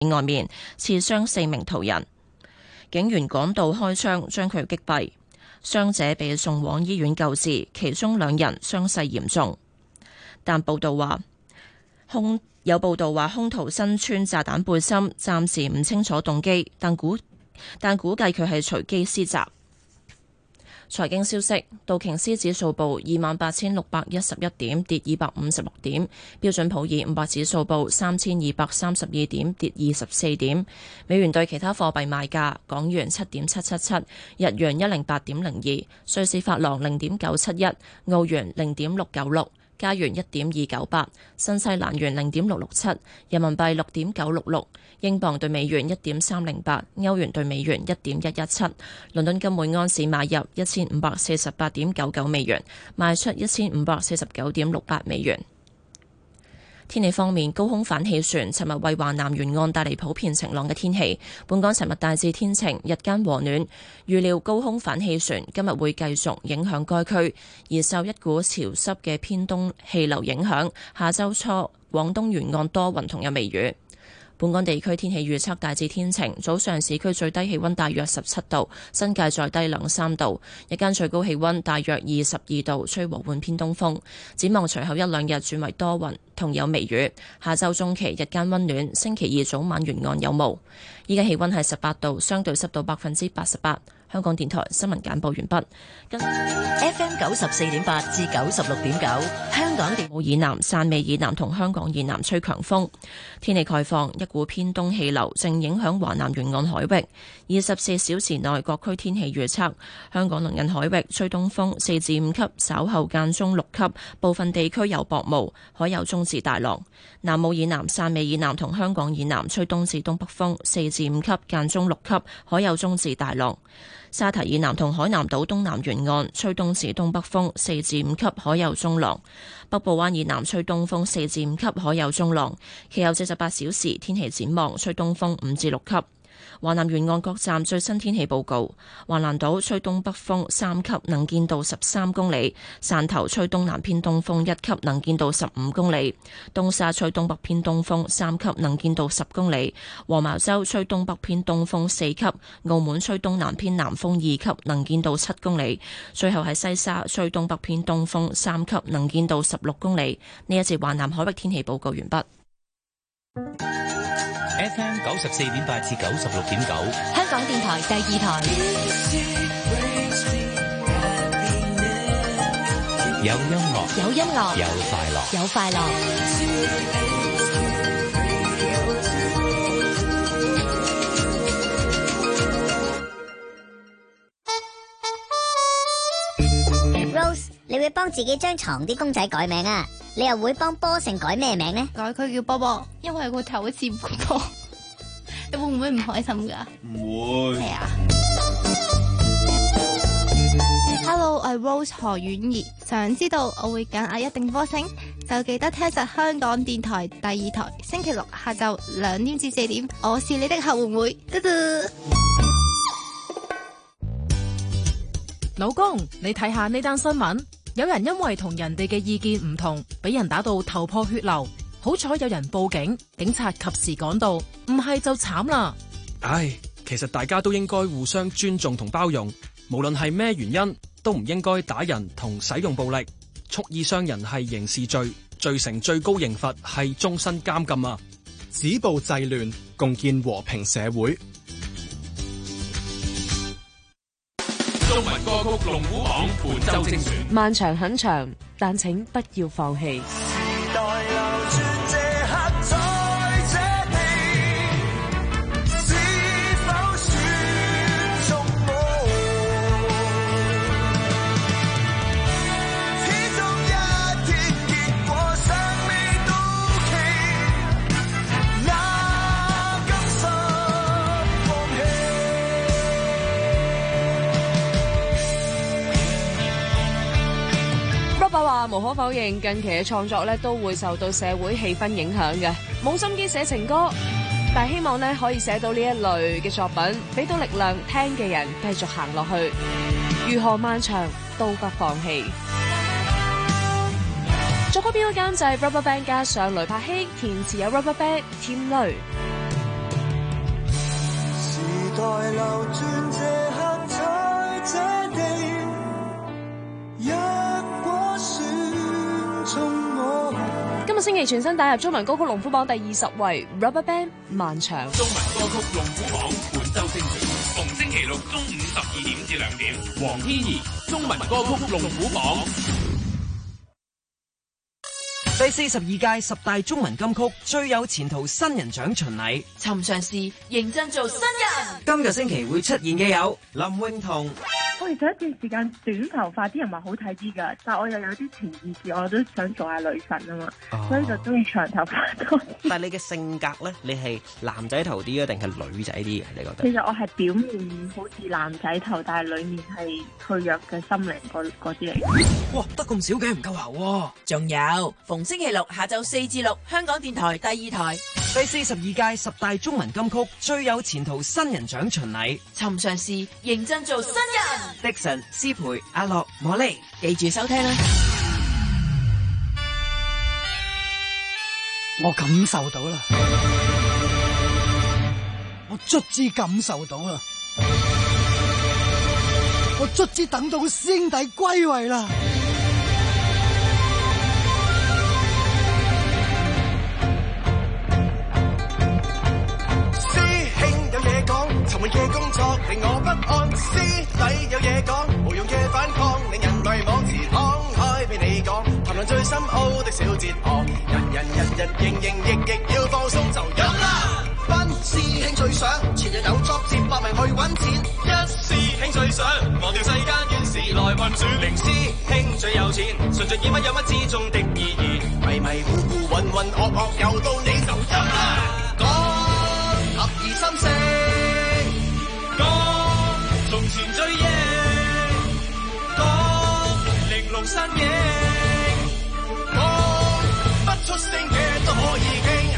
外面，刺傷4名途人。警員趕到開槍將佢擊斃，傷者被送往醫院救治，其中2人傷勢嚴重。但有報道話兇徒身穿炸彈背心，暫時唔清楚動機，但估計佢係隨機施襲。財經消息，道瓊斯指數報28,611點，跌256點；標準普爾500指數報3,232點，跌24點。美元對其他貨幣賣價：港元7.777，日元108.02，瑞士法郎0.971，澳元0.696。加元1.298，新西蘭元0.667，人民幣6.966，英鎊對美元1.308，歐元對美元1.117。倫敦金每安士買入1548.99美元，賣出1549.68美元。天氣方面，高空反氣旋尋日為華南沿岸帶嚟普遍晴朗嘅天氣。本港尋日大致天晴，日間和暖。預料高空反氣旋今日會繼續影響該區，而受一股潮濕嘅偏東氣流影響，下週初廣東沿岸多雲同有微雨。本港地區天氣預測大致天晴，早上市區最低氣溫大約17度，新界再低2-3度，日間最高氣溫大約22度，吹和緩偏東風。展望隨後1-2日轉為多雲同有微雨，下週中期日間溫暖，星期2早晚沿岸有霧。依家氣溫係18度，相對濕度88%。香港電台新聞簡報完畢。 FM 94.8至96.9，香港電澳以南、汕尾以南同香港以南吹強風。天氣概況：一股偏東氣流正影響華南沿岸海域。24小時內各區天氣預測：香港鄰近海域吹東風4至5級，稍後間中6級，部分地區有薄霧，海有中至大浪。南澳以南、汕尾以南同香港以南吹東至東北風4至5級，間中6級，海有中至大浪。沙堤以南同海南島東南沿岸吹東至東北風4至5級，海有中浪。北部灣以南吹東風4至5級，海有中浪。其後48小時天氣展望，吹東風5至6級。華南沿岸各站最新天氣報告：橫瀾島吹東北風3級，能見度13公里；汕頭吹東南偏東風1級，能見度15公里；東沙吹東北偏東風3級，能見度10公里；黃茅洲吹東北偏東風4級；澳門吹東南偏南風2級，能見度7公里；最後喺西沙吹東北偏東風3級，能見度16公里。呢一節華南海域天氣報告完畢。 FM 94.8至96.9， 香港電台第2台。 有音樂， 有音樂， 有快樂， 有快樂。 Rose， 你會幫自己張床啲公仔改名啊？你又會幫波成改咩名呢？ 改佢叫波波，因為個頭好似波。你會唔會唔開心噶？ 唔會。 係啊。Hello， 我係 Rose 何婉儀。想知道我會揀阿一定波星，就記得聽實香港電台第2台，星期六下晝2點至4點。我是你的後援會。嘟嘟。 老公，你睇下呢單新聞。有人因為同人哋嘅意見唔同，俾人打到頭破血流。好彩有人報警，警察及時趕到，唔係就慘啦。 唉，其實大家都應該互相尊重同包容，無論係咩原因，都唔應該打人同使用暴力。蓄意傷人係刑事罪，罪成最高刑罰係終身監禁啊！ 止暴制亂，共建和平社會。 中文歌曲龍虎榜本周精選。 漫長很長，但請不要放棄。 時代流轉這刻在這地，是否選中我？始終一天結果尚未到期，哪甘心放棄 ？Robert 話無可否認，近期嘅創作咧都會受到社會氣氛影響嘅，冇心機寫情歌，但係希望咧可以寫到呢一類嘅作品，俾到力量聽嘅人繼續行落去。如何漫長都不放棄。作曲編曲監製 RubberBand 加上雷柏希，填詞有 RubberBand 添雷。 待流轉這刻在這地，若果選中我。 今個星期全新打入中文歌曲龍虎榜第20位 ，RubberBand 漫長。 中文歌曲龍虎榜本周精選，逢星期六中午12點至2點。黃天怡中文歌曲龍虎榜。 第42屆10大中文金曲最有前途新人獎巡禮， 尋常事認真做新人。 今個星期會出現嘅有林詠彤。 我其實一段時間短頭髮啲人話好睇啲㗎，但我又有啲情意事，我都想做下女神啊嘛，所以就中意長頭髮多。 但係你嘅性格咧，你係男仔頭啲啊，定係女仔啲嘅？你覺得？ 其實我係表面好似男仔頭，但係裡面係脆弱嘅心靈嗰啲嚟。 哇，得咁少嘅唔夠喉喎！ 仲有逢星期六下晝4至6，香港電台第2台。 第42屆10大中文金曲最有前途新人獎巡禮， 尋常事認真做新人。 Dixon、思培、阿樂、莫莉， 記住收聽啦！ 我感受到啦，我卒之感受到啦，我卒之等到師兄弟歸位啦！ 沉悶嘅工作令我不安，師弟有嘢講，無用嘅反抗令人迷惘，遲敞開俾你講，談論最深奧的小哲學，日營役要放鬆就飲啦。班師兄最想前日有作接搏命去揾錢，一師兄最想忘掉世間怨事來運轉，零師兄最有錢，順著耳乜有乜之中的意義，迷迷糊糊渾渾噩噩又到你就飲啦。講合二心聲。從前追憶，講玲瓏身影，講不出聲嘅都可以傾。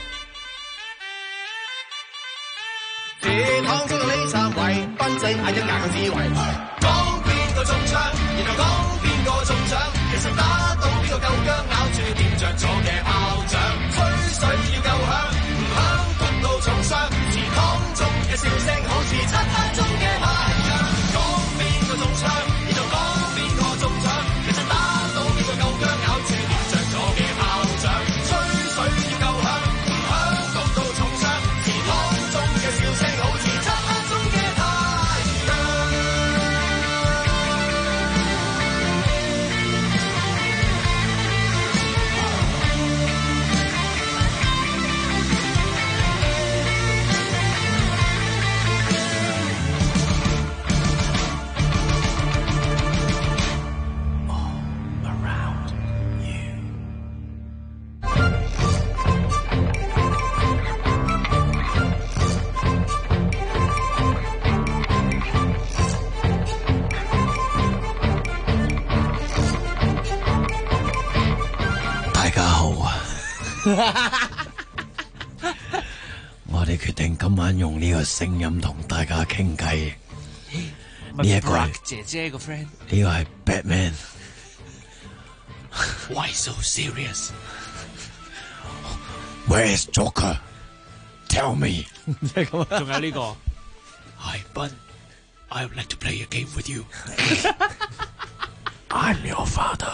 鐵行中嘅李澤維，賓仔嗌一硬智慧，講邊個中槍，然後講邊個中獎，其實打到邊個夠薑，咬住掂着咗嘅炮仗，吹水要夠響，唔響焗到重傷，祠堂中嘅笑聲好似漆黑中嘅太陽，講邊個中槍，然後講邊個中獎，其實打到邊個夠薑，咬住掂着咗嘅炮仗，吹水要夠響，唔響焗到重傷，祠堂中嘅笑聲好似漆黑中嘅太陽。 大家好啊！我哋決定今晚用呢個聲音同大家傾偈。呢一個係姐姐個 friend。 呢個係 Batman。 Why so serious? Where is Joker? Tell me。 仲有呢個。Hi Bun, I would like to play a game with you. I'm your father。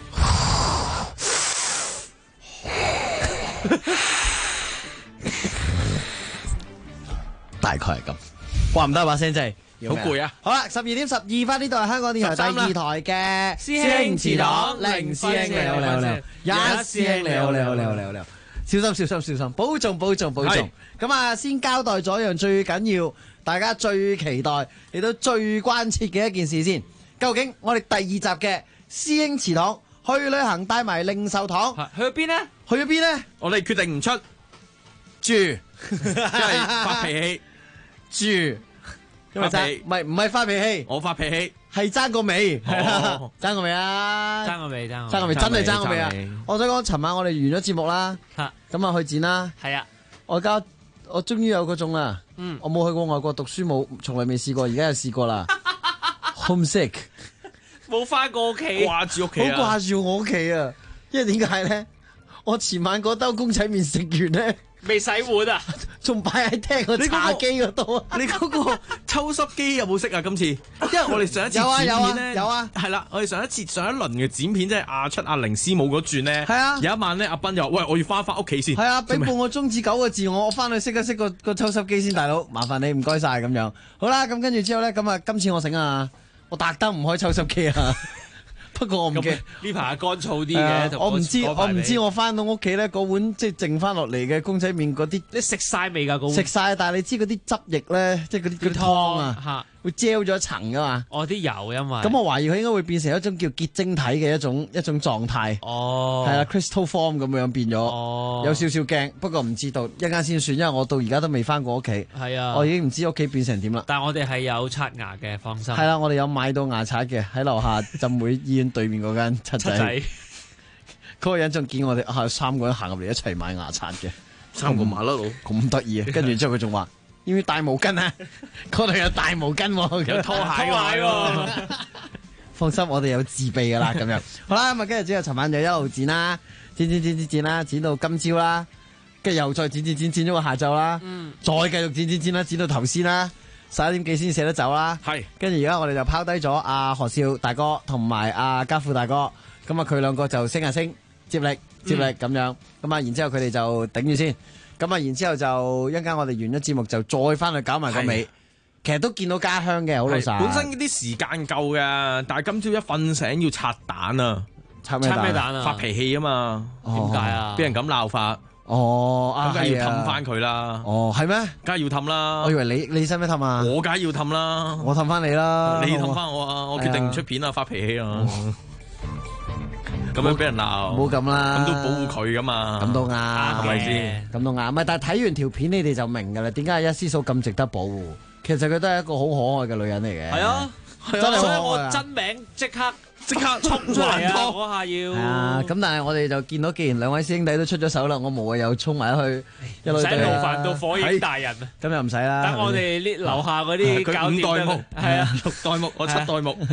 大概係咁，話唔得把聲真係好攰啊！ 好啦，12:12呢度係香港電台第2台嘅師兄祠堂零師兄你好，一師兄你好，小心，保重。咁啊，先交代咗一樣最緊要，大家最期待亦都最關切嘅一件事先。究竟我哋第2集嘅師兄祠堂去旅行帶埋零售堂去咗邊呢？我哋決定唔出住，因為發脾氣住，因為唔係發脾氣， 我發脾氣係爭個尾，爭個尾啊！ 爭個尾， 真係爭個尾啊！我想講，尋晚我哋完咗節目啦，咁啊去展啦， 係啊， 我終於有嗰種啦，我冇去過外國讀書，冇從來未試過，而家又試過啦，homesick， 冇翻過屋企，掛住屋企， 好掛住我屋企啊！因為點解咧？我前晚嗰兜公仔麵食完咧， 未洗碗啊？ 仲擺喺廳個茶幾嗰度啊！ 你嗰個抽濕機有冇識啊？今次，因為我哋上一次有啊剪片咧， 有啊， 係啦，我哋上一輪嘅剪片即係阿零師母嗰轉咧， 係啊， 有一晚咧，阿斌又喂，我要翻屋企先， 係啊，俾半個鐘至9個字我翻去熄一熄個抽濕機先，大佬，麻煩你唔該晒咁樣。好啦，咁跟住之後咧，咁啊，今次我醒啊，我特登唔開抽濕機啊。不過我唔記得呢排乾燥啲嘅， 我唔知我翻到屋企咧，嗰碗即係剩翻落嚟嘅公仔麵嗰啲， 你食晒未㗎？嗰碗食晒，但係你知嗰啲汁液咧，即係嗰啲湯啊，會膠咗一層噶嘛。 哦，啲油因為咁我懷疑佢應該會變成一種叫結晶體嘅一種狀態。 哦， 係啦 ，crystal form 咁樣變咗，有少少驚。不過唔知道，一陣先算，因為我到而家都未翻過屋企。 係啊， 我已經唔知屋企變成點啦。 但係我哋係有刷牙嘅，放心。 係啦，我哋有買到牙刷嘅，喺樓下浸會醫院對面嗰間七仔。嗰個人仲見我哋3個人行入嚟一齊買牙刷嘅 ，3個麻甩佬咁得意啊！跟住之後佢仲話。要唔要帶毛巾啊？嗰度有帶毛巾喎， 有拖鞋喎。 放心，我哋有自備噶啦，咁樣。好啦，咁啊，跟住之後，尋晚就一路剪啦，剪啦，剪到今朝啦，跟住又再剪咗個下晝啦，再繼續剪啦，剪到頭先啦，11點幾先捨得走啦。 係， 跟住而家我哋就拋低咗阿何少大哥同埋阿家富大哥，咁啊佢兩個就升下升，接力咁樣，咁啊然之後佢哋就頂住先。咁啊，然之後就一陣間我哋完咗節目就再翻去搞埋個尾，其實都見到家鄉嘅，好老實。 本身啲時間夠嘅，但係今朝一瞓醒要拆蛋啊！ 拆咩蛋啊？發脾氣啊嘛？ 點解啊？ 俾人咁鬧法。 哦， 咁梗係要氹翻佢啦。 哦，係咩？ 梗係要氹啦。 我以為你使唔使氹啊？ 我梗係要氹啦。 我氹翻你啦。 你氹翻我啊！我決定唔出片啊！發脾氣啊！咁樣俾人鬧， 冇咁啦， 咁都保護佢噶嘛， 咁都啱， 係咪先？ 咁都啱，唔係，但係睇完條片你哋就明噶啦，點解一絲嫂咁值得保護？其實佢都係一個好可愛嘅女人嚟嘅。 係啊， 真係所以我真名即刻衝出嚟啊！嗰下要啊，咁但係我哋就見到，既然兩位師兄弟都出咗手啦，我無謂又衝埋去，一路唔使勞煩到火影大人啊！ 咁又唔使啦。 等我哋呢樓下嗰啲搞掂 5代目， 係啊 ，6代目，我7代目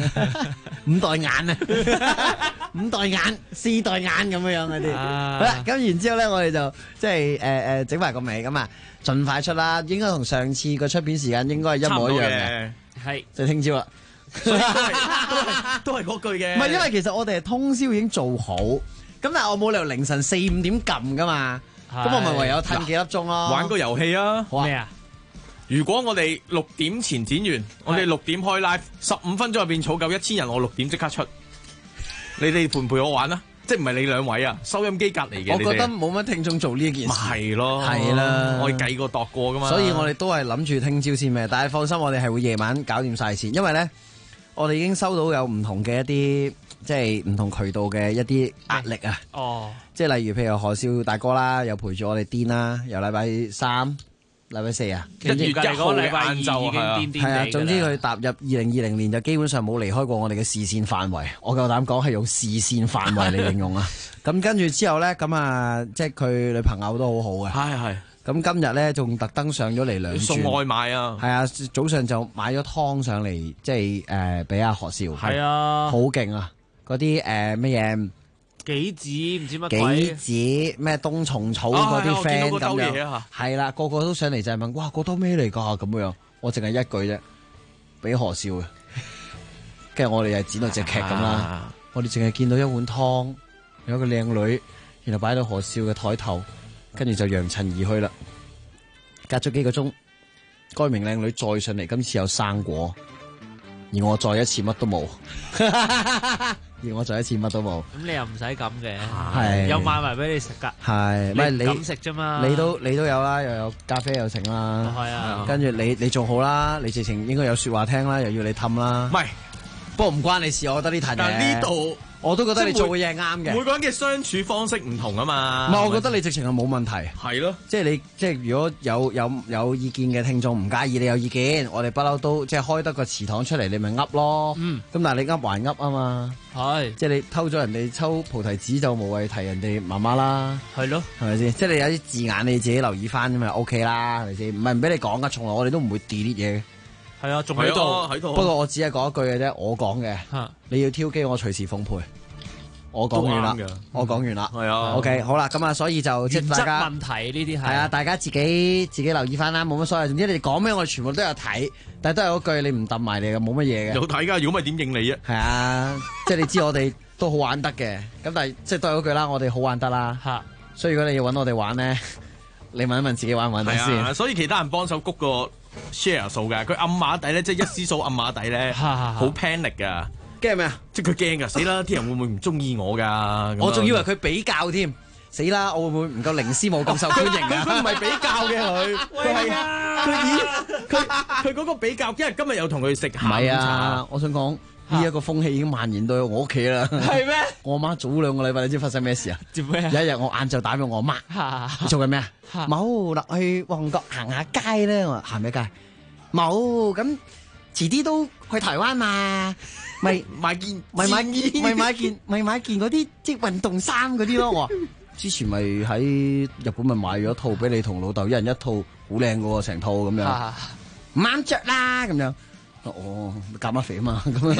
，5代眼啊，5代眼、4代眼咁樣嗰啲。好啦，咁然之後咧，我哋就即係整埋個尾咁啊，盡快出啦，應該同上次個出片時間應該係一模一樣嘅， 係就聽朝啦。 都係嗰句嘅。 唔係，因為其實我哋係通宵已經做好，咁但係我冇理由凌晨4、5點撳噶嘛，咁我咪唯有褪幾粒鐘咯。 玩個遊戲啊！ 咩啊？ 如果我哋6點前剪完，我哋6點開 live， 15分鐘入邊儲夠1000人，我6點即刻出。你哋陪唔陪我玩啊？即係唔係你兩位啊？收音機隔離嘅。 我覺得冇乜聽眾做呢一件事。 係咯， 係啦， 我哋計過度過噶嘛。 所以我哋都係諗住聽朝先咩，但係放心，我哋係會夜晚搞掂晒先，因為咧，我哋已經收到有唔同嘅一啲，即係唔同渠道嘅一啲壓力啊。 哦， 即係例如譬如何少大哥啦，又陪住我哋癲啦，由禮拜3、禮拜4啊， 其實預計嗰個禮拜2已經癲癲係啊，總之佢踏入2020年就基本上冇離開過我哋嘅視線範圍。我夠膽講係用視線範圍嚟形容啊。咁跟住之後咧，咁啊，即係佢女朋友都好好嘅。 係。 咁今日咧仲特登上咗嚟2轉送外賣啊。 係啊，早上就買咗湯上嚟，即係俾阿何少。 係啊， 好勁啊！嗰啲咩嘢？ 杞子唔知乜鬼？ 杞子咩冬蟲草嗰啲 friend 咁樣，係啦，個個都上嚟就係問，哇，嗰兜咩嚟㗎？咁樣，我淨係一句啫，俾何少嘅。跟住我哋又剪到隻劇咁啦，我哋淨係見到一碗湯，有一個靚女，然後擺到何少嘅台頭，跟住就揚塵而去啦。隔咗幾個鐘，該名靚女再上嚟，今次有生果，而我再一次乜都冇。而我再一次乜都冇， 咁你又唔使咁嘅， 係又買埋俾你食噶， 係咪你咁食啫嘛？ 你都有啦，又有咖啡又成啦， 係啊， 跟住你仲好啦，你直情應該有說話聽啦，又要你氹啦， 唔係， 不過唔關你事，我覺得呢壇嘢， 但呢度我都覺得你做嘅嘢係啱嘅。 每個人嘅相處方式唔同啊嘛。 唔係，我覺得你直情係冇問題。 係咯， 即係如果有意見嘅聽眾唔介意你有意見，我哋不嬲都即係開得個祠堂出嚟，你咪噏咯。咁但係你噏還噏啊嘛。 係。即係你偷咗人哋抽菩提子，就無謂提人哋媽媽啦。 係咯。 係咪先？即係你有啲字眼你自己留意翻咁咪 OK 啦，係咪先？唔係唔俾你講噶，從來我哋都唔會 delete 嘢嘅。 係啊，仲喺度喺度。 不過我只係講一句嘅啫，我講嘅。你要挑機，我隨時奉陪。 我講完啦都啱㗎， 我講完啦。 係啊 OK， 好啦，咁啊，所以就即原則係大家問題呢啲係係啊，大家自己留意翻啦，冇乜所謂。總之你哋講咩，我哋全部都有睇，但係都係嗰句，你唔揼埋嚟嘅，冇乜嘢嘅。 有睇㗎，如果唔係點應你啊？ 係啊，即係你知我哋都好玩得嘅，咁但係即係都係嗰句啦，我哋好玩得啦。 嚇，所以如果你要揾我哋玩咧，你問一問自己玩唔玩得係先。 啊，所以其他人幫手谷個 share 數㗎，佢暗碼底咧，即係一絲數暗碼底咧，好 panic 㗎。 驚咩啊？ 即係佢驚㗎，死啦！啲人會唔會唔中意我㗎？ 我仲以為佢比較添，死啦！我會唔會唔夠靈師母咁受歡迎啊？ 佢唔係比較嘅佢係佢嗰個比較，因為今日有同佢食下午唔係茶啊！我想講呢一個風氣已經蔓延到我屋企啦。 係咩？ 我阿媽早2個禮拜，你知發生咩事啊？ 做咩啊？ 有一日我晏晝打俾我阿媽，你做緊咩啊？冇落去旺角行下街咧。我話行咩街？冇咁遲啲都去台灣嘛。咪買件嗰啲即係運動衫嗰啲咯。我話之前咪喺日本咪買咗套俾你同老豆一人一套，好靚嘅喎，成套咁樣，唔啱着啦咁樣。哦，減下肥啊嘛咁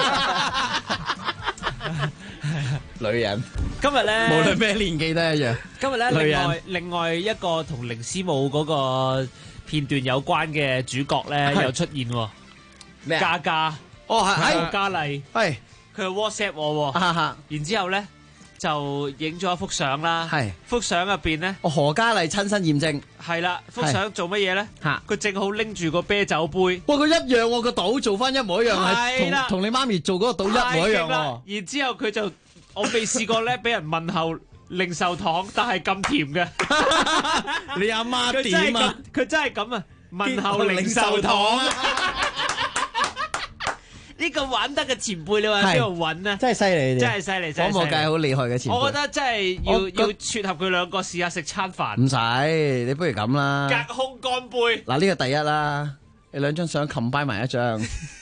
樣。女人今日咧， 無論咩年紀都一樣。 今日咧，另外一個同凌師母嗰個片段有關嘅主角咧，又出現喎。 咩？ 嘉嘉。 哦，係何嘉麗， 係佢 WhatsApp 我，然之後咧就影咗一幅相啦， 係幅相入邊咧， 何嘉麗親身驗證， 係啦，幅相做乜嘢咧？ 嚇， 佢正好拎住個啤酒杯， 哇，佢一樣喎，個賭做翻一模一樣， 係啦， 同你媽咪做嗰個賭一模一樣喎。 然之後佢就我未試過咧，俾人問候零售糖，但係咁甜嘅， 你阿媽點啊？ 佢真係咁啊！問候零售糖。呢個玩得嘅前輩，你話喺邊度揾啊？ 真係犀利， 真係犀利，真係廣播界好厲害嘅前輩。 我覺得真係要撮合佢兩個試下食餐飯。 唔使，你不如咁啦。 隔空乾杯。 嗱，呢個第一啦，你兩張相 combine 埋一張，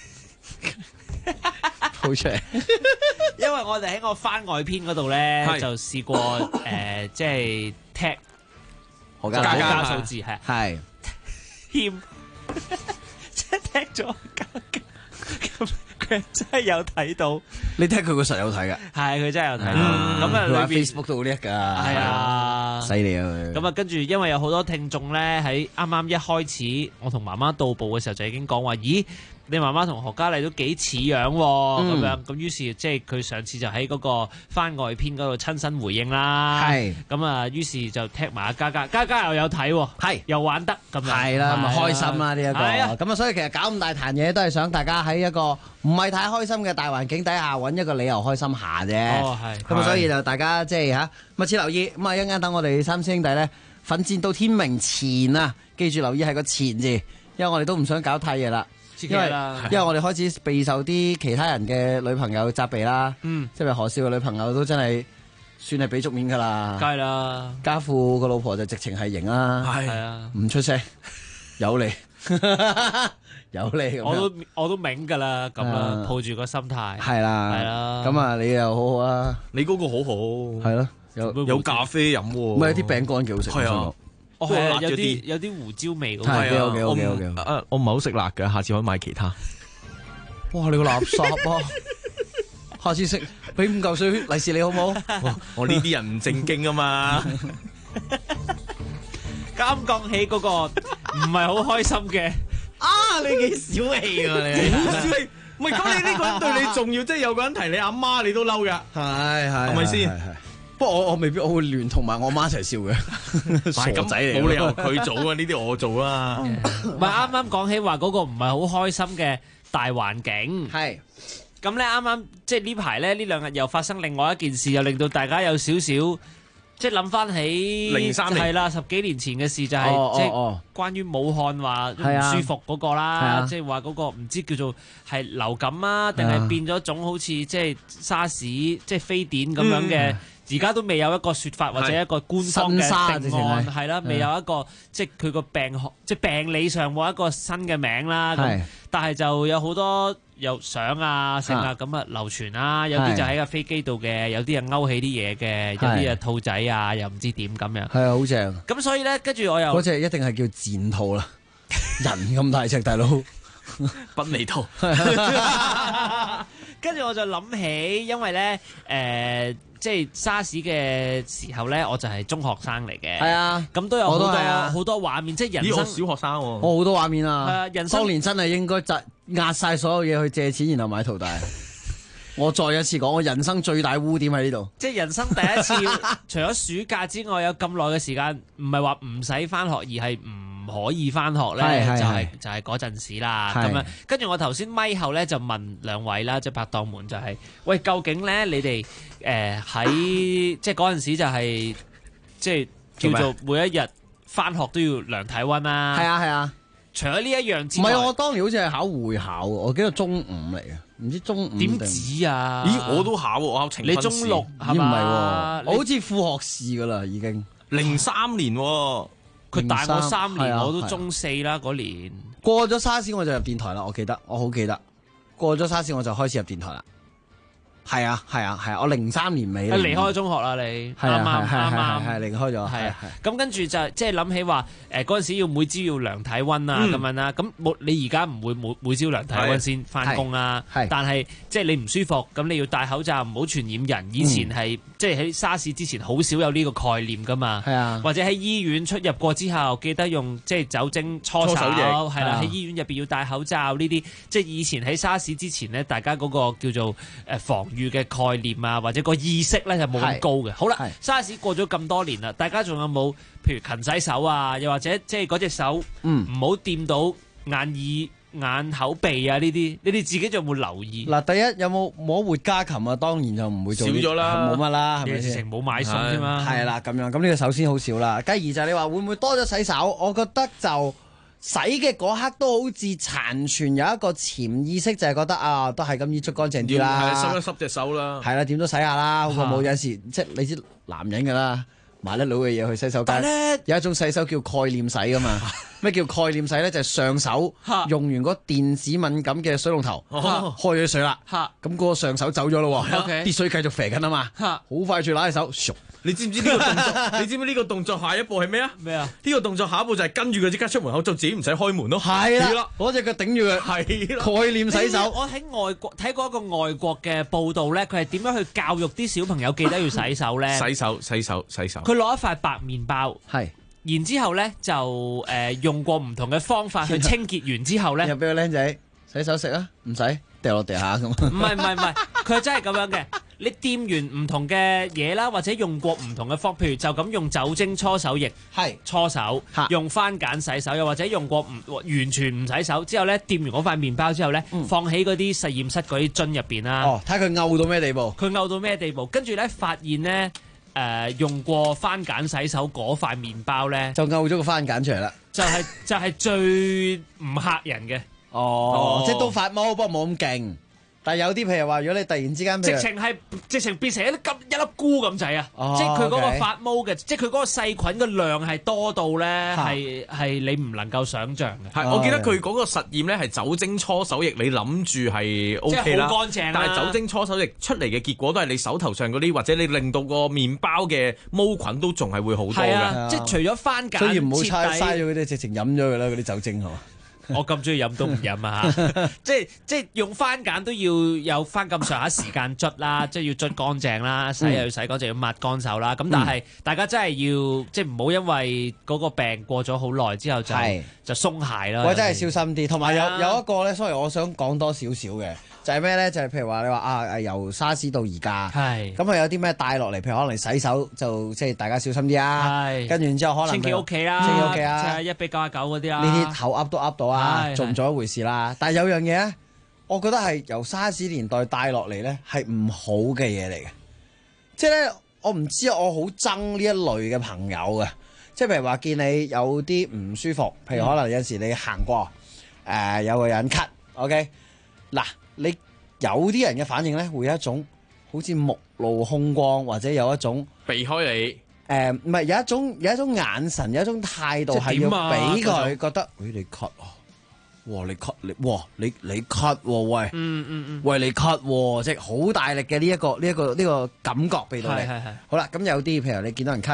鋪出嚟。 因為我哋喺我番外篇嗰度咧，就試過即係踢何家數字係欠，即係踢咗加。咁佢真係有睇到， 你睇佢個實有睇㗎， 係佢真係有睇到。咁啊， 佢喺 Facebook 度好叻㗎， 係啊， 犀利啊佢。 咁啊，跟住因為有好多聽眾咧，喺啱啱一開始，我同媽媽到埗嘅時候就已經講話，咦，你媽媽同何嘉麗都幾似樣喎，咁樣咁於是即係佢上次就喺嗰個番外篇嗰度親身回應啦， 係咁啊，於是就踢埋阿嘉嘉，嘉嘉又有睇喎， 係又玩得咁樣， 係啦，咪開心啦呢一個，咁啊，所以其實搞咁大壇嘢都係想大家喺一個唔係太開心嘅大環境底下揾一個理由開心下啫。 哦，係。 咁啊，所以就大家即係密切留意。咁啊，一陣間等我哋三師兄弟咧奮戰到天明前啊，記住留意係個前字，因為我哋都唔想搞太夜啦。因為我哋開始備受啲其他人嘅女朋友責備啦。即係何少嘅女朋友都真係算係俾足面㗎啦。 梗係啦， 家父個老婆就直情係型啦。 係啊， 唔出聲，有你。有你， 我都明噶啦，咁啦，抱住個心態係啦，咁啊，你又好好啊， 你嗰個好好， 係咯， 有咖啡飲， 唔係有啲餅乾幾好食， 係啊， 有啲胡椒味咁， 係啊，我唔係好食辣嘅，下次可以買其他。 哇，你個垃圾啊！下次食俾5嚿水利是你好唔好？ 我呢啲人唔正經啊嘛。 啱講起嗰個唔係好開心嘅。 你幾小氣啊你！ 小氣，唔係咁你呢個人對你重要，即係有個人提你阿媽，你都嬲噶，係咪先？ 不過我未必我會聯同埋我阿媽一齊笑嘅，傻仔嚟， 冇理由佢做啊，呢啲我做啦。 唔係啱啱講起話嗰個唔係好開心嘅大環境， 係咁咧啱啱即係呢排咧呢2日又發生另外一件事，又令到大家有少少。即係諗翻起 03年係啦，10幾年前嘅事就係即係關於武漢話唔舒服嗰個啦，即係話嗰個唔知叫做係流感啊，定係變咗種好似即係沙士即係非典咁樣嘅，而家都未有一個説法或者一個官方嘅定案，係啦，未有一個即係佢個病學即係病理上冇一個新嘅名啦。咁但係就有好多有相啊、成啊咁啊流傳啦，有啲就喺個飛機度嘅，有啲啊勾起啲嘢嘅，有啲啊兔仔啊，又唔知點咁樣。 係啊，好正。 咁所以咧，跟住我又嗰隻一定係叫賤兔啦，人咁大隻大佬， 賓利兔。 跟住我就諗起，因為咧即係沙士嘅時候咧，我就係中學生嚟嘅。 係啊， 咁都有好多畫面，即係人生。 我小學生喎， 我好多畫面啊！ 係啊，人生當年真係應該壓晒所有嘢去借錢，然後買淘大。我再一次講，我人生最大污點喺呢度。 即係人生第一次，除咗暑假之外，有咁耐嘅時間，唔係話唔使翻學，而係唔可以翻學咧，就係嗰陣時啦。咁樣，跟住我頭先咪後咧就問兩位啦，即係拍檔們就係，喂，究竟咧你哋喺即係嗰陣時就係即係叫做每一日翻學都要量體溫啦。 係啊係啊。 除咗呢一樣之外， 唔係我當年好似係考會考，我記得中五嚟嘅，唔知中五點止啊？ 咦，我都考喎，我考呈分試。 你中六係嘛？我好似副學士噶啦，已經 03年喎， 佢大我3年，我都中4啦嗰年。 過咗沙士我就入電台啦，我好記得。過咗沙士我就開始入電台啦。係啊，我03年尾離開中學啦，你啱離開咗，係咁跟住就即係諗起話嗰陣時要每朝要量體溫啊咁樣啦，咁你而家唔會每朝量體溫先翻工啦，但係即係你唔舒服，咁你要戴口罩，唔好傳染人。以前係即係喺沙士之前好少有呢個概念噶嘛，或者喺醫院出入過之後記得用即係酒精搓手液，係啦，喺醫院入邊要戴口罩呢啲，即係以前喺沙士之前呢，大家嗰個叫做防禦嘅概念啊，或者個意識咧就冇咁高嘅。好啦，沙士過咗咁多年啦，大家仲有冇譬如勤洗手啊？又或者即係嗰隻手唔好掂到眼口鼻啊呢啲，你哋自己仲有冇留意？ 嗱，第一有冇摸活家禽啊？當然就唔會做少咗啦， 冇乜啦，係咪先？ 冇買餸啫嘛。 係啦，咁樣咁呢個首先好少啦。繼而就係你話會唔會多咗洗手？我覺得就洗嘅嗰刻都好似殘存有一個潛意識，就係覺得啊，都係咁要捽乾淨啲啦， 濕一濕隻手啦， 係啦，點都洗下啦，好過冇。有時即係你知男人㗎啦，買得佬嘅嘢去洗手間，有一種洗手叫概念洗㗎嘛。咩叫概念洗咧？就係上手用完嗰電子敏感嘅水龍頭，開咗水啦，咁嗰個上手走咗咯，啲水繼續肥緊啊嘛，好快脆拿起手， 你知唔知呢個動作？你知唔知呢個動作下一步係咩啊？ 咩啊？ 呢個動作下一步就係跟住佢即刻出門口，就自己唔使開門咯。 係啦，攞隻腳頂住佢，係啦，概念洗手。 我喺外國睇過一個外國嘅報道咧，佢係點樣去教育啲小朋友記得要洗手咧？ 洗手。 佢攞一塊白麵包，然之後咧就用過唔同嘅方法去清潔完之後咧， 又俾個僆仔洗手食啊，唔使掉落地下咁。 唔係，佢真係咁樣嘅。你掂完唔同嘅嘢啦，或者用過唔同嘅方，譬如就咁用酒精搓手液搓手，用番梘洗手，又或者用過完全唔洗手之後咧，掂完嗰塊麵包之後咧，放喺嗰啲實驗室嗰啲樽入邊啦。 睇下佢嘔到咩地步？ 佢嘔到咩地步？跟住咧發現咧。用過番梘洗手嗰塊麵包咧， 就嘔咗個番梘出嚟啦。 就係最唔嚇人嘅。 即係都發毛，不過冇咁勁。但係有啲譬如話，如果你突然之間直情變成一粒菇咁滯啊！即係佢嗰個發毛嘅，即係佢嗰個細菌嘅量係多到咧，係你唔能夠想像嘅。 係，我記得佢嗰個實驗咧係酒精搓手液，你諗住係 OK 啦， 即係好乾淨啦。 但係酒精搓手液出嚟嘅結果都係你手頭上嗰啲，或者你令到個麵包嘅毛菌都仲係會好多嘅。 即係除咗番梘， 所以唔好嘥咗嗰啲，直情飲咗佢啦，嗰啲酒精係嘛。 我咁中意飲都唔飲啊！即係用番梘都要有翻咁上下時間捽啦，即係要捽乾淨啦，洗又要洗乾淨，要抹乾手啦。咁但係大家真係要即係唔好因為嗰個病過咗好耐之後就鬆懈啦。 我真係小心啲，同埋有一個咧，sorry，我想講多少少嘅。就係咩咧？就係譬如話你話由沙士到而家，咁佢有啲咩帶落嚟？譬如可能洗手就即係大家小心啲啊。跟住之後可能清潔屋企啦， 清潔屋企啊 ，1:99嗰啲啊。 呢啲口噏都噏到啊，做唔做一回事啦。但係有樣嘢咧，我覺得係由沙士年代帶落嚟咧係唔好嘅嘢嚟嘅。即係咧，我唔知我好憎呢一類嘅朋友嘅。即係譬如話見你有啲唔舒服，譬如可能有時你行過有個人咳 ，OK 嗱。你有啲人嘅反應咧，會有一種好似目露凶光，或者有一種避開你。 唔係有一種眼神，有一種態度係要俾佢覺得，你咳啊，哇你咳你咳喎，喂，喂你咳喎，即係好大力嘅呢一個感覺俾到你。係。好啦，咁有啲譬如你見到人咳，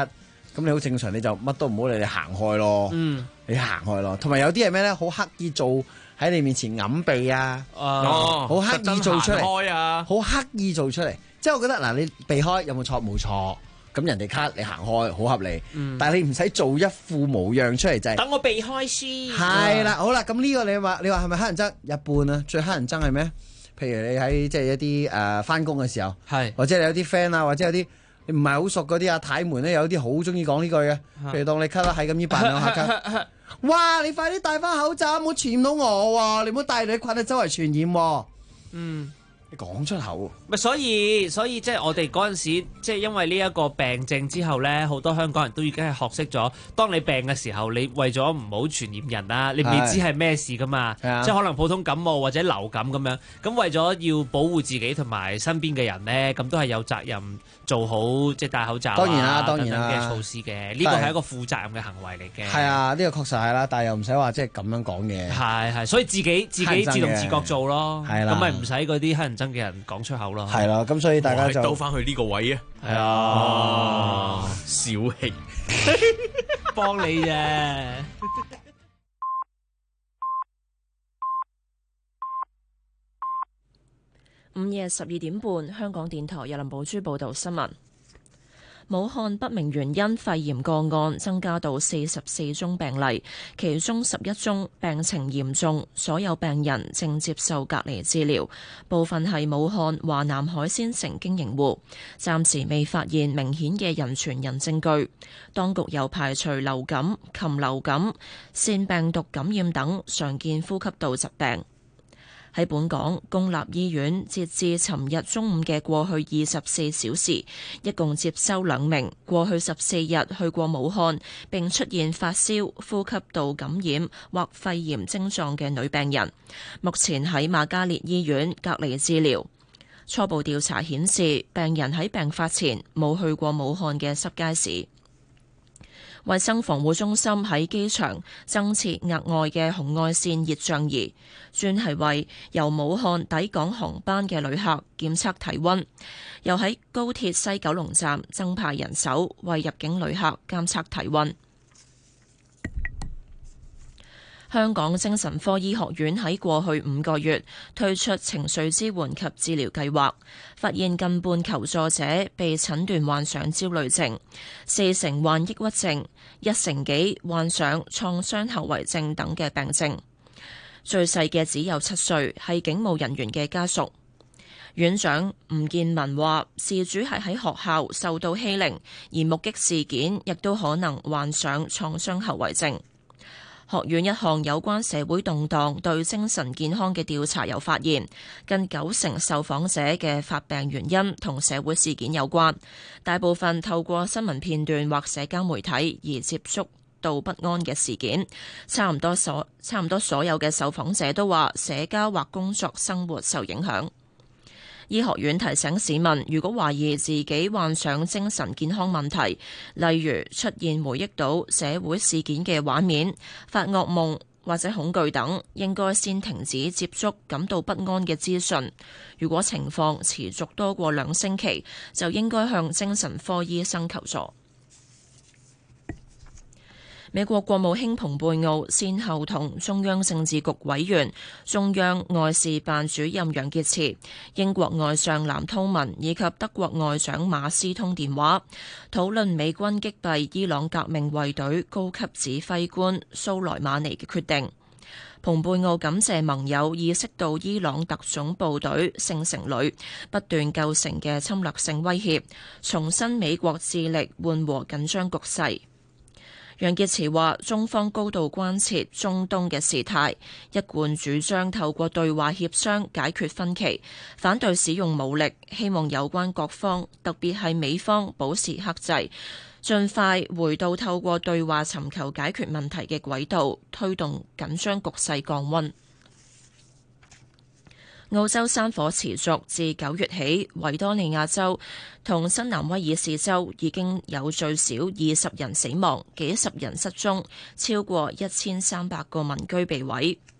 咁你好正常，你就乜都唔好理，你行開咯。你行開咯。同埋有啲係咩咧？好刻意做喺你面前揞鼻啊，好刻意做出嚟，好刻意做出嚟。即係我覺得嗱，你避開有冇錯？冇錯。咁人哋卡你行開好合理，但係你唔使做一副模樣出嚟就係。 等我避開先。係啦，好啦，咁呢個你話係咪乞人憎？一半啊，最乞人憎係咩？譬如你喺即係一啲返工嘅時候，或者你有啲 friend 啊，或者有啲你唔係好熟嗰啲阿太們咧，有啲好中意講呢句嘅。譬如當你咳啦，係咁依扮兩下咳。哇！你快啲戴翻口罩，唔好傳染到我喎！你唔好帶你啲菌喺周圍傳染喎。你講出口， 咪所以即係我哋嗰陣時，即係因為呢一個病症之後咧，好多香港人都已經係學識咗，當你病嘅時候，你為咗唔好傳染人啦，你未知係咩事噶嘛，即係可能普通感冒或者流感咁樣，咁為咗要保護自己同埋身邊嘅人咧，咁都係有責任做好即係戴口罩當然啦等等嘅措施嘅，呢個係一個負責任嘅行為嚟嘅。 係啊，呢個確實係啦，但係又唔使話即係咁樣講嘅。 係，所以自己自動自覺做咯，咁咪唔使嗰啲乞人憎嘅人講出口咯。 係啦，咁所以大家就兜翻去呢個位啊。 係啊， 小氣， 幫你啫。 午夜12點半，香港電台有林寶珠報道新聞。武漢不明原因肺炎個案增加到44宗病例，其中11宗病情嚴重，所有病人正接受隔離治療，部分係武漢華南海鮮城經營戶，暫時未發現明顯嘅人傳人證據。當局又排除流感、禽流感、腺病毒感染等常見呼吸道疾病。喺本港公立醫院，截至尋日中午嘅過去24小時，一共接收2名過去14日去過武漢並出現發燒、呼吸道感染或肺炎症狀嘅女病人，目前喺瑪嘉烈醫院隔離治療。初步調查顯示，病人喺病發前冇去過武漢嘅濕街市。衛生防護中心喺機場增設額外嘅紅外線熱像儀，專係為由武漢抵港航班嘅旅客檢測體溫。又喺高鐵西九龍站增派人手，為入境旅客監測體溫。香港精神科醫學院喺過去5個月推出情緒支援及治療計劃，發現近半求助者被診斷患上焦慮症，4成患抑鬱症，1成幾患上創傷後遺症等嘅病症。最細嘅只有7歲，係警務人員嘅家屬。院長吳建文話：事主係喺學校受到欺凌，而目擊事件亦都可能患上創傷後遺症。學院一項有關社會動盪對精神健康嘅調查又發現，近9成受訪者嘅發病原因同社會事件有關，大部分透過新聞片段或社交媒體而接觸到不安嘅事件。差唔多所有嘅受訪者都話社交或工作生活受影響。醫學院提醒市民，如果懷疑自己患上精神健康問題，例如出現回憶到社會事件嘅畫面、發噩夢或者恐懼等，應該先停止接觸感到不安嘅資訊。如果情況持續多過2星期，就應該向精神科醫生求助。美國國務卿蓬佩奧先後同中央政治局委員、中央外事辦主任楊潔篪、英國外相藍韜文以及德國外長馬斯通電話，討論美軍擊斃伊朗革命衛隊高級指揮官蘇萊馬尼嘅決定。蓬佩奧感謝盟友意識到伊朗特種部隊聖城旅不斷構成嘅侵略性威脅，重申美國致力緩和緊張局勢。楊潔篪話：中方高度關切中東嘅事態，一貫主張透過對話協商解決分歧，反對使用武力，希望有關各方，特別係美方保持克制，盡快回到透過對話尋求解決問題嘅軌道，推動緊張局勢降溫。澳洲山火持續自9月起，維多利亞州同新南威爾士州已經有最少20人死亡，幾十人失蹤，超過1300個民居被毀。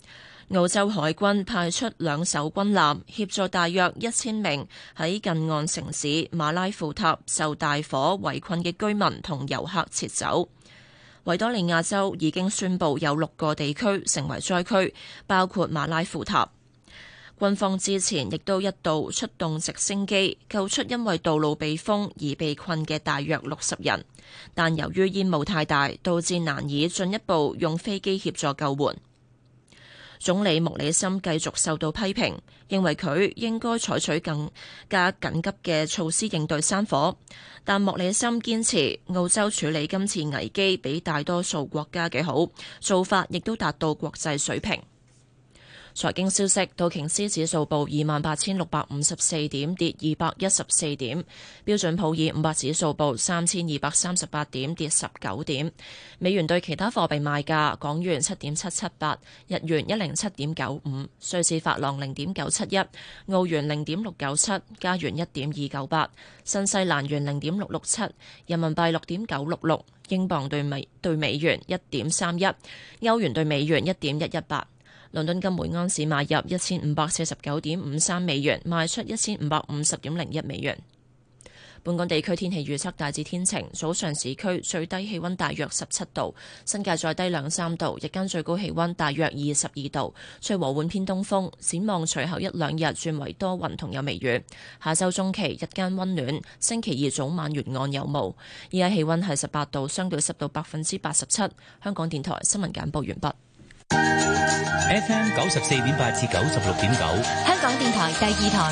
澳洲海軍派出2艘軍艦協助大約1000名喺近岸城市馬拉庫塔受大火圍困嘅居民同遊客撤走。維多利亞州已經宣布有6個地區成為災區，包括馬拉庫塔。軍方之前亦都一度出動直升機救出因為道路被封而被困嘅大約60人，但由於煙霧太大，導致難以進一步用飛機協助救援。總理莫里森繼續受到批評，認為佢應該採取更加緊急嘅措施應對山火，但莫里森堅持澳洲處理今次危機比大多數國家嘅好，做法亦都達到國際水平。財經消息，道瓊斯指數報28,654點，跌214點；標準普爾500指數報3,238點，跌19點。美元對其他貨幣賣價：港元7.778，日元107.95，瑞士法郎0.971，澳元0.697，加元1.298，新西蘭元0.667，人民幣6.966，英鎊對美元1.31，歐元對美元1.118。倫敦金每盎司買入1549.53美元，賣出1550.01美元。本港地區天氣預測大致天晴，早上市區最低氣溫大約17度，新界再低2-3度，日間最高氣溫大約22度，吹和緩偏東風。展望隨後1-2日轉為多雲同有微雨，下週中期日間溫暖，星期2早晚沿岸有霧。而家氣溫係18度，相對濕度87%。香港電台新聞簡報完畢。 FM 94.8至96.9， 香港電台第2台。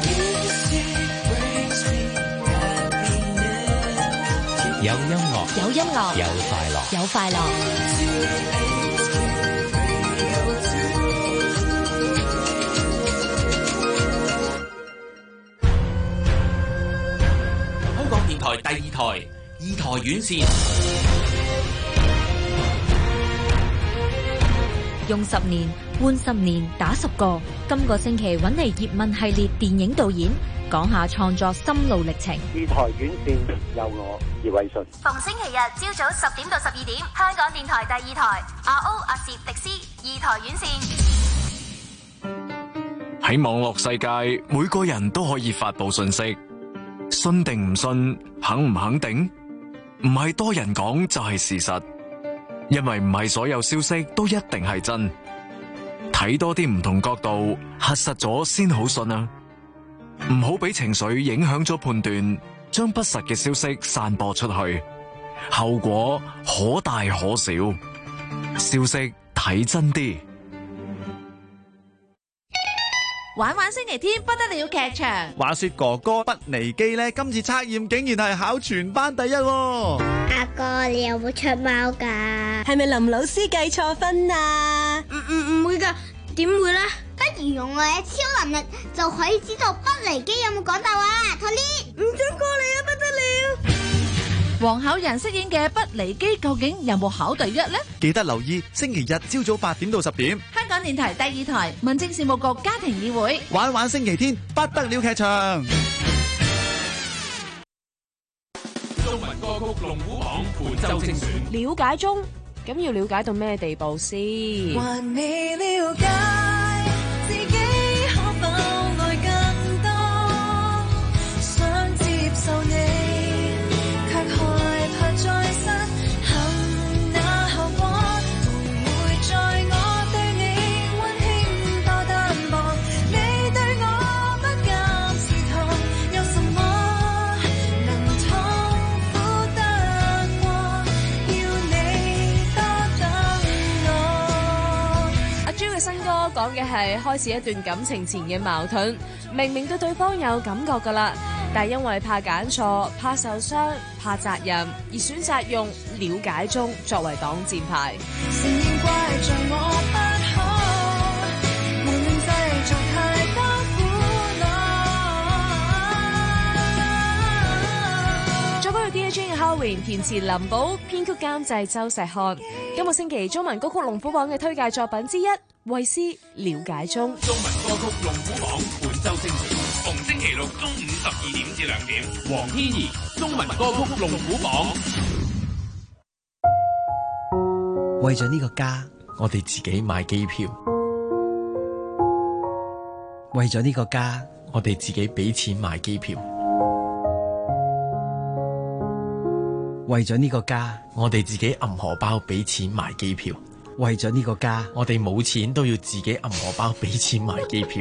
有音樂， 有音樂， 有快樂， 有快樂。 香港電台第2台2台院線。 用10年換10年打10個。今個星期揾嚟葉問系列電影導演，講下創作心路歷程。 2台院線有我葉偉信。 逢星期日朝早10點到12點，香港電台第2台RO阿薛迪斯2台院線。 喺網絡世界，每個人都可以發佈信息，信定唔信，肯唔肯定，唔係多人講就係事實。因為唔係所有消息都一定係真，睇多啲唔同角度，核實咗先好信啊！唔好俾情緒影響咗判斷，將不實嘅消息散播出去，後果可大可小。消息睇真啲。 玩玩星期天不得了劇場。 話說哥哥畢尼基呢，今次測驗竟然係考全班第一喎。 阿哥，你有冇出貓噶？ 係咪林老師計錯分啊？ 唔會噶，點會呢？不如用我嘅超能力就可以知道畢尼基有冇講大話。Tony，唔想過嚟啊，不得了！ 黃巧仁飾演嘅畢尼基究竟有冇考第一呢？ 記得留意星期日朝早8點到10點， 香港電台第2台民政事務局家庭議會玩玩星期天不得了劇場。 中文歌曲龍虎榜本周精選。 了解中，咁要了解到咩地步先？ 還未了解自己可否愛更多，想接受你講嘅係開始一段感情前嘅矛盾，明明對對方有感覺噶啦，但因為怕揀錯、怕受傷、怕責任，而選擇用了解中作為擋箭牌。 承認怪罪我不可，無論製造太多苦惱。 作曲嘅 DJ Howin， 填詞林寶，編曲監製周石漢。今個星期中文歌曲龍虎榜嘅推介作品之一，衛詩了解中。 中文歌曲龍虎榜本周精選，逢星期六中午12點至2點。黃天怡中文歌曲龍虎榜。 為咗呢個家，我哋自己買機票， 為咗呢個家， 我哋自己俾錢買機票。 為咗呢個家， 我哋自己揞荷包俾錢買機票。 為咗呢個家， 我哋冇錢都要自己揞荷包俾錢買機票。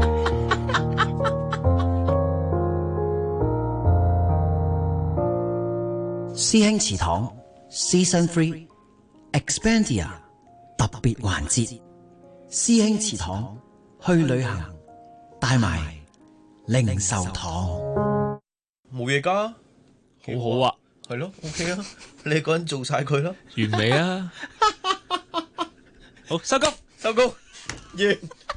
師兄祠堂 Season 3 Expandia 特別環節，師兄祠堂去旅行帶埋零售堂， 冇嘢㗎， 好好啊， 係咯 ，OK 啊，你一個人做晒佢啦， 完美啊！好，收工， 收工，完。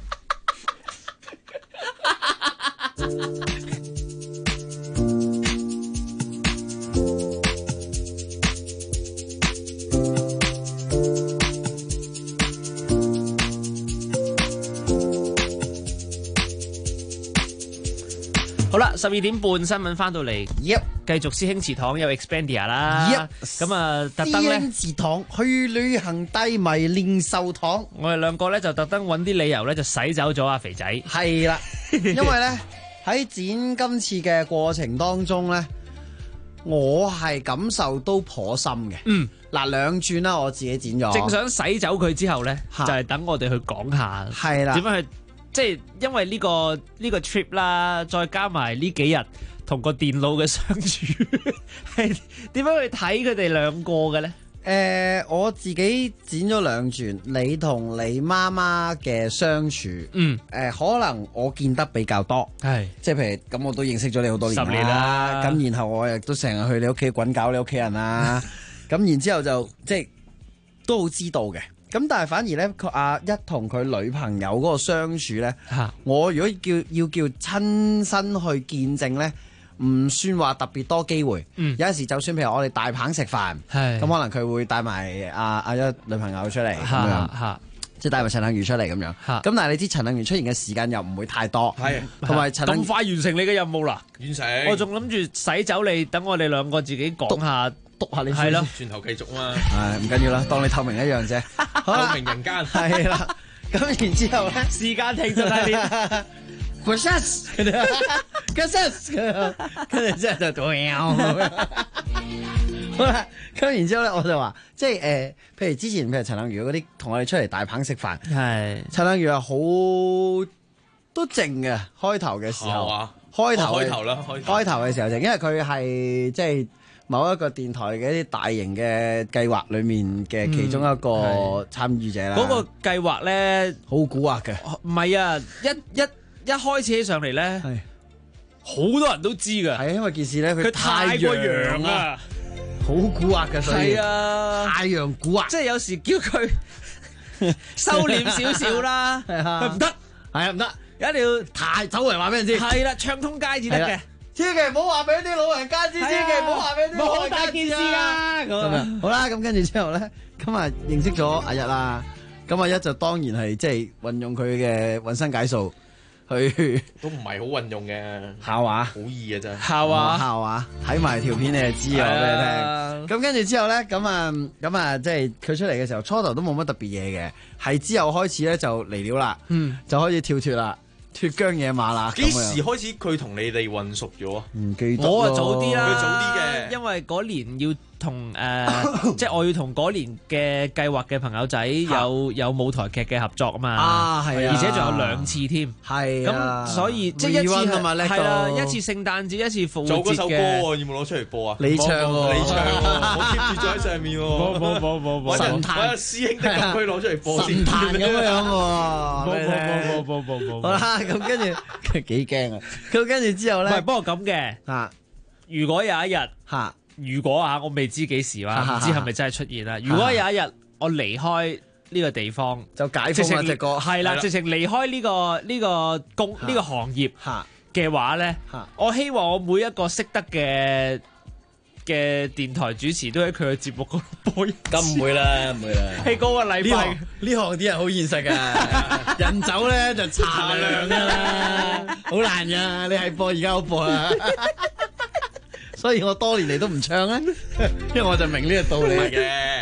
好啦，12點半新聞翻到嚟，繼續師兄祠堂有 Expandia 啦，咁啊特登咧， 師兄祠堂去旅行低迷零售堂， 我哋兩個咧就特登揾啲理由咧就洗走咗阿肥仔， 係啦，因為咧喺剪今次嘅過程當中咧，我係感受都頗深嘅，嗱兩轉啦，我自己剪咗， 正想洗走佢之後咧，就係等我哋去講下， 係啦， 點樣去。即係因為呢個 trip 啦，再加埋呢幾日同個電腦嘅相處，係點樣去睇佢哋兩個嘅咧？ 我自己剪咗兩轉，你同你媽媽嘅相處，可能我見得比較多，係即係譬如咁，我都認識咗你好多年，10年啦，咁然後我亦都成日去你屋企滾搞你屋企人啦，咁然之後就即係都好知道嘅。咁但係反而咧，阿一同佢女朋友嗰個相處咧，我如果要叫親身去見證咧，唔算話特別多機會。有陣時就算譬如我哋大棚食飯，咁可能佢會帶埋阿一女朋友出嚟咁樣，即係帶埋陳幸如出嚟咁樣。咁但係你知陳幸如出現嘅時間又唔會太多，同埋咁快完成你嘅任務啦， 完成。 我仲諗住洗走你，等我哋兩個自己講下。 篤下你係咯， 轉頭繼續嘛。 係唔緊要啦，當你透明一樣啫。 透明人間係啦。咁然之後咧， 時間停咗喺邊 ？Process，跟住之後就好啦。咁然之後咧，我就話，即係譬如之前譬如陳幸如嗰啲同我哋出嚟大棚食飯，係陳幸如係好都靜嘅，開頭嘅時候，開頭嘅時候靜，因為佢係即係。某一個電台嘅一啲大型嘅計劃裏面嘅其中一個參與者啦。 嗰個計劃咧好蠱惑嘅， 唔係啊！一開始起上嚟咧，好多人都知㗎。 係因為件事咧， 佢太過陽啊， 好蠱惑嘅，所以係啊， 太陽蠱惑。 即係有時叫佢收斂少少啦，佢唔得， 係啊唔得， 一定要太周圍話俾人知。 係啦，暢通街至得嘅。 千祈唔好話俾啲老人家知，千祈唔好話俾啲老人家知。 冇大件事啊！ 咁好啦，咁跟住之後咧，今日認識咗阿一啦，咁阿一就當然係即係運用佢嘅渾身解數去， 都唔係好運用嘅校話， 好易嘅真係校話，睇埋條片你就知啊，俾你聽。咁跟住之後咧，咁啊，即係佢出嚟嘅時候，初頭都冇乜特別嘢嘅，係之後開始咧就嚟料啦，就開始跳脫啦。脫韁野馬啦！ 幾時開始佢同你哋混熟咗啊？ 唔記得我啊早啲啦， 佢早啲嘅， 因為嗰年要同即係我要同嗰年嘅計劃嘅朋友仔有舞台劇嘅合作啊嘛。 啊係啊， 而且仲有2次添。 係咁所以即係一次係啦，一次聖誕節，一次復活節嘅。 做嗰首歌喎，要冇攞出嚟播啊？ 你唱喎， 我 keep 住咗喺上面喎。 冇。 神壇， 我師兄的禁區攞出嚟播先。 神壇咁樣喎。 冇。 好啦，咁跟住幾驚啊！咁跟住之後咧， 唔係，不過咁嘅。如果有一日如果我未知幾時啦，唔知係咪真係出現啦。如果有一日我離開呢個地方， 就解封啦隻歌， 係啦，直情離開呢個行業嘅話咧，我希望我每一個識得嘅電台主持都喺佢嘅節目嗰度播。 咁唔會啦，唔會啦。 係嗰個禮拜呢行啲人好現實噶，人走咧就茶涼噶啦，好難噶。你係播而家好播啦。所以我多年嚟都唔唱咧，因為我就明呢個道理。 唔係嘅，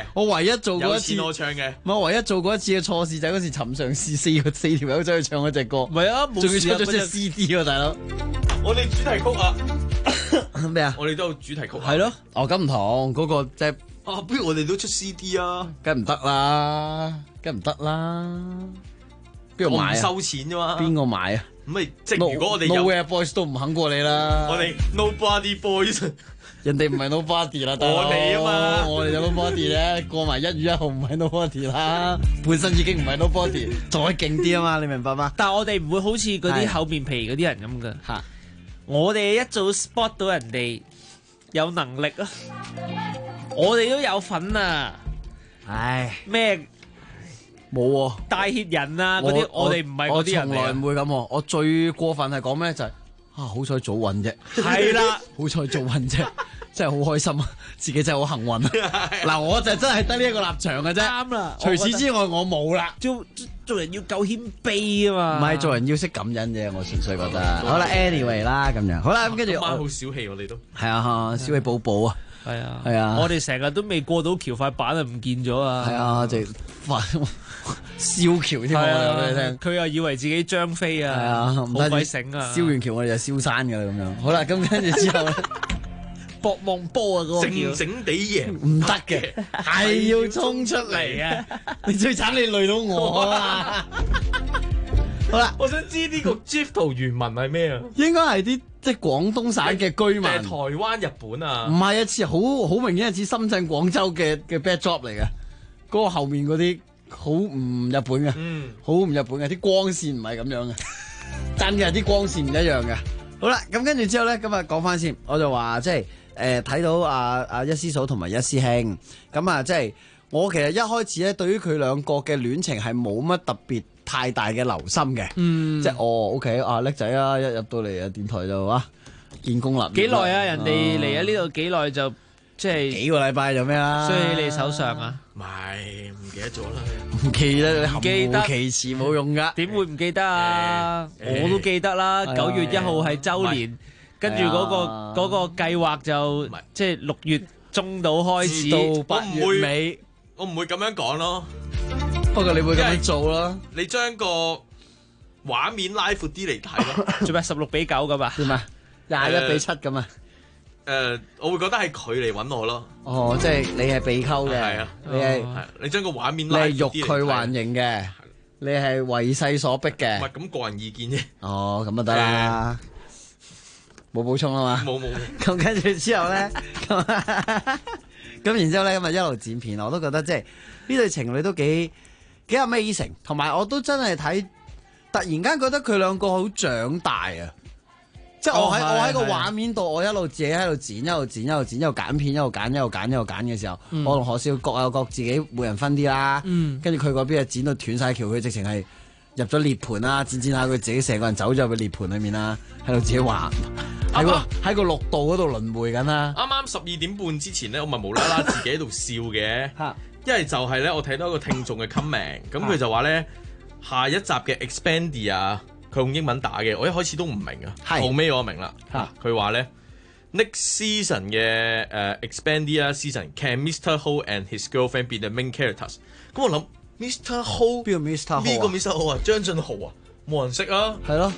我唯一做過一次有錢我唱嘅， 唔係我唯一做過一次嘅錯事就係嗰時尋常試四條友走去唱嗰隻歌，唔係啊， 仲要出咗隻 CD 喎，大佬。 我哋主題曲啊， 咩啊？ 我哋都有主題曲。 係咯，哦咁唔同嗰個即係啊，不如我哋都出 CD 啊？ 梗唔得啦，梗唔得啦。邊個買啊？ 我唔收錢啫嘛。 邊個買啊？ 咁咪即係如果我哋有 Nowhere Boys 都唔肯過你啦。 我哋 Nobody Boys。 人哋唔係 nobody 啦， 我哋啊嘛， 我哋有 nobody 咧，過埋1月1號唔係 nobody 啦，本身已經唔係 nobody， 再勁啲啊嘛，你明白嗎？ 但係我哋唔會好似嗰啲厚面皮嗰啲人咁嘅， 嚇， 我哋一早 spot 到人哋有能力啊，我哋都有份啊， 唉， 咩冇喎， 大協人啊嗰啲，我哋唔係嗰啲人嚟， 我從來唔會咁喎，我最過分係講咩就係好彩早運啫， 係啦， 好彩早運啫。真係好開心啊！自己真係好幸運啊！嗱，我就真係得呢一個立場嘅啫。 啱啦。 除此之外，我冇啦。 做人要夠謙卑啊嘛。 唔係做人要識感恩啫，我純粹覺得。好啦 ，anyway 啦，咁樣。好啦，咁跟住。 今晚好小氣，我哋都。 係啊，小氣寶寶啊。 係啊。 係啊。 我哋成日都未過到橋塊板啊，唔見咗啊。 係啊，就燒橋添啊！我哋聽。 佢又以為自己張飛啊。 係啊， 好鬼醒啊！ 燒完橋我哋就燒山㗎啦，咁樣。好啦，咁跟住之後咧。搏望波啊！嗰個靜靜地贏唔得嘅，係要衝出嚟啊！你最慘，你累到我啊！好啦， 我想知呢個 GIF 圖原文係咩啊？ 應該係啲即係廣東省嘅居民， 台灣、日本啊？ 唔係一次好明顯係似深圳、廣州嘅 backdrop 嚟嘅，嗰個後面嗰啲好唔日本嘅，好唔日本嘅，啲光線唔係咁樣嘅，真嘅啲光線唔一樣嘅。好啦，咁跟住之後咧，咁啊講翻先，我就話即係。睇到阿一師嫂同埋一師兄，咁啊，即係我其實一開始咧，對於佢兩個嘅戀情係冇乜特別太大嘅留心嘅，即係OK 叻仔啊，一入到嚟啊電台就見功立業。 幾耐啊？人哋嚟咗呢度幾耐就即係幾個禮拜就咩啦？ 所以你手上啊？ 唔係唔記得咗啦， 唔記得你唔記得， 其詞冇用噶， 點會唔記得啊？我都記得啦，9月1號係週年。跟住嗰個計劃就即係6月中到開始， 到8月尾， 我唔會咁樣講咯。 不過你會咁樣做咯。 你將個畫面拉闊啲嚟睇咯。 做咩16比9咁啊？ 點啊？21比7咁啊？ 我會覺得係佢嚟揾我咯。 哦，即係你係被溝嘅。係啊， 你係你將個畫面拉闊啲嚟睇。 你係欲拒還迎嘅，你係為勢所逼嘅。 唔係咁個人意見啫。 哦，咁就得啦。冇補充啦嘛， 冇。 咁跟住之後咧，咁然之後咧，咁啊一路剪片，我都覺得即係呢對情侶都幾 amazing，同埋我都真係睇，突然間覺得佢兩個好長大啊！即係我喺個畫面度，我一路自己喺度剪，一路揀片，一路揀嘅時候，我同何少各有各自己每人分啲啦。跟住佢嗰邊啊剪到斷晒橋，佢直情係入咗涅盤啦，剪下佢自己成個人走咗入去涅盤裏面啦，喺度自己畫。喺個綠道嗰度輪迴緊啦。 啱啱12點半之前咧，我咪無啦啦自己喺度笑嘅。因為就係咧，我睇到一個聽眾嘅 comment， 咁佢就話咧下一集嘅 Expandia， 佢用英文打嘅，我一開始都唔明啊，後尾我明啦。佢話咧 next season 嘅Expandia season can Mr. Ho and his girlfriend be the main characters？ 咁我諗 Mr. Ho 邊個 Mr. Ho 邊個 Mr. Ho 啊？張俊豪啊？冇人識啊。 係咯。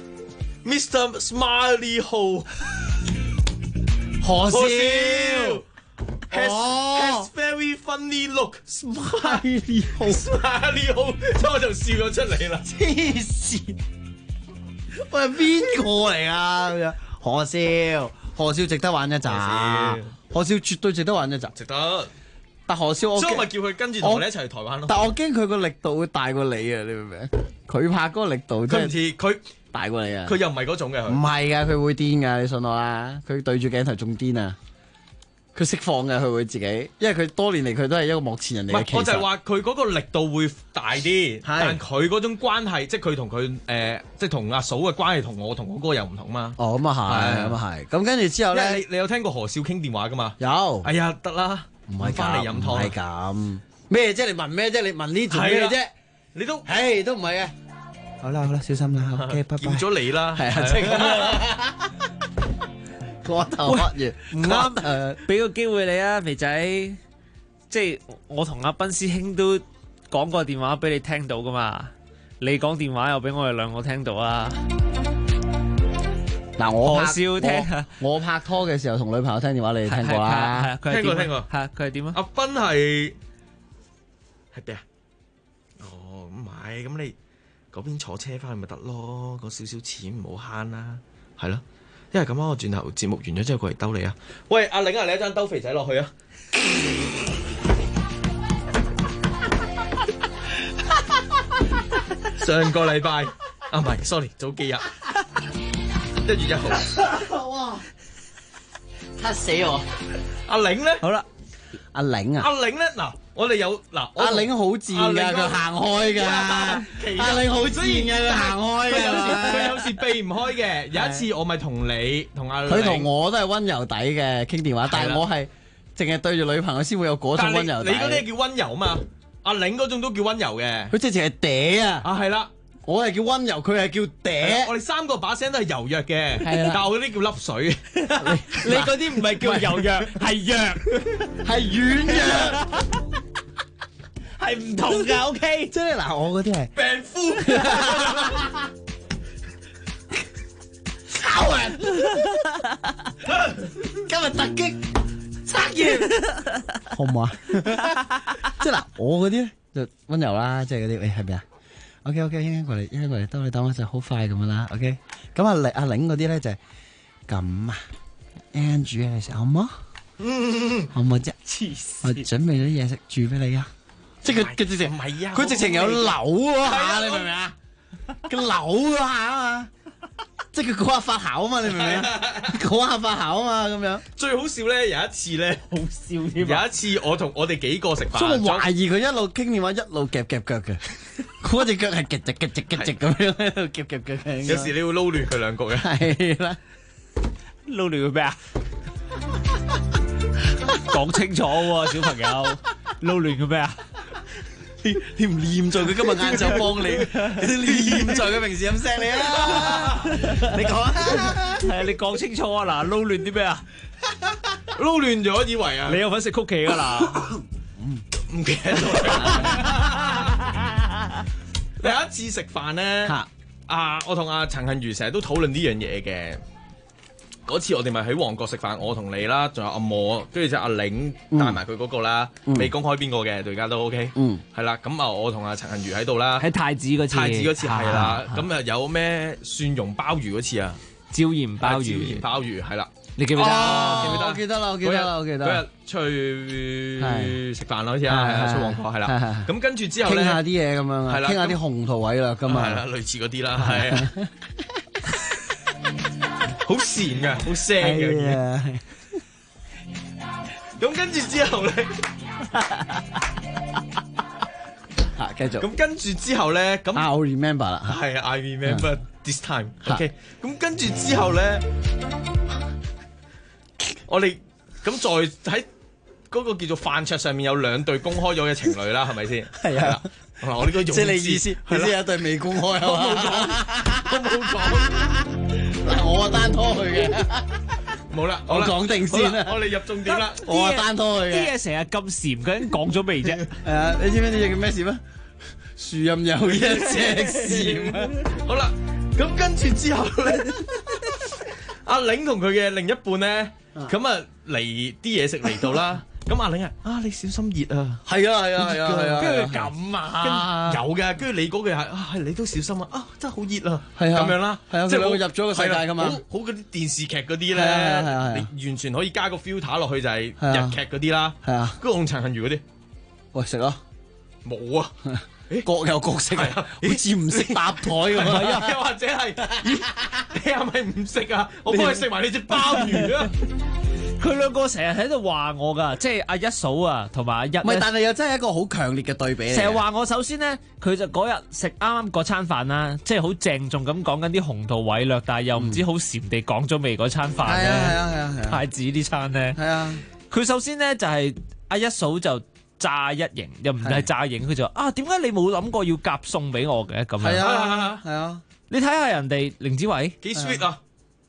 Mr. Smiley Ho， 何少 has very funny look，Smiley Ho，Smiley Ho， 所以我就笑咗出嚟啦。 黐線，喂邊個嚟啊？何少值得玩一集，何少絕對值得玩一集， 值得。 但何少所以我咪叫佢跟住同我哋一齊去台灣咯。 但我驚佢個力度會大過你啊！你明唔明？佢拍嗰個力度， 佢唔似佢。 大過你啊！ 佢又唔係嗰種嘅， 唔係㗎，佢會癲㗎，你信我啦！佢對住鏡頭仲癲啊！佢釋放嘅，佢會自己，因為佢多年嚟佢都係一個幕前人嚟嘅。 我就係話佢嗰個力度會大啲，但佢嗰種關係，即係佢同佢即係同阿嫂嘅關係，同我同我哥又唔同嘛。 哦，咁啊係，咁啊係。咁跟住之後咧， 你有聽過何少傾電話㗎嘛？ 有。 哎呀，得啦， 唔係翻嚟飲湯。 唔係咁咩啫？你問咩啫？你問呢條咩啫？ 你都， 都唔係嘅。好啦，小心啦 ，OK， 拜拜。 叫咗你啦， 係啊，即係咁啦。個頭屈完， 唔啱，俾個機會你啊，肥仔。 即係我同阿斌師兄都講過電話俾你聽到噶嘛，你講電話又俾我哋兩個聽到啊。 嗱，我拍拖嘅時候同女朋友聽電話，你哋聽過啦？ 聽過。 係佢係點啊？ 阿斌係邊啊？哦，咁咪咁你嗰邊坐車翻去咪得咯？嗰少少錢唔好慳啦，係咯。因為咁啊，我轉頭節目完咗之後過嚟兜你啊。喂，阿玲啊，你一陣兜肥仔落去啊！上個禮拜唔係 ，sorry， 早幾日1月1號。 哇！嚇死我！ 阿玲咧， 好啦，阿玲啊， 阿玲咧，嗱，我哋有嗱， 阿玲好賤㗎，佢行開㗎。阿玲好賤㗎，佢行開㗎。 佢有時避唔開嘅。有一次我咪同你同阿玲， 佢同我都係温柔底嘅傾電話，但係我係淨係對住女朋友先會有嗰種温柔底。 你嗰啲叫温柔嘛？阿玲嗰種都叫温柔嘅。 佢直情係嗲啊！ 啊，係啦。 我係叫温柔，佢係叫嗲。 我哋三個把聲都係柔弱嘅， 係但我嗰啲叫粒水。 你嗰啲唔係叫柔弱，係弱， 係軟弱， 係唔同㗎。OK， 即係嗱，我嗰啲係病夫， 炒人。今日突擊測驗，好唔好啊？即係嗱，我嗰啲咧就温柔啦，即係嗰啲，喂，係咪啊？OK， 應該過嚟，兜你等我就好快咁樣啦。OK， 咁阿玲嗰啲咧就係咁啊 ，Andrew 你食好唔好？好唔好啫？ 黐線！ 我準備咗嘢食煮俾你啊！即係佢直情唔係啊， 佢直情有扭嗰下，你明唔明啊？佢扭嗰下啊嘛，即係佢嗰下發姣啊嘛，你明唔明啊？嗰下發姣啊嘛，咁樣。 最好笑咧，有一次咧， 好笑添。 有一次我哋幾個食飯， 所以我懷疑佢一路傾電話一路夾腳嘅。嗰隻腳係夾直咁樣喺度夾嘅， 有時你會撈亂佢兩個嘅。 係啦， 撈亂佢咩啊？講清楚喎，小朋友，撈亂佢咩啊？ 你唔念在佢今日晏晝幫你，你念在佢平時咁錫你啊！你講啊， 係啊，你講清楚啊！嗱，撈亂啲咩啊？ 撈亂咗，以為啊， 你有份食曲奇㗎啦？ 唔記得咗。有一次食飯咧，我同阿陳幸如成日都討論呢樣嘢嘅。嗰次我哋咪喺旺角食飯，我同你啦，仲有阿莫，跟住就阿玲帶埋佢嗰個啦，未公開邊個嘅，到而家都 OK。係啦，咁啊，我同阿陳幸如喺度啦。 喺太子嗰次係啦，咁啊有咩蒜蓉鮑魚嗰次啊？椒鹽鮑魚係啦。 你記唔記得？ 我記得啦，我記得。 嗰日出去食飯啦，好似啊，出旺角係啦。咁跟住之後咧， 傾下啲嘢咁樣， 係啦， 傾下啲紅圖位啦，今日係啦，類似嗰啲啦，係。好賤㗎，好聲嘅。咁跟住之後咧， 繼續。 咁跟住之後咧，咁 I remember 啦， 係 I remember this time。OK， 咁跟住之後咧。我哋咁在喺嗰個叫做飯桌上面有兩對公開咗嘅情侶啦，係咪先？係啊，我呢個用字， 即係你意思，你先有一對未公開係嘛？ 我冇講， 嗱，我單拖去嘅， 冇啦， 我講定先啦， 我哋入重點啦， 我單拖去嘅， 啲嘢成日咁禪，究竟講咗未啫？ 你知唔知呢隻叫咩禪啊？樹蔭有一隻禪啊！ 好啦，咁跟住之後咧，阿玲同佢嘅另一半咧。咁啊嚟啲嘢食嚟到啦，咁阿玲啊你小心熱啊，係啊，跟住咁啊，有嘅，跟住你嗰句係你都小心啊，真係好熱啊，係啊，咁樣啦， 係啊，即係我入咗個世界噶嘛， 好嗰啲電視劇嗰啲咧，你完全可以加個 filter 落去就係日劇嗰啲啦，係啊，跟住我陳幸如嗰啲，喂食啊，冇啊。各有各食啊，好似唔識搭台咁啊！又或者係，你係咪唔食啊？我幫你食埋你隻鮑魚啊！ 佢兩個成日喺度話我噶，即係阿一嫂啊，同埋阿一。 唔係，但係又真係一個好強烈嘅對比。 成日話我，首先咧，佢就嗰日食啱啱嗰餐飯啦，即係好鄭重咁講緊啲鴻圖偉略，但係又唔知好禪地講咗未嗰餐飯咧。係啊，太子呢餐咧。係啊，佢首先咧就係阿一嫂就。炸一型又唔係炸型，佢就話點解你冇諗過要夾餸俾我嘅咁樣？係啊，你睇下人哋凌子偉幾 sweet 啊！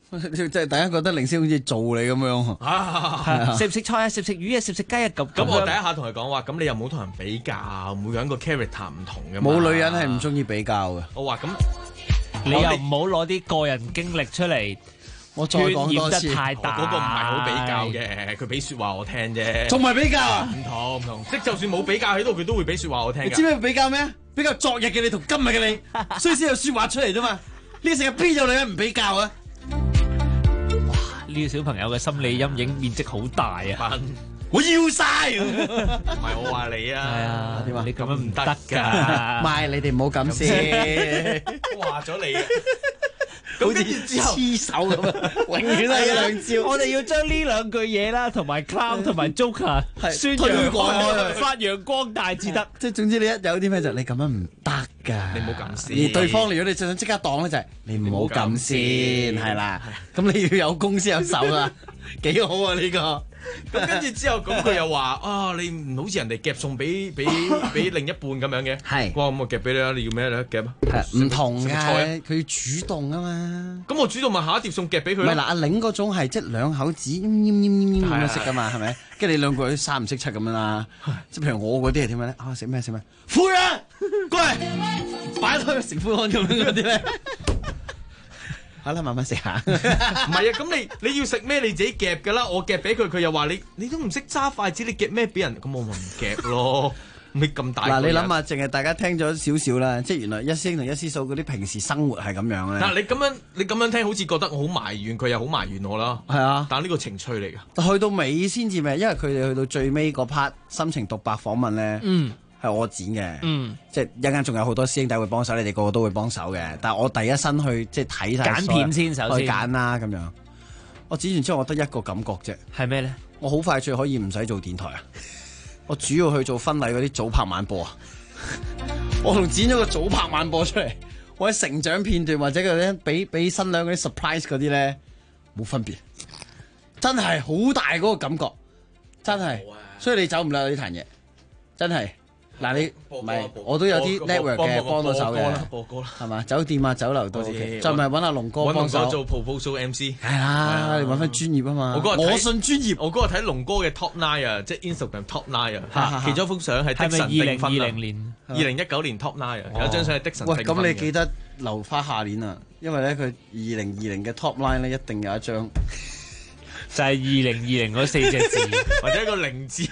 即係大家覺得靈星好似做你咁樣食唔食菜啊？食唔食魚啊？食唔食雞啊？咁我第一下同佢講話，咁你又冇同人比較，每個人個 character 唔同嘅嘛。 冇女人係唔中意比較嘅。 我話咁， 你又唔好攞啲個人經歷出嚟。 我再講多次， 得太大， 嗰個唔係好比較嘅，佢俾説話我聽啫。 仲唔係比較啊？ 唔同，即就算冇比較喺度，佢都會俾説話我聽。 你知咩比較咩？比較昨日嘅你同今日嘅你，所以先有説話出嚟啫嘛。呢個世界邊有女人唔比較啊？ 哇！呢個小朋友嘅心理陰影面積好大啊！ 我要晒， 唔係我話你啊， 係啊， 點啊？ 你咁樣唔得㗎， 唔係你哋唔好咁先， 話咗你啊！ 咁跟住之後黐手咁啊，永遠係兩招。 我哋要將呢兩句嘢啦，同埋 clown 同埋 joker 宣揚開，發揚光大至得。 即係總之你一有啲咩就你咁樣唔得㗎， 你唔好咁先。 而對方如果你就想即刻擋咧，就係你唔好咁先，係啦。咁你要有攻先有守啊，幾好啊呢個。 咁跟住之後，咁佢又話啊，你唔好似人哋夾餸俾另一半咁樣嘅。 係。 哇，咁我夾俾你啦，你要咩咧？夾啊。 係唔同嘅，佢要主動啊嘛。 咁我主動問下一碟餸夾俾佢。 唔係嗱，阿玲嗰種係即係兩口子咁樣食噶嘛，係咪？跟住你兩個都三唔識七咁樣啦。即係譬如我嗰啲係點樣咧？啊，食咩食咩？灰啊，過嚟，擺開成灰安咁樣嗰啲咧。好啦，慢慢食下。 唔係啊，咁你要食咩你自己夾㗎啦。我夾俾佢，佢又話你都唔識揸筷子，你夾咩俾人？咁我咪唔夾咯。咩咁大？ 嗱，你諗下，淨係大家聽咗少少啦，即係原來一師兄同一師嫂嗰啲平時生活係咁樣咧。 嗱，你咁樣聽，好似覺得我好埋怨，佢又好埋怨我啦。 係啊， 但係呢個情趣嚟㗎。 去到尾先至咩？因為佢哋去到最尾嗰 part 心情獨白訪問咧。係我剪嘅，即係一陣間仲有好多師兄弟會幫手，你哋個個都會幫手嘅。但係我第一身去即係睇晒揀片先，首先去揀啦咁樣。我剪完之後，我得一個感覺啫。 係咩咧？ 我好快脆可以唔使做電台啊！我主要去做婚禮嗰啲早拍晚播啊！我同剪咗個早拍晚播出嚟，我喺成長片段或者嗰啲俾新娘嗰啲 surprise 嗰啲咧冇分別，真係好大嗰個感覺，真係。所以你走唔甩呢壇嘢，真係。嗱你唔係，我都有啲 network 嘅幫到手嘅， 播歌啦， 係嘛？酒店啊、酒樓都 OK，再唔係揾阿龍哥幫手做 proposal MC。 係啦，你揾翻專業啊嘛。我信專業。 我嗰日睇龍哥嘅 Top 9啊，即係 Instagram Top 9啊，其中一幅相係的神訂婚 2020年、 2019年 Top 9啊，有張相係的神訂婚。 喂，咁你記得留翻下年啊，因為咧佢2020嘅 Top 9咧一定有一張， 就係2020嗰4隻字或者一個0字。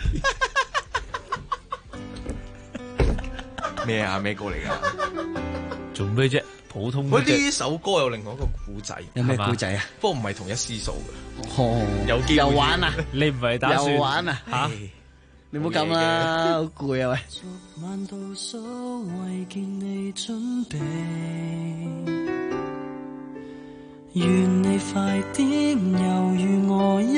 咩啊？咩歌嚟㗎？ 做咩啫？普通。 喂，呢首歌有另外一個古仔， 有咩古仔啊？ 不過唔係同一師數嘅。 哦， 有機會又玩啊！ 你唔係打算又玩啊？嚇！你唔好咁啦，好攰啊喂！ 逐晚倒數為見你準備，願你快啲又與我一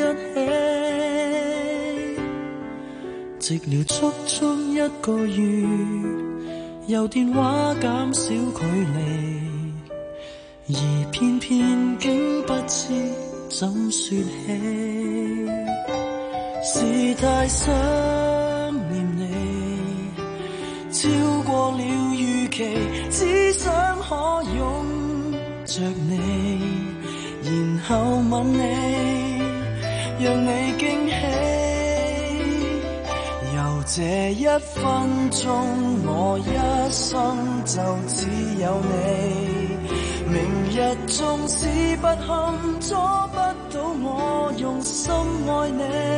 起，寂寥足足一個月。由電話減少距離，而偏偏竟不知怎說起，是太想念你，超過了預期，只想可擁着你，然後吻你，讓你驚喜。由這一分鐘，我一生就只有你。明日縱使不堪，阻不到我用心愛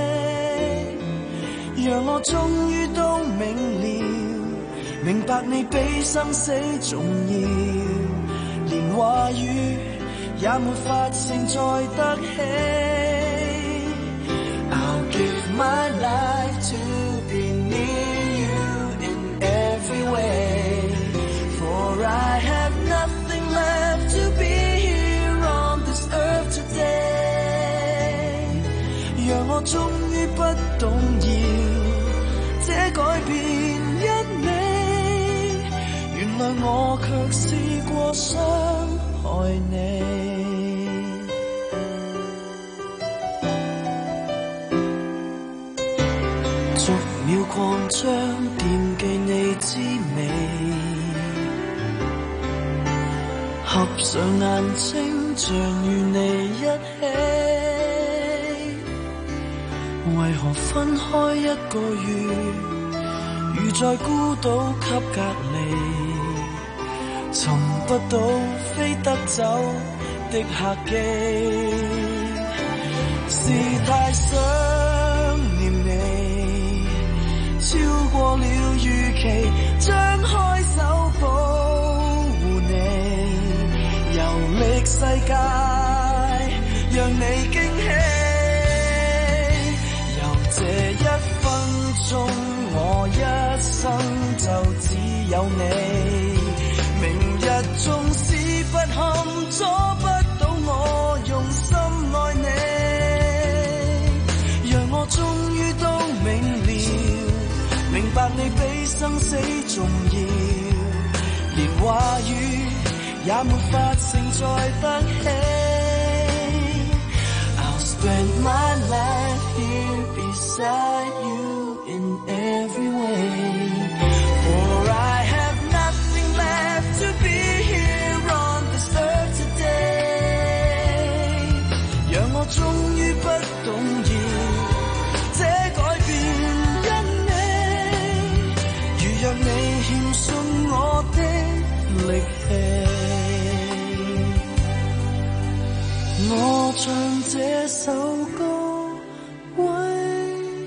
你。讓我終於都明了，明白你比生死重要，連話語也沒法承載得起。I'll give my life to be near you in every way, for I have nothing left to be here on this earth today. 讓我終於不動搖，這改變因你，原來我卻試過傷害你。逐秒擴張，惦記你滋味，合上眼睛， 像與你一起，為何分開一個月，如在孤島給隔離，尋不到飛得走的客機，是太想念你，超過了預期，張開手保護你，遊歷世界，讓你驚喜，由這一分鐘，我一生就只有你。明日縱使不堪，阻不到我用心愛你，讓我終於都明了，明白你比生死重要，連話語也沒法承載得起。I'll spend my life here beside you in every way, for I have nothing left to be here on this earth today. 讓我終於不動搖，這改變因你，如若你欠信我的力氣，我唱這首歌為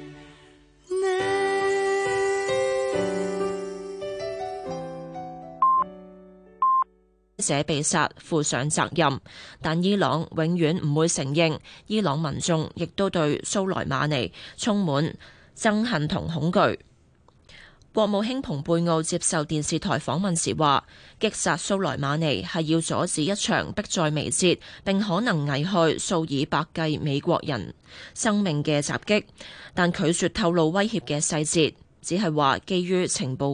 者被殺負上責任，但伊朗永遠唔會承認。伊朗民眾亦都對蘇萊馬尼充滿憎恨同恐懼。國務卿蓬佩奧接受電視台訪問時話，擊殺蘇萊馬尼係要阻止一場迫在眉睫並可能危害數以百計美國人生命嘅襲擊，但拒絕透露威脅嘅細節，只係話基於情報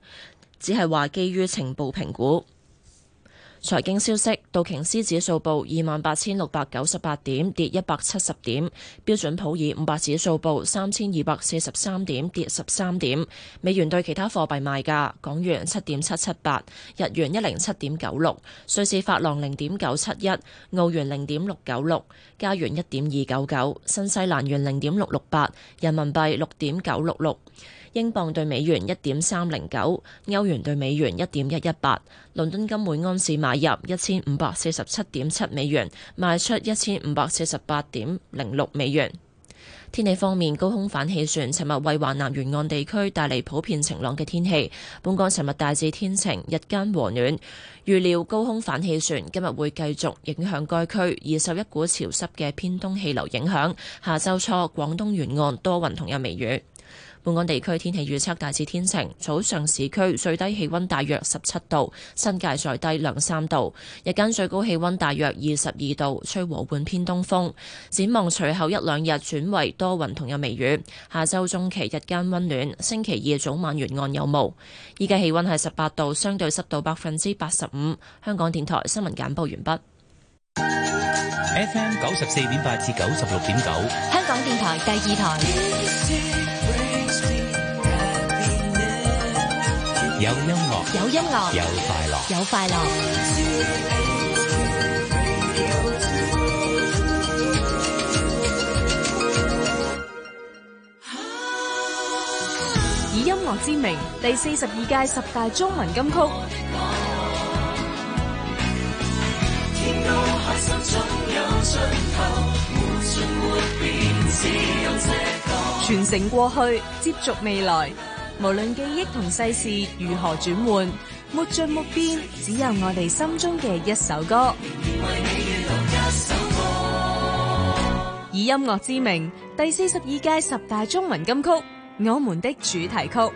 評估。財經消息，道瓊斯指數報28,698點，跌170點；標準普爾500指數報3,243點，跌13點。美元對其他貨幣賣價：港元7.778，日元107.96，瑞士法郎0.971，澳元0.696，加元1.299，新西蘭元0.668，人民幣6.966。英鎊對美元1.309，歐元對美元1.118，倫敦金每安士買入1547.7美元，賣出1548.06美元。天氣方面，高空反氣旋尋日為華南沿岸地區帶嚟普遍晴朗嘅天氣。本港尋日大致天晴，日間和暖。預料高空反氣旋今日會繼續影響該區，而受一股潮濕嘅偏東氣流影響，下週初廣東沿岸多雲同有微雨。本港地區天氣預測大致天晴，早上市區最低氣溫大約17度，新界再低2-3度，日間最高氣溫大約22度，吹和緩偏東風。展望隨後一兩日轉為多雲同有微雨，下周中期日間溫暖，星期二早晚沿岸有霧。依家氣溫係18度，相對濕度85%。香港電台新聞簡報完畢。 FM 94.8至96.9， 香港電台第2台。 有音樂， 有音樂， 有快樂， 有快樂。 以音樂之名，第42屆10大中文金曲。傳承過去，接續未來。無論記憶同世事如何轉換，沒盡沒變，只有我哋心中嘅一首歌。以音樂之名，第42屆10大中文金曲，我們的主題曲。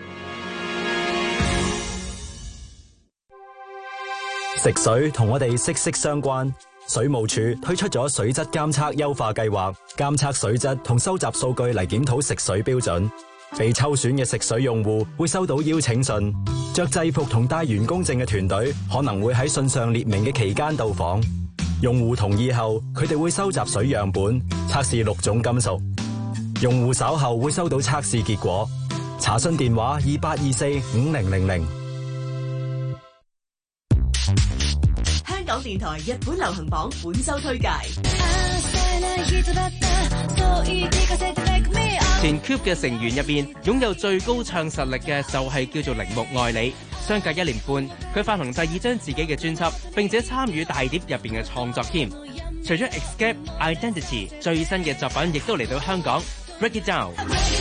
食水同我哋息息相關，水務署推出咗水質監測優化計劃，監測水質同收集數據嚟檢討食水標準。被抽選嘅食水用戶會收到邀請信，着制服同帶員工證嘅團隊可能會喺信上列明嘅期間到訪。用戶同意後，佢哋會收集水樣本，測試6種金屬。用戶稍後會收到測試結果。查詢電話28245000。 香港電台日本流行榜本周推介。 前 Cube 嘅成員入邊，擁有最高唱實力嘅就係叫做鈴木愛理。相隔1年半，佢發行第2張自己嘅專輯，並且參與大碟入邊嘅創作添。除咗 Escape Identity， 最新嘅作品亦都嚟到香港。Break It Down。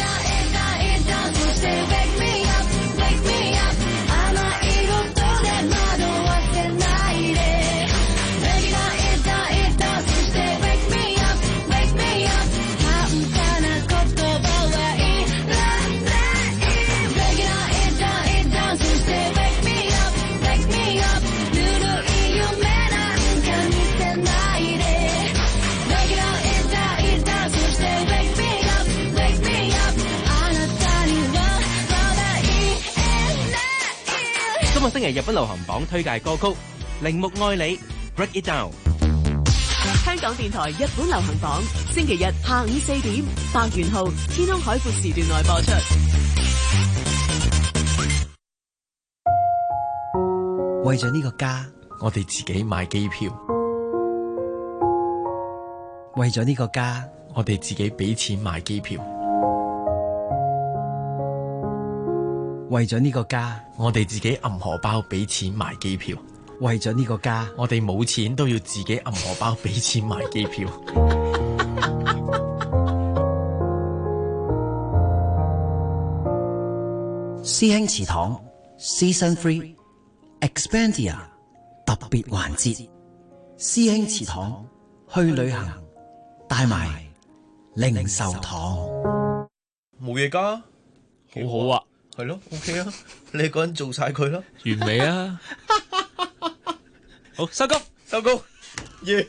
今個星期日本流行榜推介歌曲《鈴木愛理》Break It Down。 香港電台日本流行榜，星期日下午4點，百元號天空海闊時段內播出。 為咗呢個家， 我哋自己買機票； 為咗呢個家， 我哋自己俾錢買機票； 為咗呢個家， 我哋自己揞荷包俾錢買機票； 為咗呢個家， 我哋冇錢都要自己揞荷包俾錢買機票。 師兄祠堂 Season 3 Expandia 特別環節，師兄祠堂去旅行帶埋零售堂， 冇嘢㗎， 好好啊， 係咯 ，OK 啊，你一個人做晒佢啦， 完美啊！好，收工， 收工，完。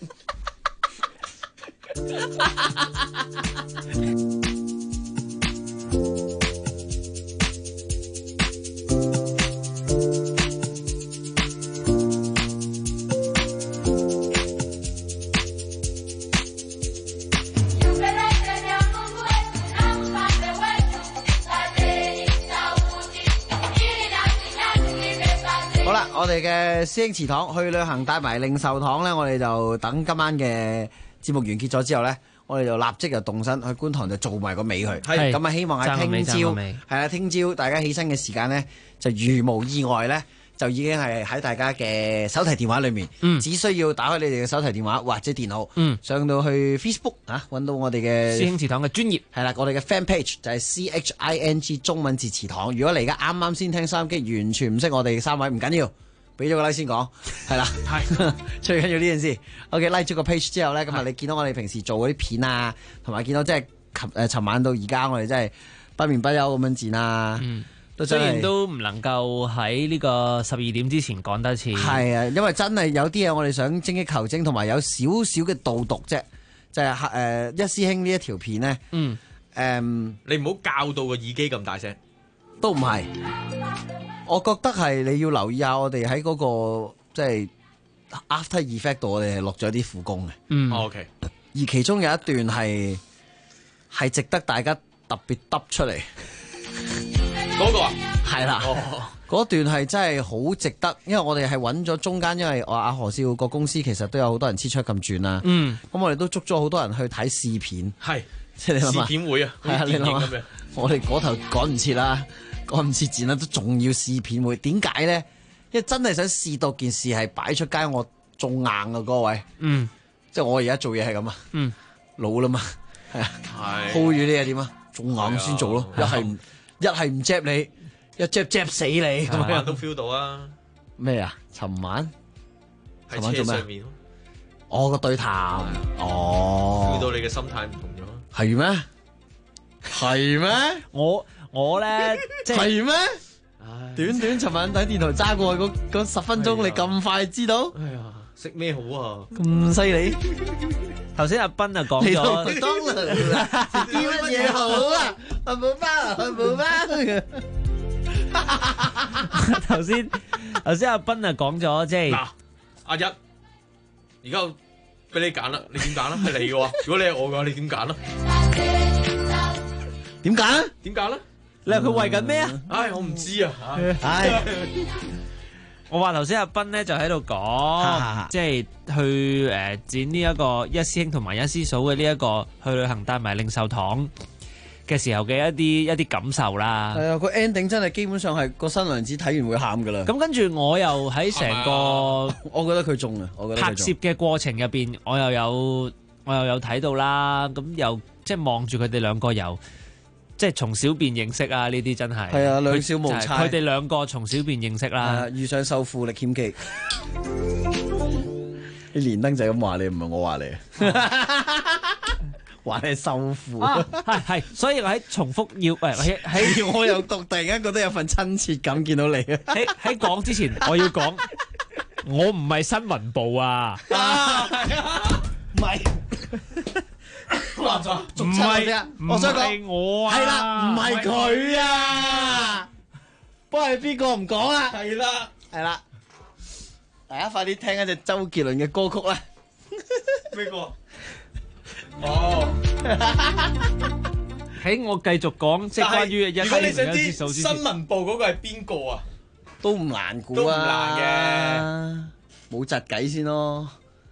好啦，我哋嘅師兄祠堂去旅行帶埋零售堂咧，我哋就等今晚嘅節目完結咗之後咧，我哋就立即就動身去觀塘就做埋個尾去。係咁啊，希望喺聽朝係啦，聽朝大家起身嘅時間咧，就如無意外咧，就已經係喺大家嘅手提電話裏面，只需要打開你哋嘅手提電話或者電腦，上到去 Facebook 揾到我哋嘅師兄祠堂嘅專頁， 係啦，我哋嘅 fan page 就係 CHING 中文字祠堂。如果你而家啱啱先聽收音機，完全唔識我哋3位，唔緊要，俾咗個 like 先講，係啦，係最緊要呢件事。OK，like 咗個 page 之後咧，咁啊，你見到我哋平時做嗰啲片啊，同埋見到即係尋晚到而家，我哋真係不眠不休咁樣剪啊。 雖然都唔能夠喺呢個12點之前講得切， 係啊，因為真係有啲嘢我哋想精益求精，同埋有少少嘅導讀啫，就係一師兄呢一條片咧， 你唔好教到個耳機咁大聲， 都唔係，我覺得係你要留意下我哋喺嗰個即係 After Effect 度，我哋係落咗啲苦工嘅 ，OK， 而其中有一段係值得大家特別揼出嚟。 嗰個啊， 係啦，嗰段係真係好值得，因為我哋係揾咗中間，因為阿何少個公司其實都有好多人黐出咁轉啦，咁我哋都捉咗好多人去睇試片， 係， 即係你諗下試片會啊， 係啊，你諗下，我哋嗰頭趕唔切啦，趕唔切剪啦，都仲要試片會，點解咧？因為真係想試到件事係擺出街，我仲硬啊，各位，即係我而家做嘢係咁啊，老啦嘛，係啊，hold 住呢嘢點啊，仲硬先做咯，一係唔 jab 你，一 jab 死你咁樣都 feel 到啊！ 咩啊？尋晚喺車上面咯， 我個對談 ，feel 到你嘅心態唔同咗， 係咩？係咩？ 我咧即係咩？短尋晚喺電台揸過去嗰10分鐘，你咁快知道？ 哎呀，食咩好啊？ 咁犀利！ 頭先阿斌啊講咗， 麥當勞啦，食啲乜嘢好啊？漢堡包啊，漢堡包。 頭先阿斌啊講咗，即係嗱，阿一，而家俾你揀啦，你點揀啦？係你嘅喎，如果你係我嘅話，你點揀啦？ 點揀？ 點揀啦？ 你話佢為緊咩啊？ 唉，我唔知啊。 我話頭先阿斌咧就喺度講，即係去剪呢一個一師兄同埋一師嫂嘅呢一個去旅行帶埋零售堂嘅時候嘅一啲感受啦。 係啊，個 ending 真係基本上係個新娘子睇完會喊噶啦。 咁跟住我又喺成個， 我覺得佢中啊，我覺得拍攝嘅過程入邊，我又有睇到啦。咁又即係望住佢哋兩個又。即係從小便認識啊！呢啲真係係啊，兩小無猜。 佢哋兩個從小便認識啦， 遇上受父力欠記。你連登就係咁話你，唔係我話你，話你受父。 係，所以我喺重複要喺我又突然間覺得有份親切感，見到你。 喺講之前，我要講，我唔係新聞部啊， 唔係。唔係，我想講我啊， 係啦，唔係佢啊，不過係邊個唔講啊？ 係啦， 係啦，大家快啲聽一隻周杰倫嘅歌曲啦。 咩歌？哦， 喺我繼續講，即係關於如果你想知新聞部嗰個係邊個啊？ 都唔難估啊， 都唔難嘅，冇窒計先咯。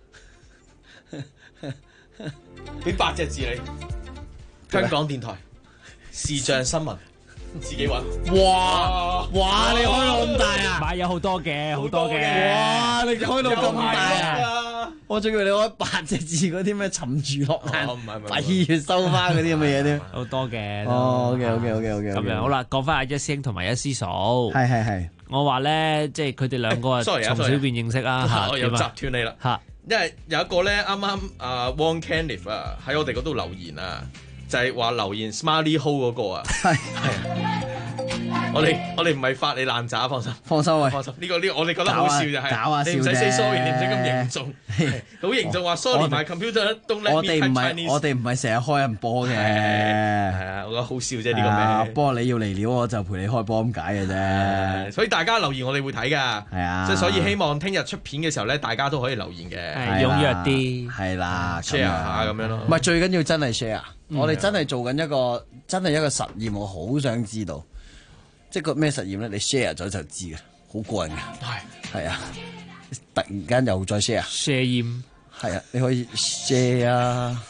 俾8隻字你，香港電台視像新聞，自己揾。 哇！你開到咁大啊？ 買有好多嘅，好多嘅。 哇！你開到咁大啊？我仲以為你開8隻字嗰啲咩沉住落雁、閉月羞花嗰啲咁嘅嘢添。 好多嘅。 哦，OK。 咁樣好啦，講翻阿一師兄同埋一師嫂。 係。 我話咧，即係佢哋兩個啊，從小便認識啦。 我又摘斷你啦。嚇！因為有一個咧，啱啱Wong Kenneth 啊喺我哋嗰度留言啊，就係話留言 Smiley Hole 嗰個啊，係我哋唔係發你爛渣，放心喂， 呢個我哋覺得好笑就係， 搞下笑啫， 你唔使 say sorry，你唔使咁凝重，好凝重話 sorry my computer don't let me type Chinese。 我哋唔係成日開人波嘅， 係啊，我覺得好笑啫呢個名。 不過你要嚟料，我就陪你開波咁解嘅啫。 所以大家留言我哋會睇㗎，係啊，即係所以希望聽日出片嘅時候咧，大家都可以留言嘅， 踴躍啲， 係啦 ，share 下咁樣咯。 唔係最緊要真係 share，我哋真係做緊一個實驗，我好想知道。即係個咩實驗咧？你 share 咗就知嘅，好過癮嘅。係啊，突然間又再 share 驗， 係啊，你可以 share 啊。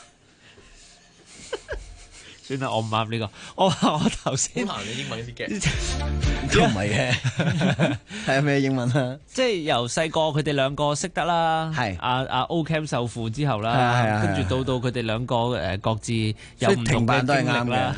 算啦，我唔啱呢個。我頭先行你英文啲嘅， 都唔係嘅。係咩英文啊？ 即係由細個佢哋兩個識得啦，係阿 Ocam 受父之後啦，跟住到佢哋兩個各自有唔同嘅經歷啦。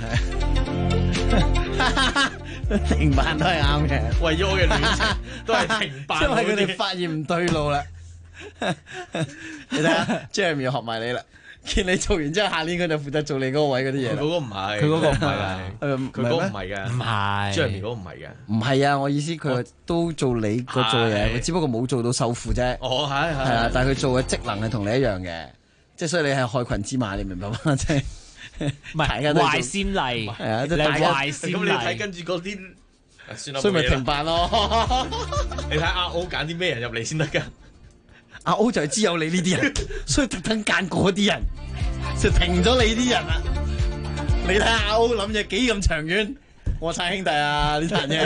停辦都係啱嘅， 為咗我嘅戀情都係停辦， 因為佢哋發現唔對路啦。你睇下 Jeremy 又學埋你啦，見你做完之後，下年佢就負責做你嗰個位嗰啲嘢。 佢嗰個唔係， 佢嗰個唔係㗎， 佢嗰個唔係㗎， 唔係 Jeremy 嗰個唔係㗎， 唔係啊！我意思佢都做你嗰做嘢，只不過冇做到受父啫。 哦，係啊，但係佢做嘅職能係同你一樣嘅，即係所以你係害群之馬，你明白嗎？即係。 唔係壞先例， 係啊， 即係壞先例。咁你睇跟住嗰啲，算啦， 所以咪停辦咯。 你睇阿 O 揀啲咩人入嚟先得㗎？ 阿 O 就係知有你呢啲人，所以特登揀嗰啲人，就停咗你啲人啦。你睇阿 O 諗嘢幾咁長遠，我撐兄弟啊呢壇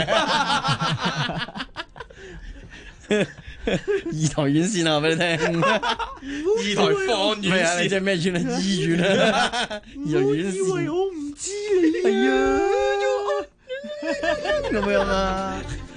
嘢。二台院線啊，俾你聽。 二台放院線， 你即係咩院啊？醫院啊，二台院線。以為我唔知你係啊，咁樣啊。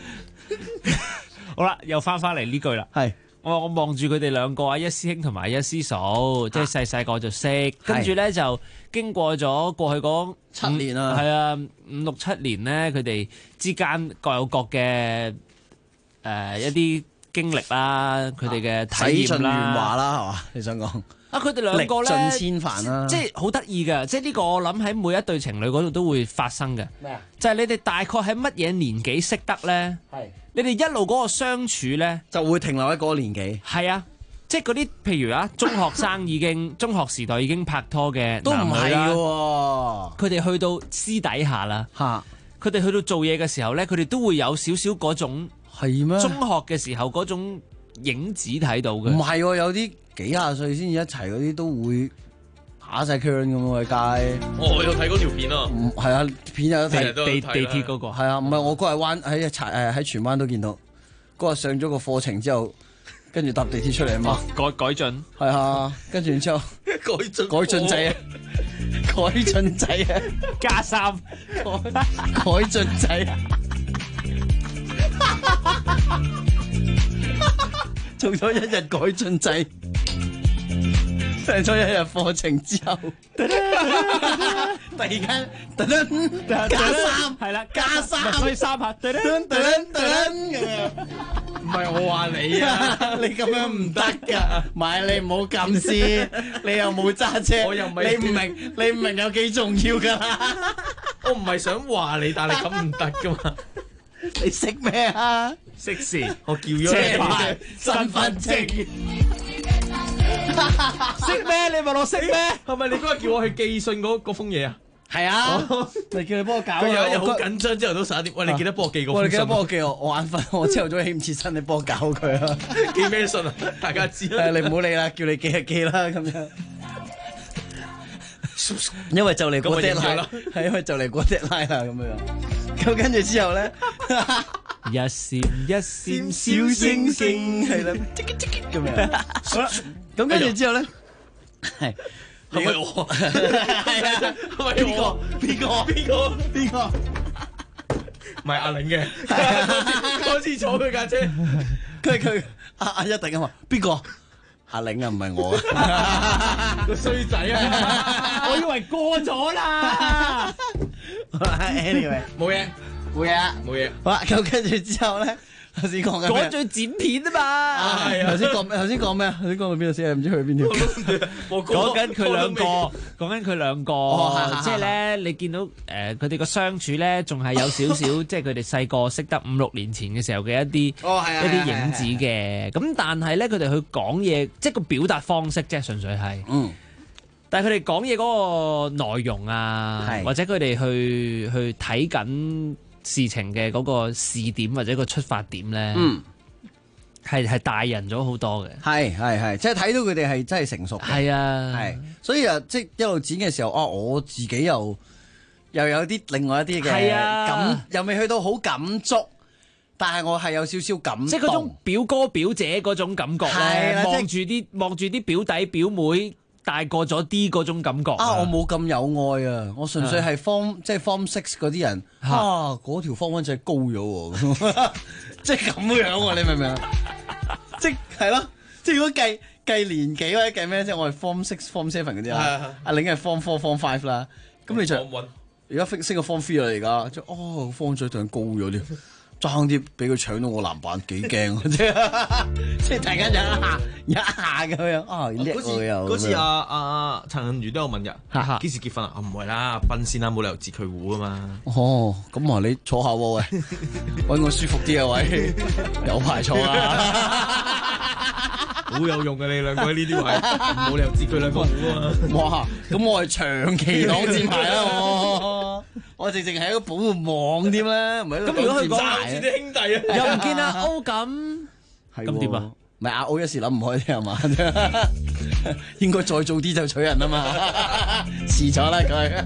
好啦，又翻嚟呢句啦。 係我望住佢哋兩個啊，一師兄同埋一師嫂，即係細個就識，跟住咧就經過咗過去嗰 7年啊， 係啊5、6、7年咧，佢哋之間各有各嘅一啲經歷啦，佢哋嘅體驗啦，洗盡鉛華啦，係嘛？你想講啊？佢哋兩個咧， 歷盡千帆啦， 即係好得意嘅，即係呢個我諗喺每一對情侶嗰度都會發生嘅。 咩啊？ 就係你哋大概喺乜嘢年紀識得咧？ 係你哋一路嗰個相處咧， 就會停留喺嗰個年紀。 係啊，即係嗰啲譬如啊，中學生已經中學時代已經拍拖嘅都唔係啦， 佢哋去到私底下啦，佢哋去到做嘢嘅時候咧，佢哋都會有少少嗰種。 係咩？ 中學嘅時候嗰種影子睇到嘅， 唔係喎，有啲幾廿歲先至一齊嗰啲都會打晒 current 咁喎喺街。 我有睇嗰條片啊， 係啊，片有得睇， 地鐵嗰個係啊，唔係我嗰日喺荃灣都見到嗰嗰日上咗個課程之後，跟住搭地鐵出嚟啊嘛， 改進係啊，跟住然之後改進仔啊，改進仔啊， 加3 改進仔啊，做咗一日改進仔。上咗一日課程之後，突然間加3， 係啦， 加3， 所以3下， 咁樣。唔係我話你啊，你咁樣唔得㗎，買你唔好咁先，你又冇揸車， 我又唔係你唔明有幾重要㗎？ 我唔係想話你，但係咁唔得㗎嘛。 你識咩啊？ 識事，我叫咗車牌、身份證。 識咩？你問我識咩？ 係咪你嗰日叫我去寄信嗰封嘢啊？ 係啊，你叫你幫我搞。 佢有一日好緊張，朝頭早11點。喂，你記得幫我寄個封信。 你記得幫我寄我眼瞓，我朝頭早起唔切身，你幫我搞佢啊！ 寄咩信啊？大家知啦。 你唔好理啦，叫你寄就寄啦咁樣。因為就嚟過 deadline，係因為就嚟過 deadline啦咁樣。咁跟住之後咧， 一閃一閃小星星係啦，咁樣。好啦，咁跟住之後咧，係咪我？係啊，邊個？ 唔係阿玲嘅，嗰次坐佢架車， 佢阿一定啊嘛，邊個？阿玲啊，唔係我啊， 個衰仔啊！ 我以為過咗啦。 Anyway， 冇嘢。 好啦，咁跟住之後咧，頭先講緊咩？ 趕住剪片啊嘛。 係啊，頭先講咩啊？頭先講到邊度先啊？唔知去邊條？ 講緊佢兩個，即係咧，你見到佢哋個相處咧，仲係有少少，即係佢哋細個識得5-6年前嘅時候嘅一啲影子嘅。咁但係咧，佢哋去講嘢，即係個表達方式，即係純粹係。但係佢哋講嘢嗰個內容啊，或者佢哋去睇緊事情嘅嗰個視點或者個出發點咧，係大人咗好多嘅。 係，即係睇到佢哋係真係成熟嘅。 係啊， 係，所以啊，即係一路剪嘅時候，我自己又有啲另外一啲嘅感，又未去到好感觸，但係我係有少少感動， 即係嗰種表哥表姐嗰種感覺咧，望住啲表弟表妹大個咗啲嗰種感覺啊！我冇咁有愛啊，我純粹係即係 Form 6嗰啲人嗰條 Form 1仔高咗喎，即係咁樣喎，你明唔明啊？即係咯，即係如果計年紀或者計咩，即係我係 Form 6、Form 7嗰啲啦，阿玲係 Form 4、Form 5啦，咁你就而家升個 Form 3啦，而家即係Form 仔對高咗啲。爭啲俾佢搶到我籃板，幾驚即係大家一下咁樣啊！ 嗰次阿陳幸妤都有問人幾時結婚啊？唔係啦，阿斌先啦，冇理由截佢糊啊嘛。 哦，咁啊，你坐下喎喂，揾個舒服啲嘅位，有排坐啊！ 好有用嘅你兩個喺呢啲位，冇理由截佢兩個糊啊嘛。 哇！咁我係長期擋箭牌啦，我直情係一個保護網添啦，唔係一個擋箭牌。 啲兄弟啊， 又唔見阿歐咁，咁點啊？ 咪阿歐一時諗唔開啫係嘛？應該再早啲就娶人啊嘛，遲咗啦佢。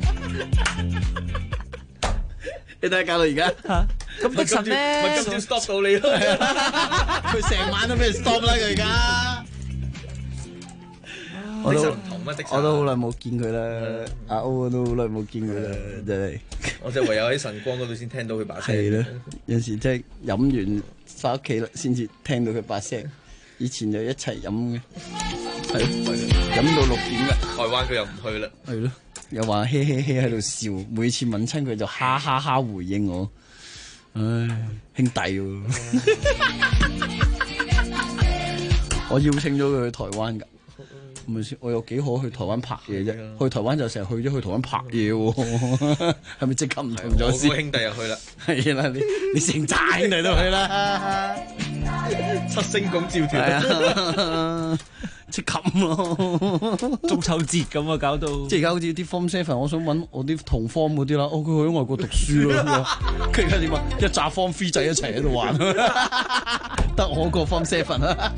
你睇下搞到而家咁的神咩？ 咪今朝 stop 到你咯， 佢成晚都俾人 stop 啦佢而家。我都好耐冇見佢啦，阿歐都好耐冇見佢啦，真係。 我就唯有喺晨光嗰度先聽到佢把聲。 係咯，有時即係飲完翻屋企啦，先至聽到佢把聲。以前就一齊飲嘅，係飲到6點嘅。 台灣佢又唔去啦。 係咯，又話嘿嘿嘿喺度笑，每次問親佢就哈哈哈回應我。唉，兄弟喎，我邀請咗佢去台灣㗎。咪先，我有幾可去台灣拍嘢啫？去台灣就成日去咗去台灣拍嘢喎，係咪即刻唔同咗先？ 我兄弟又去啦， 係啦，你成紮兄弟都去啦 ，7星拱照團， 即咁咯， 中秋節咁啊，搞到即係而家好似啲 Form 7，我想揾我啲同 Form 嗰啲啦，佢去外國讀書咯，佢而家點啊？一紮 Form 3仔一齊喺度玩，得我個 Form 7啊！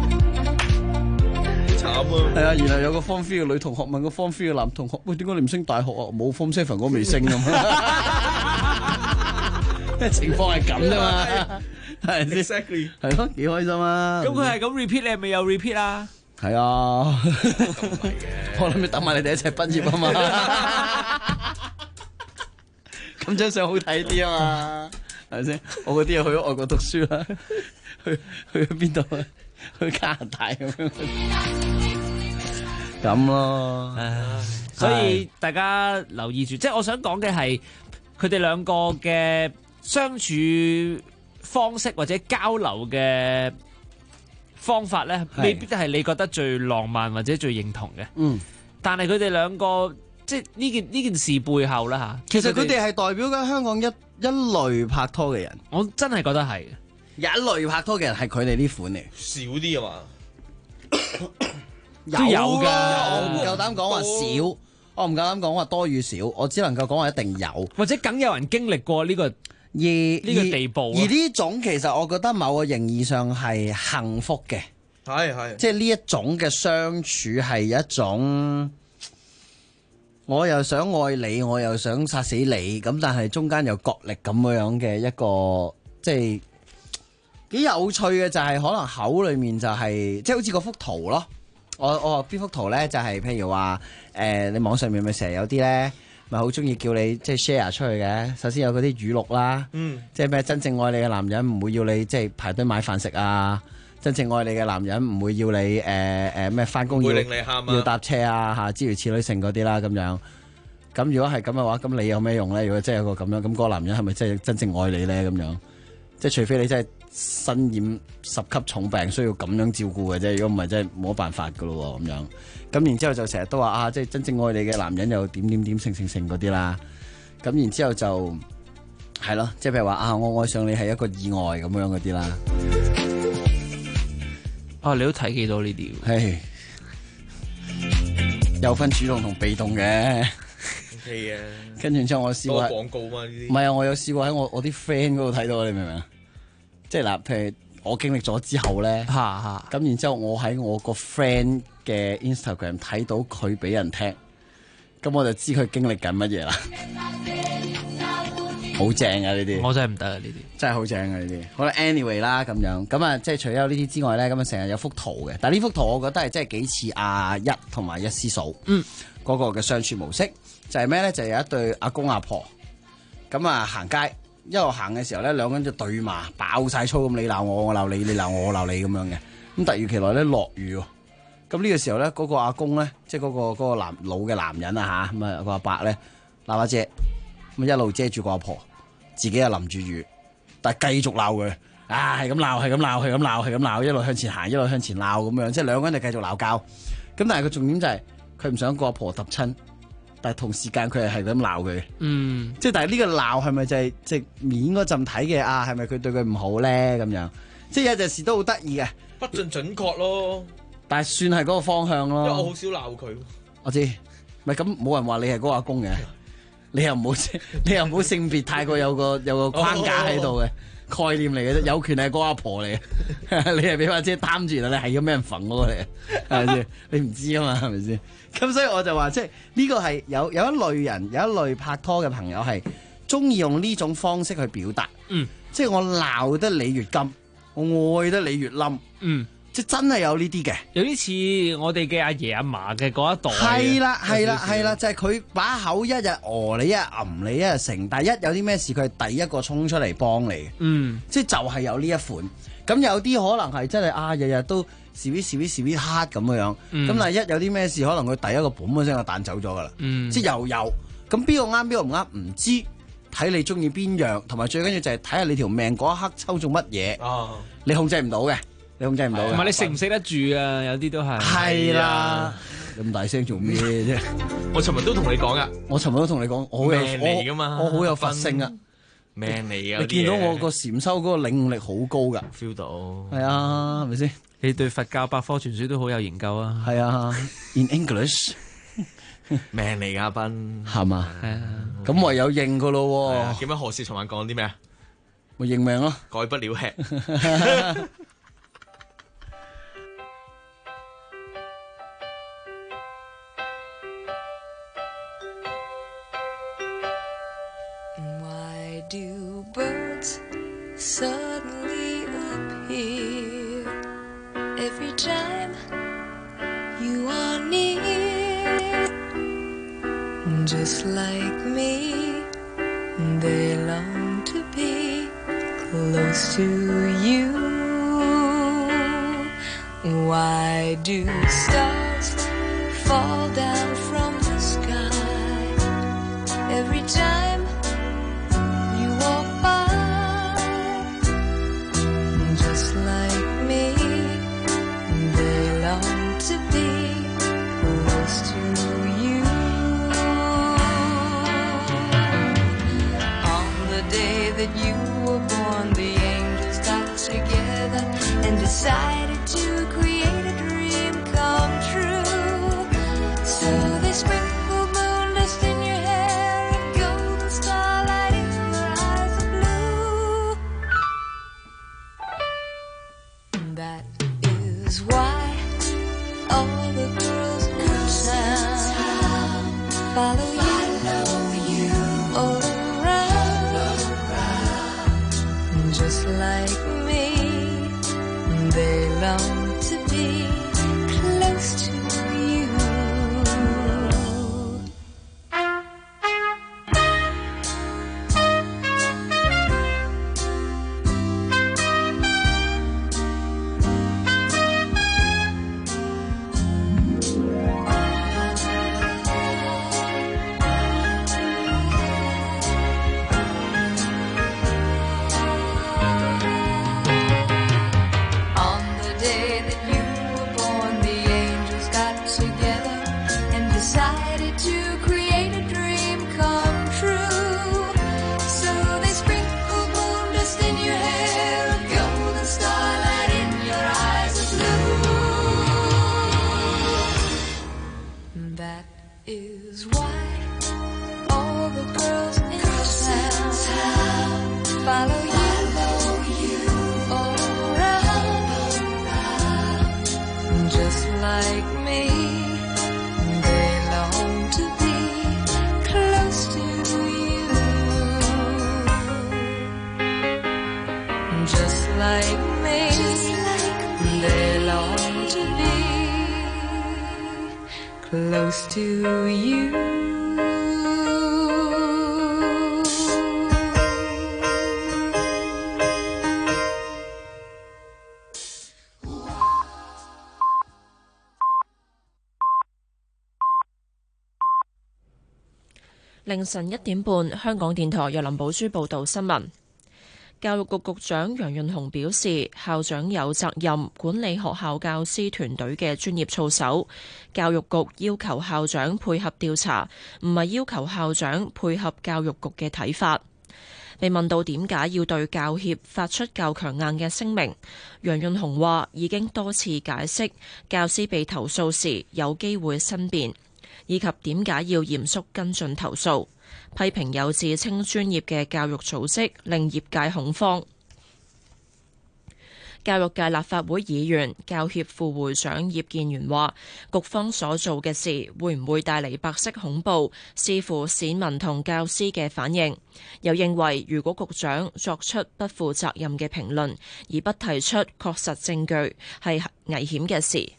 慘啊！ 係啊，然後有個 Form 3嘅女同學問個 Form 3嘅男同學：喂，點解你唔升大學啊？冇 Form 7我未升咁。情況係咁啫嘛， 係咪先？ Exactly 係咯，幾開心啊！ 咁佢係咁 repeat，你係咪又 repeat 啊？ 係啊，我諗住等埋你哋一齊畢業啊嘛，咁張相好睇啲啊嘛，係咪先？我嗰啲又去咗外國讀書啦，去邊度啊？去加拿大咁樣，咁咯。 所以大家留意住，即係我想講嘅係佢哋兩個嘅相處方式或者交流嘅方法咧，未必係你覺得最浪漫或者最認同嘅。 嗯， 但係佢哋兩個即係呢件事背後啦嚇， 其實佢哋係代表緊香港一類拍拖嘅人。 我真係覺得係有一類拍拖嘅人係佢哋呢款嚟， 少啲啊嘛， 有㗎，我唔夠膽講話少，我唔夠膽講話多與少，我只能夠講話一定有， 或者梗有人經歷過呢個呢個地步。 而呢種其實我覺得某個形義上係幸福嘅， 係即係呢一種嘅相處係一種，我又想愛你，我又想殺死你，咁但係中間有角力咁樣嘅一個，即係幾有趣嘅就係可能口裏面就係即係好似嗰幅圖咯。我話邊幅圖咧，就係譬如話你網上面咪成日有啲咧，咪好中意叫你即係 share 出去嘅。首先有嗰啲語錄啦，即係咩真正愛你嘅男人唔會要你即係排隊買飯食啊，真正愛你嘅男人唔會要你咩翻工要搭車啊嚇，諸如此類性嗰啲啦咁樣。咁如果係咁嘅話，咁你有咩用咧？如果真係有個咁樣，咁嗰個男人係咪真係真正愛你咧？咁樣即係除非你真係身染10級重病，需要咁樣照顧嘅啫。如果唔係，真係冇辦法噶咯咁樣。咁然之後就成日都話啊，即係真正愛你嘅男人又點成嗰啲啦。咁然之後就係咯，即係譬如話啊，我愛上你係一個意外咁樣嗰啲啦。 哦，你都睇幾多呢啲？ 係有分主動同被動嘅。 係啊。 跟住之後我試過廣告嘛呢啲。唔係啊，我有試過喺我啲 friend 嗰度睇到，你明唔明啊？即係嗱，譬如我經歷咗之後咧，咁然之後我喺我個 friend 嘅 Instagram 睇到佢俾人聽，咁我就知佢經歷緊乜嘢啦。好正啊呢啲， 我真係唔得啊呢啲， 真係好正啊呢啲。好啦 ，anyway 啦咁樣，咁啊即係除咗呢啲之外咧，咁啊成日有幅圖嘅，但係呢幅圖我覺得係真係幾似阿一同埋一師嫂嗰個嘅相處模式，就係咩咧？就係有一對阿公阿婆咁啊行街。一路行嘅時候咧，兩個人就對罵，爆晒粗咁，你鬧我，我鬧你，你鬧我，我鬧你咁樣嘅。咁突如其來咧落雨喎，咁呢個時候咧，嗰個阿公咧，即係嗰個老嘅男人啊吓，咁啊個阿伯咧攬把遮，咁一路遮住個阿婆，自己又淋住雨，但係繼續鬧佢，係咁鬧，係咁鬧，係咁鬧，係咁鬧，一路向前行，一路向前鬧咁樣，即係兩個人就繼續鬧交。咁但係個重點就係佢唔想個阿婆揼親。但係同時間佢係咁鬧佢，即係但係呢個鬧係咪就係即係面嗰陣睇嘅啊？係咪佢對佢唔好咧？咁樣即係有陣時都好得意嘅， 不盡準確咯。 但係算係嗰個方向咯。 因為我好少鬧佢， 我知，唔係咁冇人話你係嗰個阿公嘅，你又唔好性別太過有個框架喺度嘅概念嚟嘅啫，有權係嗰個阿婆嚟嘅，你係俾把遮擔住啦，你係咁俾人揈嗰個嚟，係咪先？你唔知啊嘛，係咪先？咁所以我就話，即係呢個係有一類人，有一類拍拖嘅朋友係中意用呢種方式去表達。即係我鬧得你越金，我愛得你越冧。即係真係有呢啲嘅， 有啲似我哋嘅阿爺阿嫲嘅嗰一代。 係啦，就係佢把口一日你一日揞你一日成，但係一有啲咩事佢係第一個衝出嚟幫你。即係就係有呢一款。咁有啲可能係真係日日都時啲黑咁樣，咁但係一有啲咩事，可能佢第一個嘣一聲就彈走咗噶啦，即係又有，咁邊個啱邊個唔啱唔知，睇你中意邊樣，同埋最緊要就係睇下你條命嗰一刻抽中乜嘢，你控制唔到嘅，同埋你食唔食得住啊？有啲都係。 係啦，咁大聲做咩啫？ 我尋日都同你講噶， 我好有命嚟噶嘛， 我好有佛性啊！ 命嚟噶， 你見到我個禪修嗰個領悟力好高噶 ，feel 到。 係啊，係咪先？ 你對佛教百科全書都好有研究啊。 係啊 ，in English， 命嚟噶，阿斌係嘛？係啊，咁唯有認噶咯。 點解何氏尋晚講啲咩啊？ 咪認命咯， 改不了吃。 Why do birds suddenly time you are near, just like me, they long to be close to you. Why do stars fall down from the sky every time you walk by? Just like me, they long to be close to you. On the day that you were born, the angels got together and decided to create a dream come true. So they sprinkle moon dust in your hair and golden starlight in your eyes of blue. That is why all the girls in town follow you all around. Just like me, they long to be close to you. On the day that you were born, the angels got together and decided to create a dream come true. So they sprinkled moon dust in your hair, a golden starlight in your eyes of blue. That is why all the girls in town follow you all around. Just like me, they long to be close to you. Just like me, they long to be close to you. 凌晨1點半，香港電台由林寶珠報道新聞。教育局局長楊潤雄表示，校長有責任管理學校教師團隊嘅專業操守。教育局要求校長配合調查，唔係要求校長配合教育局嘅睇法。被問到點解要對教協發出較強硬嘅聲明，楊潤雄話已經多次解釋教師被投訴時有機會申辯，以及點解要嚴肅跟進投訴，批評有自稱專業嘅教育組織令業界恐慌。教育界立法會議員、教協副會長葉建源話，局方所做嘅事會唔會帶嚟白色恐怖，視乎市民同教師嘅反應。又認為，如果局長作出不負責任嘅評論，而不提出確實證據，係危險嘅事。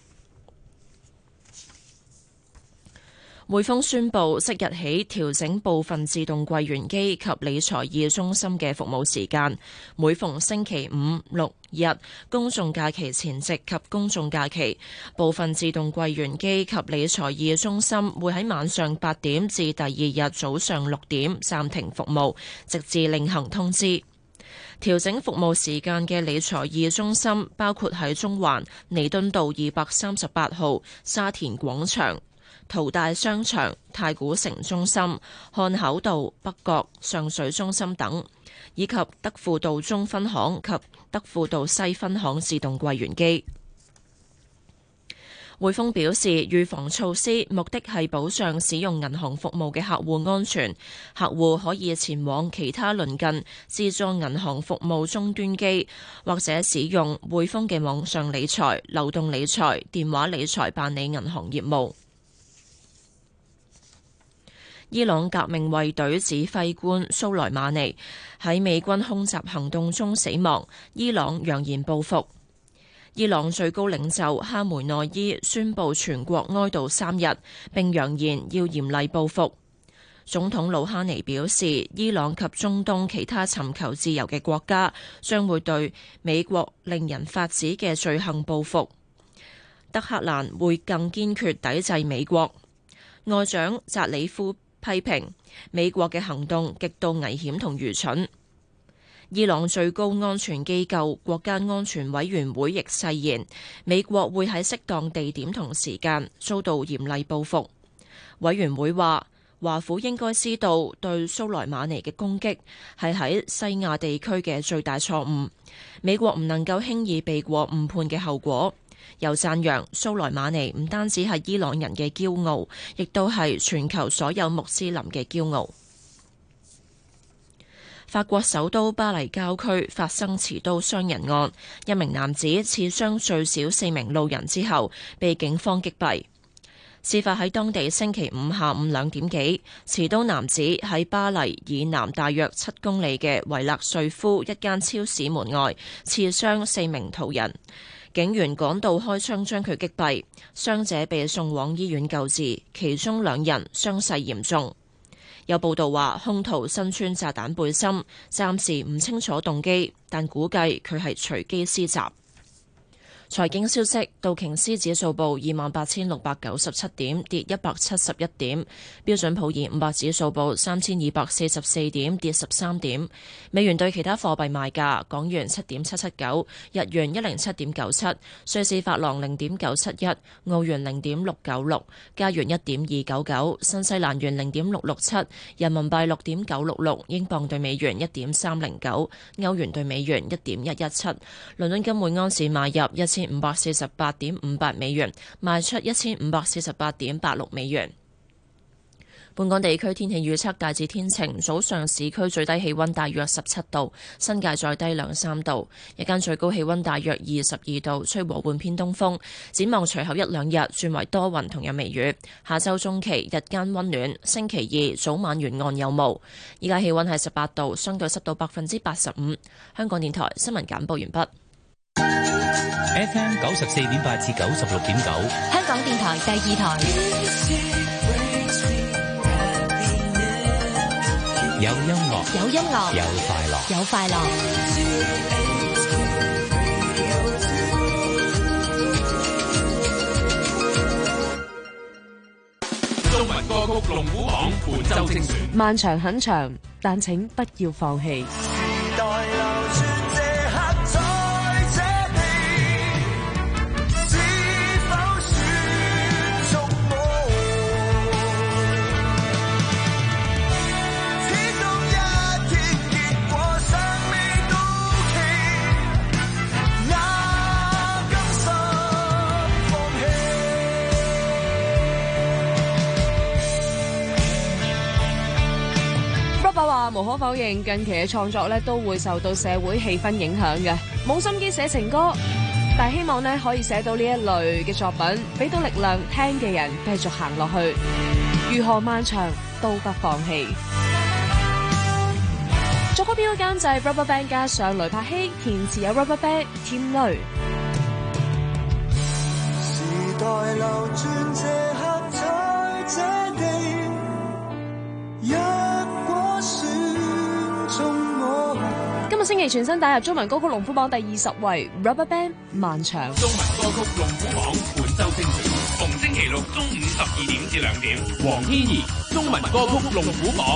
匯豐宣布即日起調整部分自動櫃員機及理財易中心嘅服務時間，每逢星期五、六日、公眾假期前夕及公眾假期，部分自動櫃員機及理財易中心會喺晚上8點至第二日早上6點暫停服務，直至另行通知。調整服務時間嘅理財易中心包括喺中環彌敦道238號、沙田廣場、淘大商場、太古城中心、漢口道、北角、上水中心等，以及德輔道中分行及德輔道西分行自動櫃員機。匯豐表示，預防措施目的係保障使用銀行服務嘅客戶安全，客戶可以前往其他鄰近自助銀行服務終端機，或者使用匯豐嘅網上理財、流動理財、電話理財辦理銀行業務。伊朗革命衛隊指揮官蘇萊馬尼喺美軍空襲行動中死亡，伊朗揚言報復。 伊朗最高領袖哈梅內伊宣布全國哀悼3日，並揚言要嚴厲報復。總統魯哈尼表示，伊朗及中東其他尋求自由嘅國家將會對美國令人髮指嘅罪行報復。德黑蘭會更堅決抵制美國。外長扎里夫批評美國嘅行動極度危險同愚蠢。伊朗最高安全機構國家安全委員會亦誓言，美國會喺適當地點同時間遭到嚴厲報復。委員會話，華府應該知道對蘇萊馬尼嘅攻擊係喺西亞地區嘅最大錯誤，美國唔能夠輕易避過誤判嘅後果。又讚揚蘇萊馬尼唔單止係伊朗人嘅驕傲，亦都係全球所有穆斯林嘅驕傲。法國首都巴黎郊區發生持刀傷人案，一名男子刺傷最少4名路人之後，被警方擊斃。事發喺當地星期五下午2點幾，持刀男子喺巴黎以南大約7公里嘅維勒瑞夫一間超市門外刺傷4名途人，警員趕到開槍將佢擊斃，傷者被送往醫院救治，其中2人傷勢嚴重。有報道話，兇徒身穿炸彈背心，暫時唔清楚動機，但估計佢係隨機施襲。財經消息，道瓊斯指數報28,697點，跌171點；標準普爾500指數報3,244點，跌13點。美元對其他貨幣賣價：港元7.779，日元107.97，瑞士法郎0.971，澳元0.696，加元1.299，新西蘭元0.667，人民幣6.966，英鎊對美元1.309，歐元對美元1.117。倫敦金每盎司買入1,548.58美元，賣出1,548.86美元。本港地區天氣預測大致天晴，早上市區最低氣溫大約17度，新界再低2-3度，日間最高氣溫大約22度，吹和緩偏東風。展望隨後1-2日轉為多雲同有微雨，下週中期日間溫暖，星期2早晚沿岸有霧。依家氣溫係18度，相對濕度85%。香港電台新聞簡報完畢。 FM 94.8至96.9， 香港電台第2台。 有音樂， 有音樂， 有快樂， 有快樂。 中文歌曲龍虎榜本周精選。 漫長很長，但請不要放棄。無可否認，近期嘅創作咧都會受到社會氣氛影響嘅。冇心機寫情歌，但係希望咧可以寫到呢一類嘅作品，俾到力量聽嘅人繼續行落去。如何漫長都不放棄。作曲編曲監製 RubberBand 加上雷柏希，填詞有 RubberBand 添雷。 時代流轉這刻在這地， 今個星期全新打入中文歌曲龍虎榜第20位 RubberBand 漫長。 中文歌曲龍虎榜本周精選，逢星期六中午12點至2點。黃天怡中文歌曲龍虎榜。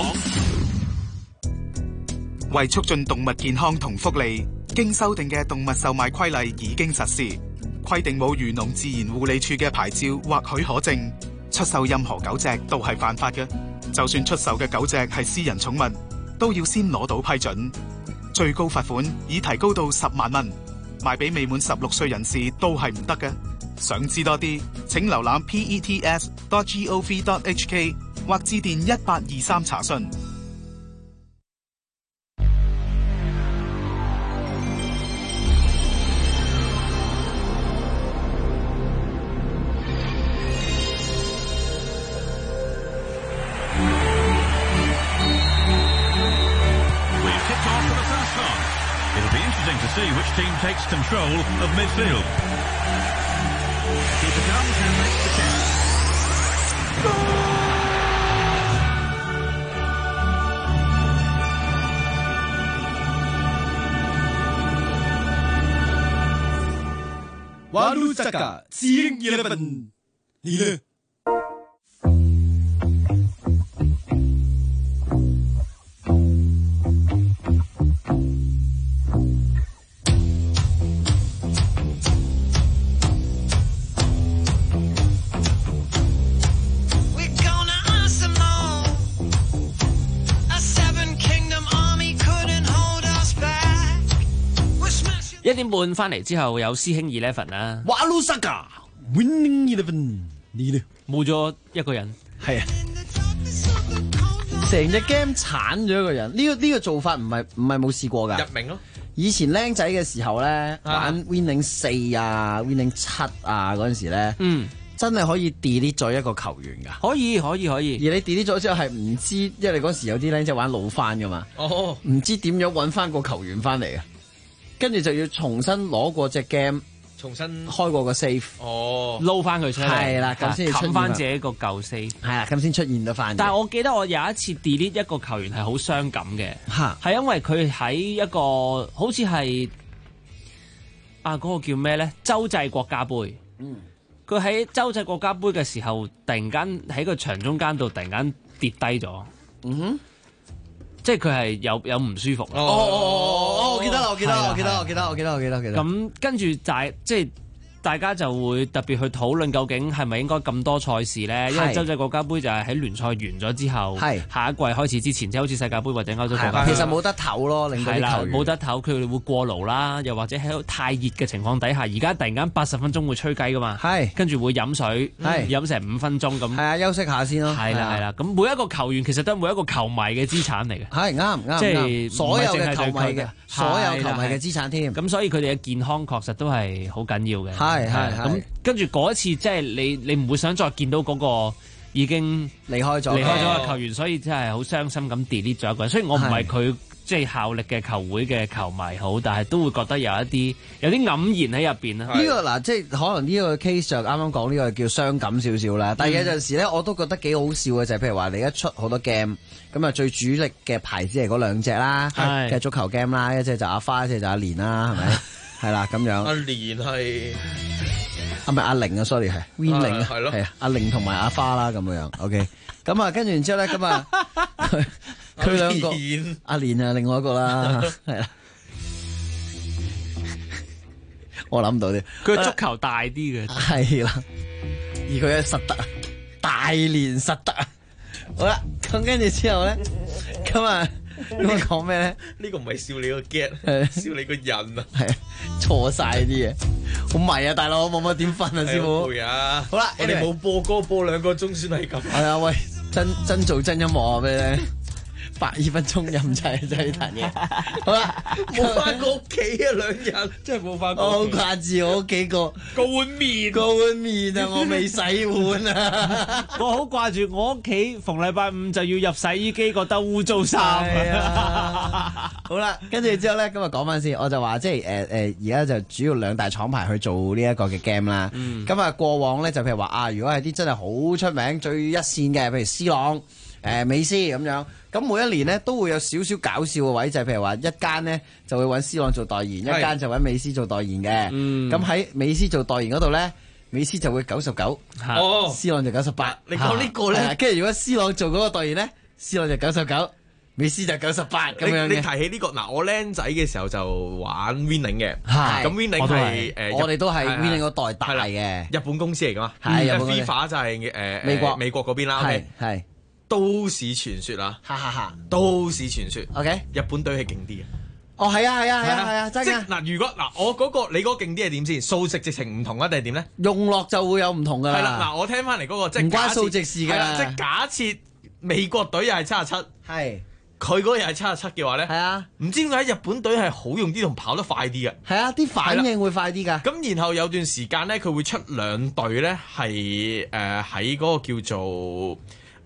為促進動物健康同福利，經修訂嘅動物售賣規例已經實施，規定冇漁農自然護理處嘅牌照或許可證，出售任何狗隻都係犯法嘅。就算出售嘅狗隻係私人寵物，都要先攞到批准。最高罰款已提高到10萬蚊，賣俾未滿16歲人士都係唔得嘅。想知多啲，請瀏覽 pets.gov.hk 或致電1823查詢。 To see which team takes control of midfield. 瓦魯扎嘎CN11，你呢？ 1點半翻嚟之後有師兄 11啦， 瓦魯薩嘎 Winning 11，你呢？ 冇咗一個人， 係啊，成隻 game 鏟咗一個人。呢個做法唔係冇試過㗎。 入名咯。 以前僆仔嘅時候咧，玩 Winning 4啊、Winning 7啊嗰陣時咧，真係可以 delete 咗一個球員㗎。 可以。而你 delete 咗之後係唔知，因為你嗰時有啲僆仔玩老翻㗎嘛，唔知點樣揾翻個球員翻嚟嘅。跟住就要重新攞過隻 game， 重新開過個 save， 撈翻佢出嚟， 係啦，咁先冚翻自己個舊 save， 係啦，咁先出現到翻。 但係我記得我有一次 delete 一個球員係好傷感嘅，係因為佢喺一個好似係嗰個叫咩咧？洲際國家杯，佢喺洲際國家杯嘅時候，突然間喺個場中間度突然間跌低咗，即係佢係有唔舒服。 我記得啦。 咁跟住即係大家就會特別去討論究竟係咪應該咁多賽事咧？因為洲際國家杯就係喺聯賽完咗之後，下一季開始之前，即係好似世界盃或者歐洲國家杯， 其實冇得唞咯，令到啲球員冇得唞，佢哋會過勞啦，又或者喺太熱嘅情況底下，而家突然間80分鐘會吹雞噶嘛，跟住會飲水，飲成5分鐘咁， 係啊，休息下先咯， 係啦，咁每一個球員其實都係每一個球迷嘅資產嚟嘅， 係啱， 即係所有嘅球迷嘅資產添， 咁所以佢哋嘅健康確實都係好緊要嘅。 係咁跟住嗰一次，即係你唔會想再見到嗰個已經離開咗嘅球員，所以真係好傷心咁 delete 咗一個人。雖然我唔係佢即係效力嘅球會嘅球迷好，但係都會覺得有啲黯然喺入邊啦。 呢個嗱，即係可能呢個 case 就啱啱講呢個叫傷感少少啦。但係有陣時咧，我都覺得幾好笑嘅就係譬如話你一出好多 game， 咁啊最主力嘅牌子係嗰兩隻啦，嘅足球 game 啦，一隻就阿花，一隻就阿蓮啦，係咪？係啦，咁樣。 阿蓮係。 唔係阿玲啊 ，sorry 係 Win 玲啊，係啊，阿玲同埋阿花啦咁樣 ，OK， 咁啊，跟住然之後咧，咁啊，佢兩個阿蓮啊，另外一個啦，係啦，我諗到啲， 佢足球大啲嘅， 係啦，而佢嘅實德啊，大連實德啊，好啦，咁跟住之後咧，咁啊。咁我講咩咧？ 呢個唔係笑你個 get， 笑你個人啊！ 係錯晒啲嘢，好迷啊！大佬，我冇乜點瞓啊，師傅。好啦， 我哋冇播歌播2個鐘先係咁。 係啊，喂，真做真音樂啊！俾你聽，82分鐘任齊真係呢壇嘢。好啦， 冇翻過屋企啊，2日真係冇翻過。 我好掛住我屋企個碗麵啊！我未洗碗啊！ 我好掛住我屋企，逢禮拜5就要入洗衣機，覺得污糟衫。 好啦，跟住之後咧，今日講翻先，我就話即係而家就主要2大廠牌去做呢一個嘅 game 啦。咁啊，過往咧就譬如話如果係啲真係好出名、最一線嘅，譬如 C 朗、美斯咁樣。咁每一年咧都會有少少搞笑嘅位，就係譬如話一間呢就會揾 C 朗做代言，一間就揾美斯做代言嘅。咁喺美斯做代言嗰度咧，美斯就會99，C 朗就98。 你講呢個咧， 跟住如果 C 朗做嗰個代言咧，C 朗就99，美斯就98咁樣嘅。 你提起呢個嗱，我僆仔嘅時候就玩 Winning 嘅，咁 Winning 係我哋都係 Winning 嗰代大嘅日本公司嚟噶嘛，FIFA 就係美國嗰邊啦。 係。 都市傳說啊，都市傳說。OK， 日本隊係勁啲嘅。 哦，係啊，真㗎。 嗱，如果我嗰個你嗰個勁啲係點先？數值直情唔同啊，定係點咧？ 用落就會有唔同㗎啦。 係啦，嗱，我聽翻嚟嗰個即係唔關數值事㗎。 即係假設美國隊又係77， 係佢嗰個又係77嘅話咧，係啊，唔知點解日本隊係好用啲同跑得快啲嘅。 係啊，啲反應會快啲㗎。 咁然後有段時間咧，佢會出2隊咧，係喺嗰個叫做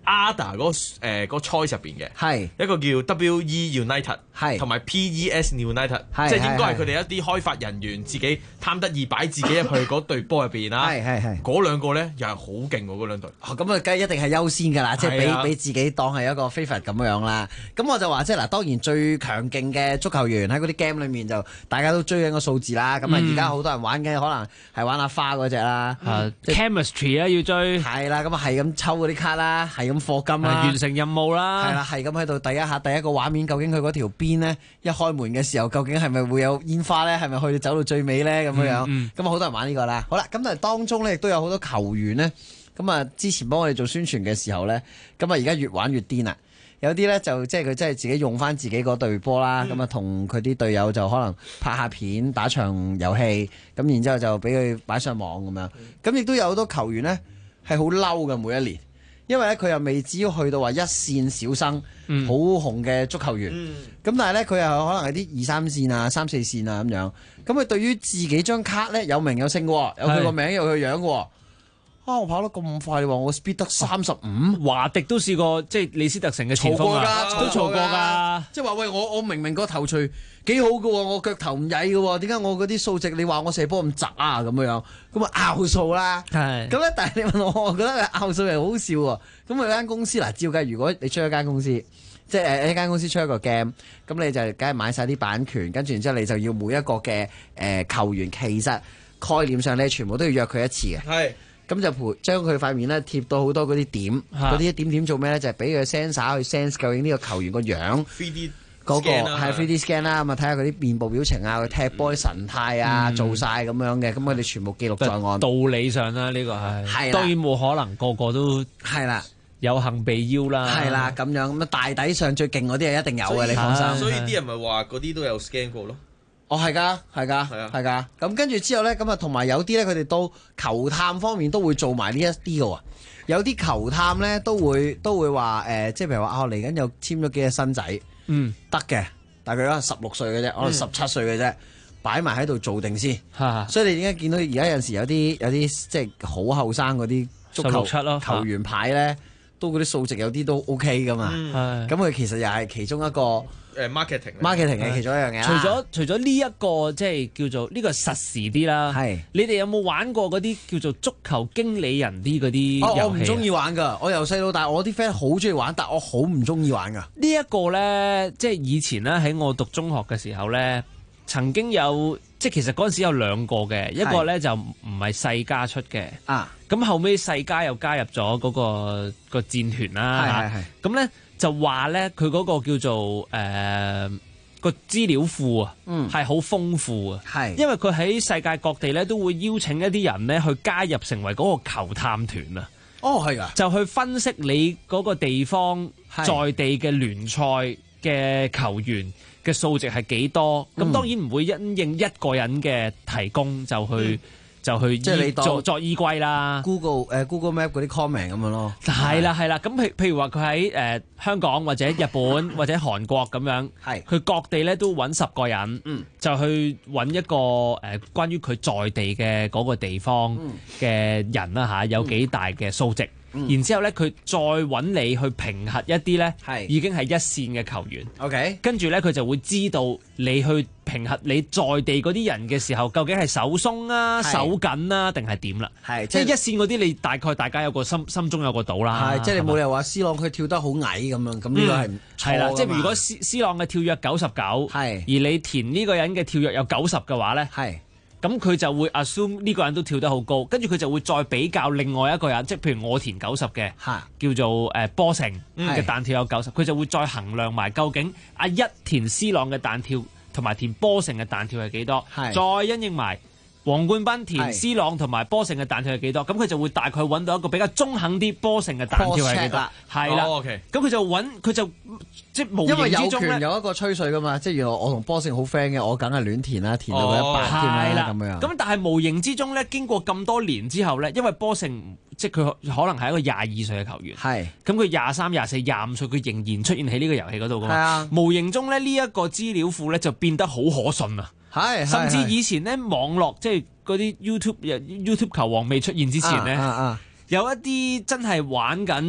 ADA 嗰個 choice 入邊嘅， 係一個叫 WE United， 係同埋 PES United， 即係應該係佢哋一啲開發人員自己貪得意擺自己入去嗰隊波入邊啦。 係嗰兩個咧又係好勁喎，嗰兩隊。 咁啊，梗係一定係優先㗎啦，即係俾自己當係一個 favorite 咁樣啦。咁我就話即係嗱，當然最強勁嘅足球員喺嗰啲 game 裏面就大家都追緊個數字啦。咁啊，而家好多人玩嘅可能係玩阿花嗰隻啦 ，chemistry 啊要追。 係啦，咁啊係咁抽嗰啲卡啦，係咁課金啦， 完成任務啦。 係啦，係咁喺度第一個畫面，究竟佢嗰條邊咧一開門嘅時候，究竟係咪會有煙花咧？係咪去到走到最尾咧？咁樣咁啊，好多人玩呢個啦。好啦，咁但係當中咧亦都有好多球員咧。咁啊，之前幫我哋做宣傳嘅時候咧，咁啊而家越玩越癲啦。有啲咧就即係佢真係自己用翻自己嗰隊波啦，咁啊同佢啲隊友就可能拍下片、打場遊戲，咁然之後就俾佢擺上網咁樣。咁亦都有好多球員咧係好嬲嘅每一年。因為咧佢又未至於去到話一線小生好紅嘅足球員，咁但係咧佢又可能係啲2、3線啊、3、4線啊咁樣，咁佢對於自己張卡咧有名有姓嘅，有佢個名有佢個樣嘅。我跑得咁快，你話我 speed 得35， 華迪都試過，即係李斯特城嘅前鋒啊，都嘈過㗎。 即係話喂，我明明個頭槌幾好嘅喎，我腳頭唔曳嘅喎，點解我嗰啲數值你話我射波咁窒啊咁樣？咁啊拗數啦。係。咁咧，但係你問我覺得拗數係好笑喎。咁佢間公司嗱，照計如果你出一間公司，即係一間公司出一個 game，咁你就梗係買晒啲版權，跟住然之後你就要每一個嘅球員，其實概念上你全部都要約佢一次嘅。係。咁就將佢塊面咧貼到好多嗰啲點，嗰啲點做咩咧？就係俾佢 sensor 去 sense 究竟呢個球員個樣 3D 嗰個係 3D scan 啦，咁啊睇下佢啲面部表情啊，佢踢波啲神態啊，做晒咁樣嘅，咁佢哋全部記錄在案。 道理上啦，呢個係當然冇可能個個都係啦， 有幸被邀啦。 係啦，咁樣咁啊大底上最勁嗰啲係一定有嘅，你放心。 所以啲人咪話嗰啲都有 scan 過咯。 哦，係㗎。咁跟住之後咧，咁啊同埋有啲咧，佢哋都球探方面都會做埋呢一啲嘅喎。有啲球探咧都會話即係譬如話嚟緊又簽咗幾隻新仔，得嘅，但係佢可能16歲嘅啫，可能17歲嘅啫，擺埋喺度做定先。所以你點解見到而家有陣時有啲即係好後生嗰啲足球球員牌咧，都嗰啲數值有啲都 OK 噶嘛。咁佢其實又係其中一個。 marketing 嘅其中一樣嘢。 除咗呢一個即係叫做呢個實時啲啦，你哋有冇玩過嗰啲叫做足球經理人啲嗰啲遊戲？ 我唔中意玩㗎，我由細到大我啲 friend 好中意玩，但我好唔中意玩㗎。 呢一個咧，即係以前咧喺我讀中學嘅時候咧，曾經有即係其實嗰陣時有兩個嘅，一個咧就唔係世嘉出嘅，咁後尾世嘉又加入咗嗰個戰團啦，咁咧。就話咧，佢嗰個叫做個資料庫啊，係好豐富啊，因為佢喺世界各地咧都會邀請一啲人咧去加入成為嗰個球探團啊。 哦，係㗎， 就去分析你嗰個地方在地嘅聯賽嘅球員嘅數值係幾多。咁當然唔會因應一個人嘅提供就去。即係你作依歸啦。 Google Map 嗰啲 comment 咁樣咯。 係啦。咁譬如話佢喺香港或者日本或者韓國咁樣，佢各地咧都揾10個人，就去揾一個關於佢在地嘅嗰個地方嘅人啦嚇，有幾大嘅數值。然之後咧，佢再揾你去評核一啲咧，已經係一線嘅球員。 OK， 跟住咧佢就會知道你去評核你在地嗰啲人嘅時候，究竟係手鬆啊、手緊啊，定係點啦？即係一線嗰啲，你大概大家有個心中有個賭啦。 即係你冇理由話 C 朗佢跳得好矮咁樣，咁呢個係唔錯啦。 即係如果 C 朗嘅跳躍99，而你填呢個人嘅跳躍有90嘅話咧，咁佢就會 assume 呢個人都跳得好高，跟住佢就會再比較另外一個人，即係譬如我填90嘅，叫做波成嘅彈跳有90，佢就會再衡量埋究竟阿一填 C 朗嘅彈跳同埋填波成嘅彈跳係幾多，再因應埋黃冠斌填 C 朗同埋波成嘅彈跳係幾多，咁佢就會大概揾到一個比較中肯啲波成嘅彈跳係幾多，係啦，咁佢就即係無形之中咧，因為有權有一個吹水噶嘛，即係原來我同波成好 friend 嘅，我梗係亂填啦，填到佢100添啦咁樣。 咁但係無形之中咧，經過咁多年之後咧，因為波成即係佢可能係一個22歲嘅球員，咁佢23、24、25歲，佢仍然出現喺呢個遊戲嗰度噶嘛。無形中咧，呢一個資料庫咧就變得好可信啊。甚至以前咧網絡即係嗰啲 YouTube 球王未出現之前咧，有一啲真係玩緊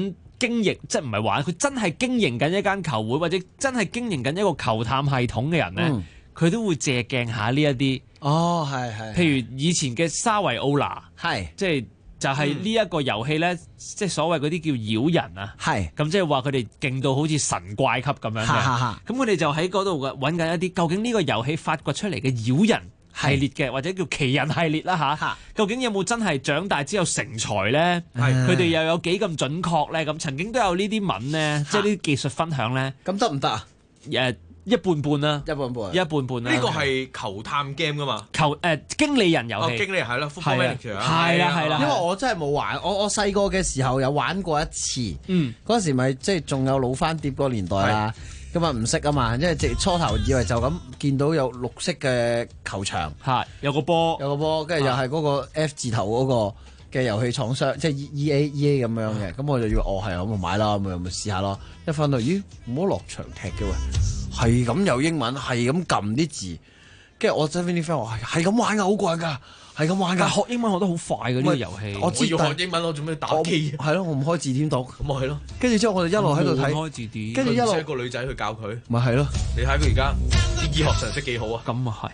經營，即係唔係玩，佢真係經營緊一間球會，或者真係經營緊一個球探系統嘅人咧，佢都會借鏡下呢一啲。 哦，係。 譬如以前嘅沙維奧拿， 係即係。就係呢一個遊戲咧，即係所謂嗰啲叫妖人啊，咁即係話佢哋勁到好似神怪級咁樣嘅，咁佢哋就喺嗰度揾緊一啲究竟呢個遊戲發掘出嚟嘅妖人系列嘅，或者叫奇人系列啦嚇，究竟有冇真係長大之後成才咧？佢哋又有幾咁準確咧？咁曾經都有呢啲文咧，即係呢啲技術分享咧， 咁得唔得啊？ 一半半啦， 一半半啦。 呢個係球探 game 噶嘛？ 經理人遊戲， 經理人係啦 ，football manager 係啦。 因為我真係冇玩，我細個嘅時候有玩過一次。嗰時咪即係仲有老翻碟嗰個年代啦，咁啊唔識啊嘛，因為初頭以為就咁見到有綠色嘅球場， 有個波， 跟住又係嗰個 F 字頭嗰個嘅遊戲廠商，即係 EA 咁樣嘅，咁我就以為係咁，我買啦，咁咪試下咯。一翻到咦，唔好落場踢嘅喎。係咁有英文，係咁撳啲字，跟住我身邊啲 friend 話係咁玩噶，好怪噶，係咁玩噶。 學英文學得好快嘅呢個遊戲。 我知要學英文，我做咩打機？ 係咯，我唔開字典讀。 咁咪係咯。 跟住之後我哋一路喺度睇， 開字典。 跟住一路一個女仔去教佢。 咪係咯。 你睇佢而家啲醫學常識幾好啊？ 咁啊係。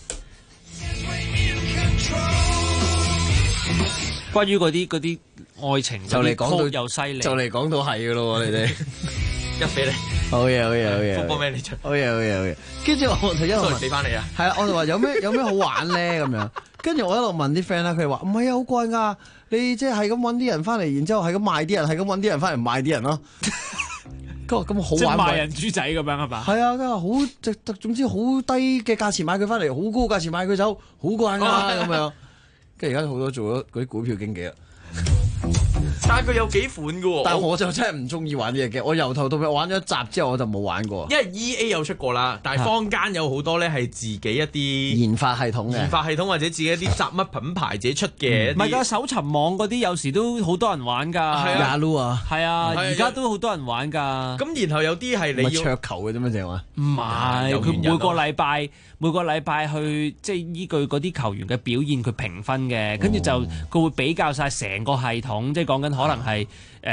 關於嗰啲愛情， 就嚟講到又犀利， 就嚟講到係嘅咯喎，你哋。 一俾你， 好嘢，好嘢。 football manager， 好嘢。跟住我就一路俾翻你啊。 係啊，我就話有咩好玩咧咁樣。跟住我一路問啲 friend 啦，佢哋話唔係啊，好怪㗎。你即係咁揾啲人翻嚟，然之後係咁賣啲人，係咁揾啲人翻嚟賣啲人咯。咁好玩。 即係賣人豬仔咁樣係嘛？ 係啊，佢話好總之好低嘅價錢買佢翻嚟，好高價錢買佢走，好怪㗎咁樣。跟住而家好多做咗嗰啲股票經紀啦。 但係佢有幾款嘅喎， 但係我就真係唔中意玩呢嘢嘅。我由頭到尾玩咗一集之後，我就冇玩過。 因為 EA 有出過啦，但係坊間有好多咧係自己一啲研發系統或者自己一啲雜乜品牌自己出嘅。 唔係㗎，搜尋網嗰啲有時都好多人玩㗎。 Yahoo 啊， 係啊，而家都好多人玩㗎。 咁然後有啲係你要桌球嘅啫嘛，正話。 唔係，佢每個禮拜去即係依據嗰啲球員嘅表現佢評分嘅，跟住就佢會比較晒成個系統，即係講緊可能係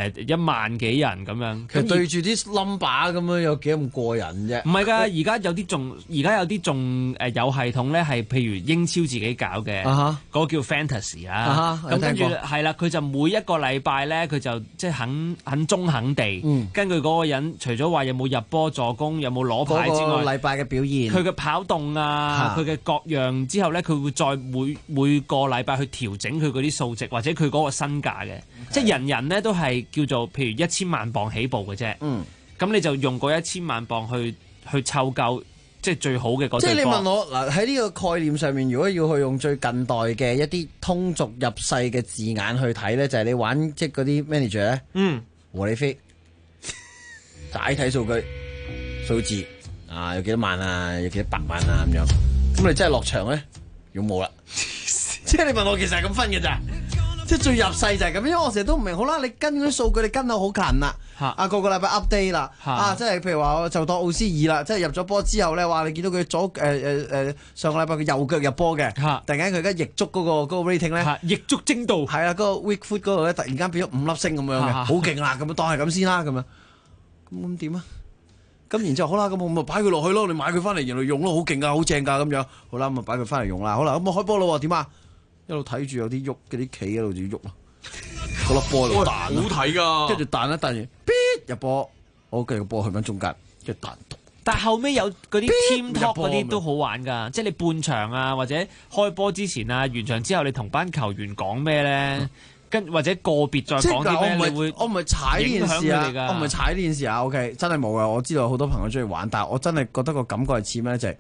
1萬幾人咁樣。 佢對住啲 number 咁樣有幾咁過癮啫？ 唔係㗎，而家有啲仲有系統咧，係譬如英超自己搞嘅，嗰個叫 Fantasy 啊。咁跟住係啦，佢就每一個禮拜咧，佢就即係肯中肯地根據嗰個人，除咗話有冇入波助攻，有冇攞牌之外， 嗰個禮拜嘅表現， 佢嘅跑動啊，佢嘅各樣之後咧，佢會再每個禮拜去調整佢嗰啲數值或者佢嗰個身價嘅，即係人人咧都係叫做譬如1000萬磅起步嘅啫。咁你就用嗰1000萬磅去湊夠，即係最好嘅嗰隊波。 即係你問我嗱，喺呢個概念上面，如果要去用最近代嘅一啲通俗入世嘅字眼去睇咧，就係你玩即係嗰啲 manager 咧，和你飛，齋睇數字啊，有幾多萬啊，有幾多百萬啊咁樣。咁你真係落場咧，用冇啦。即係你問我，其實係咁分嘅咋？即係最入世就係咁，因為我成日都唔明。好啦，你跟嗰啲數據，你跟到好近啦，個禮拜 update 啦，即係譬如話我就當奧斯爾啦，即係入咗波之後咧，話你見到佢上個禮拜佢右腳入波嘅，突然間佢而家逆足嗰個 rating 咧， 逆足精度係啦，嗰個 weak foot 嗰度咧，突然間變咗5粒星咁樣嘅，好勁啦，咁當係咁先啦，咁樣咁點啊？咁然之後好啦，咁我咪擺佢落去咯，你買佢翻嚟然後用咯，好勁噶，好正噶咁樣，好啦，咁咪擺佢翻嚟用啦，好啦，咁我開波咯，點啊？一路睇住有啲喐，嗰啲企喺度就喐咯，嗰粒波喺度彈， 好睇噶， 跟住彈一彈完，入波，好繼續波去翻中間，跟住彈。 但後尾有嗰啲 team talk 嗰啲都好玩㗎，即係你半場啊或者開波之前啊，完場之後你同班球員講咩咧？或者個別再講啲咩？ 我唔係踩呢件事啊！我唔係踩呢件事啊 ！OK， 真係冇啊！我知道好多朋友中意玩，但係我真係覺得個感覺係似咩咧？就係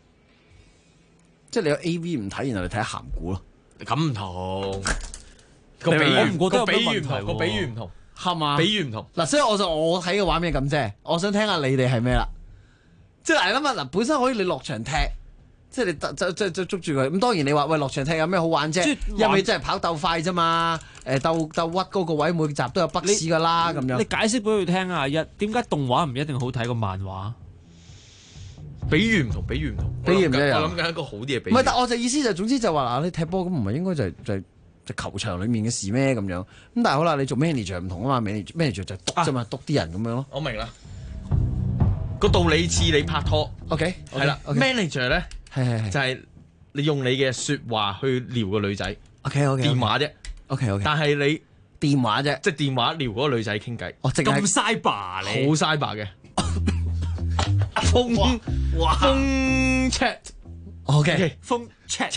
即係你有 AV 唔睇，然後你睇鹹股咯。 咁唔同個比喻，我唔覺得個比喻唔同，個比喻唔同係嘛？ 比喻唔同嗱，所以我睇嘅畫面咁啫。我想聽下你哋係咩啦？即係嗱，嗱本身可以你落場踢。即係你捉住佢，咁當然你話喂落場踢有咩好玩啫？因為真係跑鬥快啫嘛，鬥屈嗰個位每集都有筆試噶啦咁樣。 你解釋俾佢聽啊！點解動畫唔一定好睇過漫畫？ 比喻唔同，比喻唔同。 比喻唔一樣。 我諗緊一個好啲嘅比喻。 唔係，但我就意思就總之就話嗱，你踢波咁唔係應該就係就球場裡面嘅事咩咁樣？咁但係好啦，你做 manager 唔同啊嘛，manager 就係督啫嘛，督啲人咁樣咯。 我明啦，個道理似你拍拖 ，OK 係啦 ，manager 咧係就係你用你嘅説話去撩個女仔 ，OK 電話啫 ，OK， 但係你電話啫， 即係電話撩嗰個女仔傾偈， 哦， 咁 cyber 你好 cyber 嘅。風 chat，OK， 風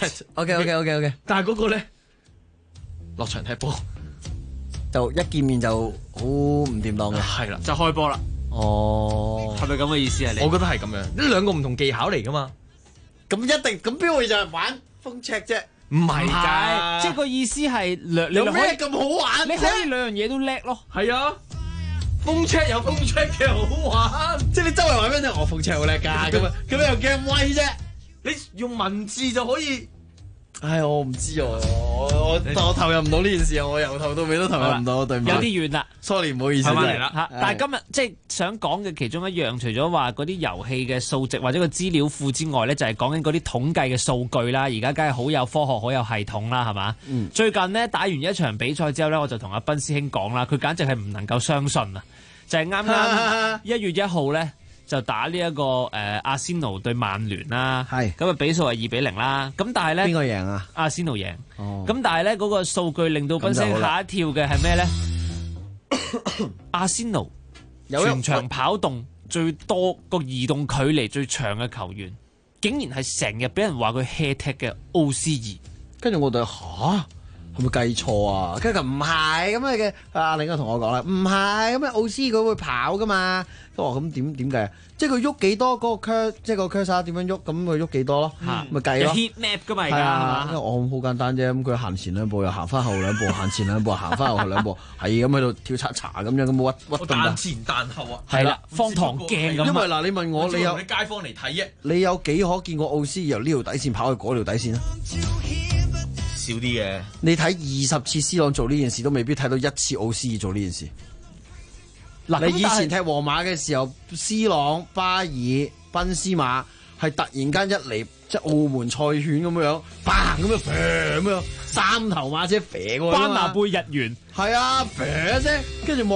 chat，OK， 但係嗰個咧落場踢波就一見面就好唔掂當嘅， 係啦， 就開波啦。 哦， 係咪咁嘅意思啊？你我覺得係咁樣，呢兩個唔同技巧嚟噶嘛。 咁一定咁邊會就係玩風 chat 啫？ 唔係㗎， 即係個意思係你有咩咁好玩？ 你可以兩樣嘢都叻咯。 係啊。風 check 有風 check 嘅好玩， 即係你周圍玩咩啫？我風 check 好叻㗎，咁啊，咁又驚威啫？ 你用文字就可以。 唉，我唔知我投入唔到呢件事啊！我由頭到尾都投入唔到，對唔住。 有啲遠啦 ，sorry， 唔好意思。 嚟啦，但係今日即係想講嘅其中一樣，除咗話嗰啲遊戲嘅數值或者個資料庫之外咧，就係講緊嗰啲統計嘅數據啦。而家梗係好有科學、好有系統啦，係嘛？最近呢，打完一場比賽之後咧，我就同阿斌師兄講啦，佢簡直係唔能夠相信啊！就係啱啱1月1號咧。就打呢一個阿仙奴對曼聯啦，咁啊比數係2-0啦。咁但係咧， 邊個贏啊？ 阿仙奴贏。咁但係咧嗰個數據令到賓星嚇一跳嘅係咩咧？阿仙奴全場跑動最多個移動距離最長嘅球員，竟然係成日俾人話佢 hea 踢嘅奧斯爾。 跟住我哋係咪計錯啊？跟住唔係咁嘅，阿另一個同我講啦，唔係咁啊，奧斯佢會跑噶嘛。咁咁點計啊？即係佢喐幾多嗰個 curve， 即係個 cursor 點樣喐，咁佢喐幾多咯？咪計咯。 heat map 噶嘛而家係嘛？ 因為我好簡單啫，咁佢行前兩步又行翻後兩步，行前兩步行翻後兩步，係咁喺度跳叉叉咁樣，咁冇屈彈前彈後啊！ 係啦，方糖鏡咁。 因為嗱，你問我你有啲街坊嚟睇啫， 你有幾可見過奧斯由呢條底線跑去嗰條底線啊？ 少啲嘅。 你睇20次 C 朗做呢件事，都未必睇到1次奧斯做呢件事。嗱，你以前踢皇馬嘅時候，C 朗、巴爾、賓斯馬係突然間一嚟，即係澳門賽犬咁樣，bang咁樣三頭馬車飛過去。 班拿貝日元係啊，飛啫，跟住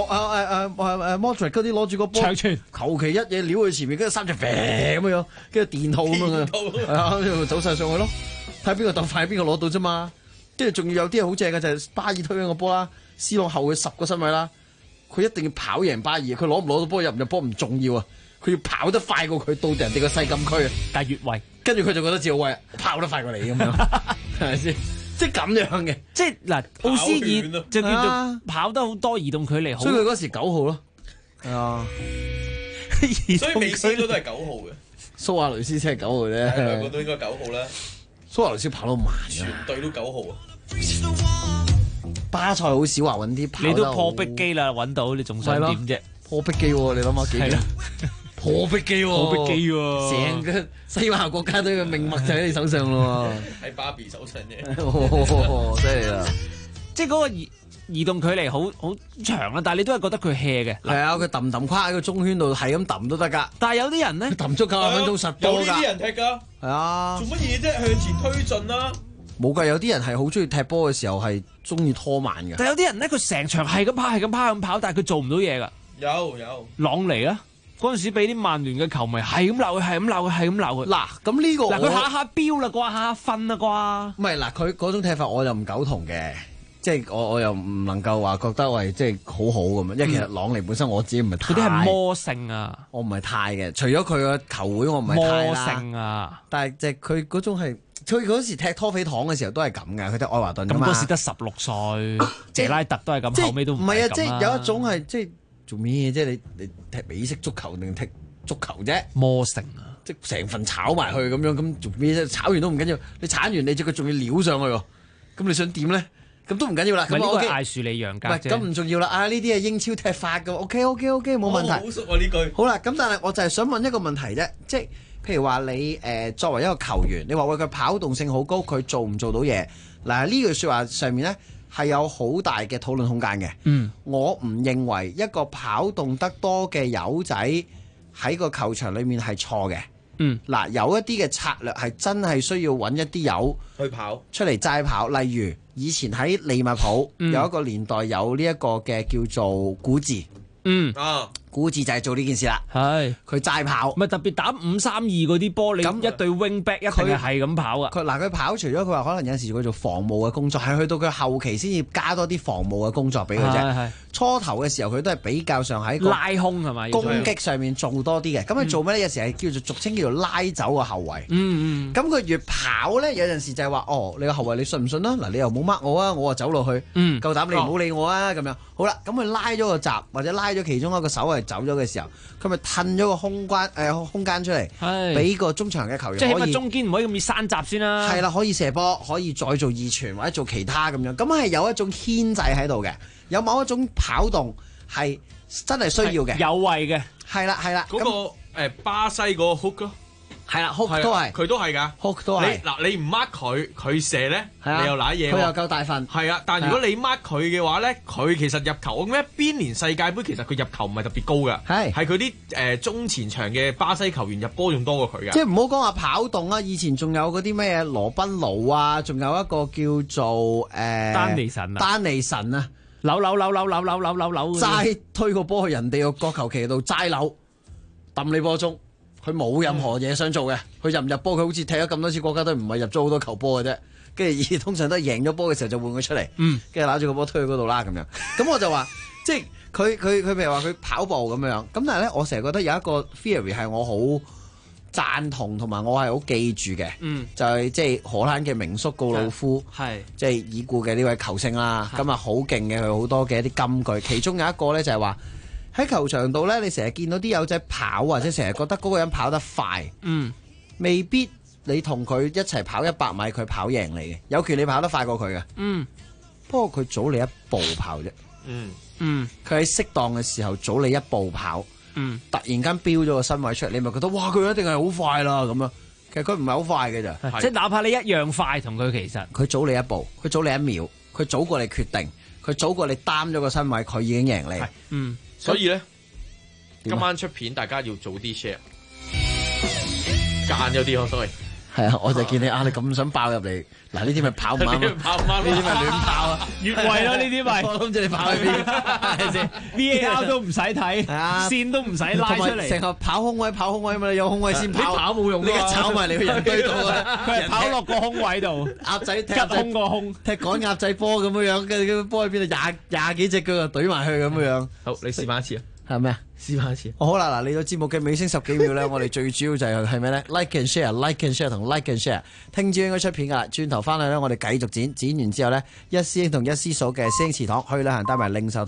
Modric 嗰啲攞住個波長傳，求其一嘢撩佢前面，跟住三隻飛咁樣，跟住電套咁樣嘅，係啊，走晒上去咯。睇邊個鬥快，邊個攞到啫嘛。跟住仲要有啲係好正嘅，就係巴爾推緊個波啦，C 朗後佢10個身位啦。佢一定要跑贏巴爾，佢攞唔攞到波入唔入波唔重要啊！佢要跑得快過佢到人哋個細禁區啊！ 但係越位， 跟住佢就覺得自己好威，跑得快過你咁樣，係咪先？即係咁樣嘅， 即係嗱，奧斯爾就叫做跑得好多移動距離， 所以佢嗰時9號咯，係啊， 所以美斯都係9號嘅， 蘇亞雷斯先係9號啫， 兩個都應該9號啦。 蘇亞雷斯跑到慢， 全隊都9號啊！ 巴塞好少話揾啲跑得， 你都破壁機啦，揾到你仲想點啫？ 破壁機喎，你諗下幾勁？破壁機喎， 破壁機喎， 成個西班牙國家隊嘅命脈就喺你手上咯喎， 喺巴比手上啫， 犀利啦！ 即係嗰個移動距離好長啦，但係你都係覺得佢 hea 嘅。 係啊，佢揼揼跨喺個中圈度，係咁揼都得㗎。 但係有啲人咧， 揼足90分鐘實波㗎。 有呢啲人踢㗎。 係啊。 做乜嘢啫？向前推進啦。 冇㗎，有啲人係好中意踢波嘅時候係中意拖慢嘅。 但有啲人咧，佢成場係咁跑，係咁跑，咁跑，但係佢做唔到嘢㗎。 有。 朗尼啊，嗰陣時俾啲曼聯嘅球迷係咁鬧佢，係咁鬧佢，係咁鬧佢。 嗱，咁呢個佢下下飆啦啩，下下瞓啦啩。 唔係嗱，佢嗰種踢法我就唔苟同嘅。即係我又唔能夠話覺得喂，即係好好咁樣，因為其實朗尼本身我自己唔係太。 嗰啲係魔性啊！ 我唔係太嘅，除咗佢個球會我唔係太啦。 魔性啊！ 但係即係佢嗰種係，佢嗰時踢拖肥糖嘅時候都係咁㗎，佢踢愛華頓㗎嘛。 咁嗰時得16歲，謝拉特都係咁，後尾都唔係啊！即係有一種係即係做咩啫？你踢美式足球定踢足球啫？ 魔性啊！ 即係成份炒埋去咁樣，咁做咩啫？炒完都唔緊要，你炒完你隻腳仲要撩上去喎，咁你想點咧？咁都唔緊要啦， 咁呢個係艾樹利楊格啫。 咁唔重要啦，呢啲係英超踢法㗎 ，OK， 冇問題。 好熟啊呢句。 好啦，咁但係我就係想問一個問題啫，即係譬如話你作為一個球員，你話喂佢跑動性好高，佢做唔做到嘢？嗱呢句説話上面咧係有好大嘅討論空間嘅。我唔認為一個跑動得多嘅友仔喺個球場裡面係錯嘅。 嗱，有一啲嘅策略係真係需要揾一啲友去跑出嚟齋跑，例如以前喺利物浦有一個年代有呢一個嘅叫做古治。古治就係做呢件事啦， 係佢齋跑， 咪特別打5-3-2嗰啲波，你一隊 wing back 一定係咁跑啊！ 佢跑除咗佢話可能有陣時佢做防務嘅工作，係去到佢後期先至加多啲防務嘅工作俾佢啫。初頭嘅時候佢都係比較上喺拉空係咪？ 攻擊上面做多啲嘅，咁佢做咩咧？有時係叫做俗稱叫做拉走個後衞。咁佢越跑咧，有陣時就係話你個後衞你信唔信啦？嗱，你又冇乜我啊，我啊走落去，夠膽你唔好理我啊咁樣。好啦，咁佢拉咗個閘或者拉咗其中一個手係走咗嘅時候，佢咪褪咗個空間出嚟，俾個中場嘅球員即係起碼中堅唔可以咁易閂閘先啦。 係啦，可以射波，可以再做二傳或者做其他咁樣，咁係有一種牽制喺度嘅，有某一種跑動係真係需要嘅， 有位嘅。 係啦係啦， 嗰個巴西嗰個 hook 咯。 係啦 ，hook 都係， 佢都係㗎 ，hook 都係。 你唔 mark 佢射咧，你又揦嘢。 佢又夠大份。 係啊，但如果你 mark 佢嘅話咧，佢其實入球，我記得邊年世界盃其實佢入球唔係特別高㗎，係佢啲中前場嘅巴西球員入波仲多過佢㗎。 即係唔好講話跑動啊，以前仲有嗰啲咩羅賓奴啊，仲有一個叫做丹尼神啊，扭， 齋推個波去人哋個角球旗度齋扭，揼你波中。佢冇任何嘢想做嘅，佢入唔入波，佢好似踢咗咁多次國家隊，唔係入咗好多球波嘅啫。跟住通常都係贏咗波嘅時候就換佢出嚟，跟住揦住個波推去嗰度啦咁樣。咁我就話，即係佢譬如話佢跑步咁樣，咁但係咧，我成日覺得有一個 theory 係我好贊同同埋我係好記住嘅，就係即係荷蘭嘅名宿告魯夫，即係已故嘅呢位球星啦。咁啊好勁嘅，佢好多嘅一啲金句，其中有一個咧就係話。喺球場度咧，你成日見到啲友仔跑，或者成日覺得嗰個人跑得快，未必你同佢一齊跑100米，佢跑贏你嘅，有權你跑得快過佢嘅。不過佢早你一步跑啫。佢喺適當嘅時候早你一步跑，突然間飆咗個身位出嚟，你咪覺得哇，佢一定係好快啦咁樣。其實佢唔係好快嘅咋， 即係哪怕你一樣快同佢，其實佢早你一步，佢早你1秒，佢早過你決定，佢早過你擔咗個身位，佢已經贏你。 所以咧，今晚出片大家要早啲 share，揀咗啲咯，所以係啊，我就見你你咁想爆入嚟，嗱呢啲咪跑唔啱，呢啲咪亂跑啊， 越位咯呢啲咪， 我諗住你跑去邊， 係咪先 VAR 都唔使睇，線都唔使拉出嚟， 成日跑空位嘛，有空位先跑， 你跑冇用， 你炒埋嚟去人堆度啊， 佢係跑落個空位度， 鴨仔吉空個空， 踢趕鴨仔波咁樣，跟住波喺邊度廿幾隻腳就懟埋去咁樣。 好，你試翻一次啊！ 係咩啊？ 試翻一次。 好啦，嗱，嚟到節目嘅尾聲10幾秒咧，我哋最主要就係咩咧 ？Like and share，like and share 同 like and share。聽朝應該出片噶啦，轉頭翻去咧，我哋繼續剪完之後咧，一師兄同一師嫂嘅師兄祠堂去旅行帶埋零售。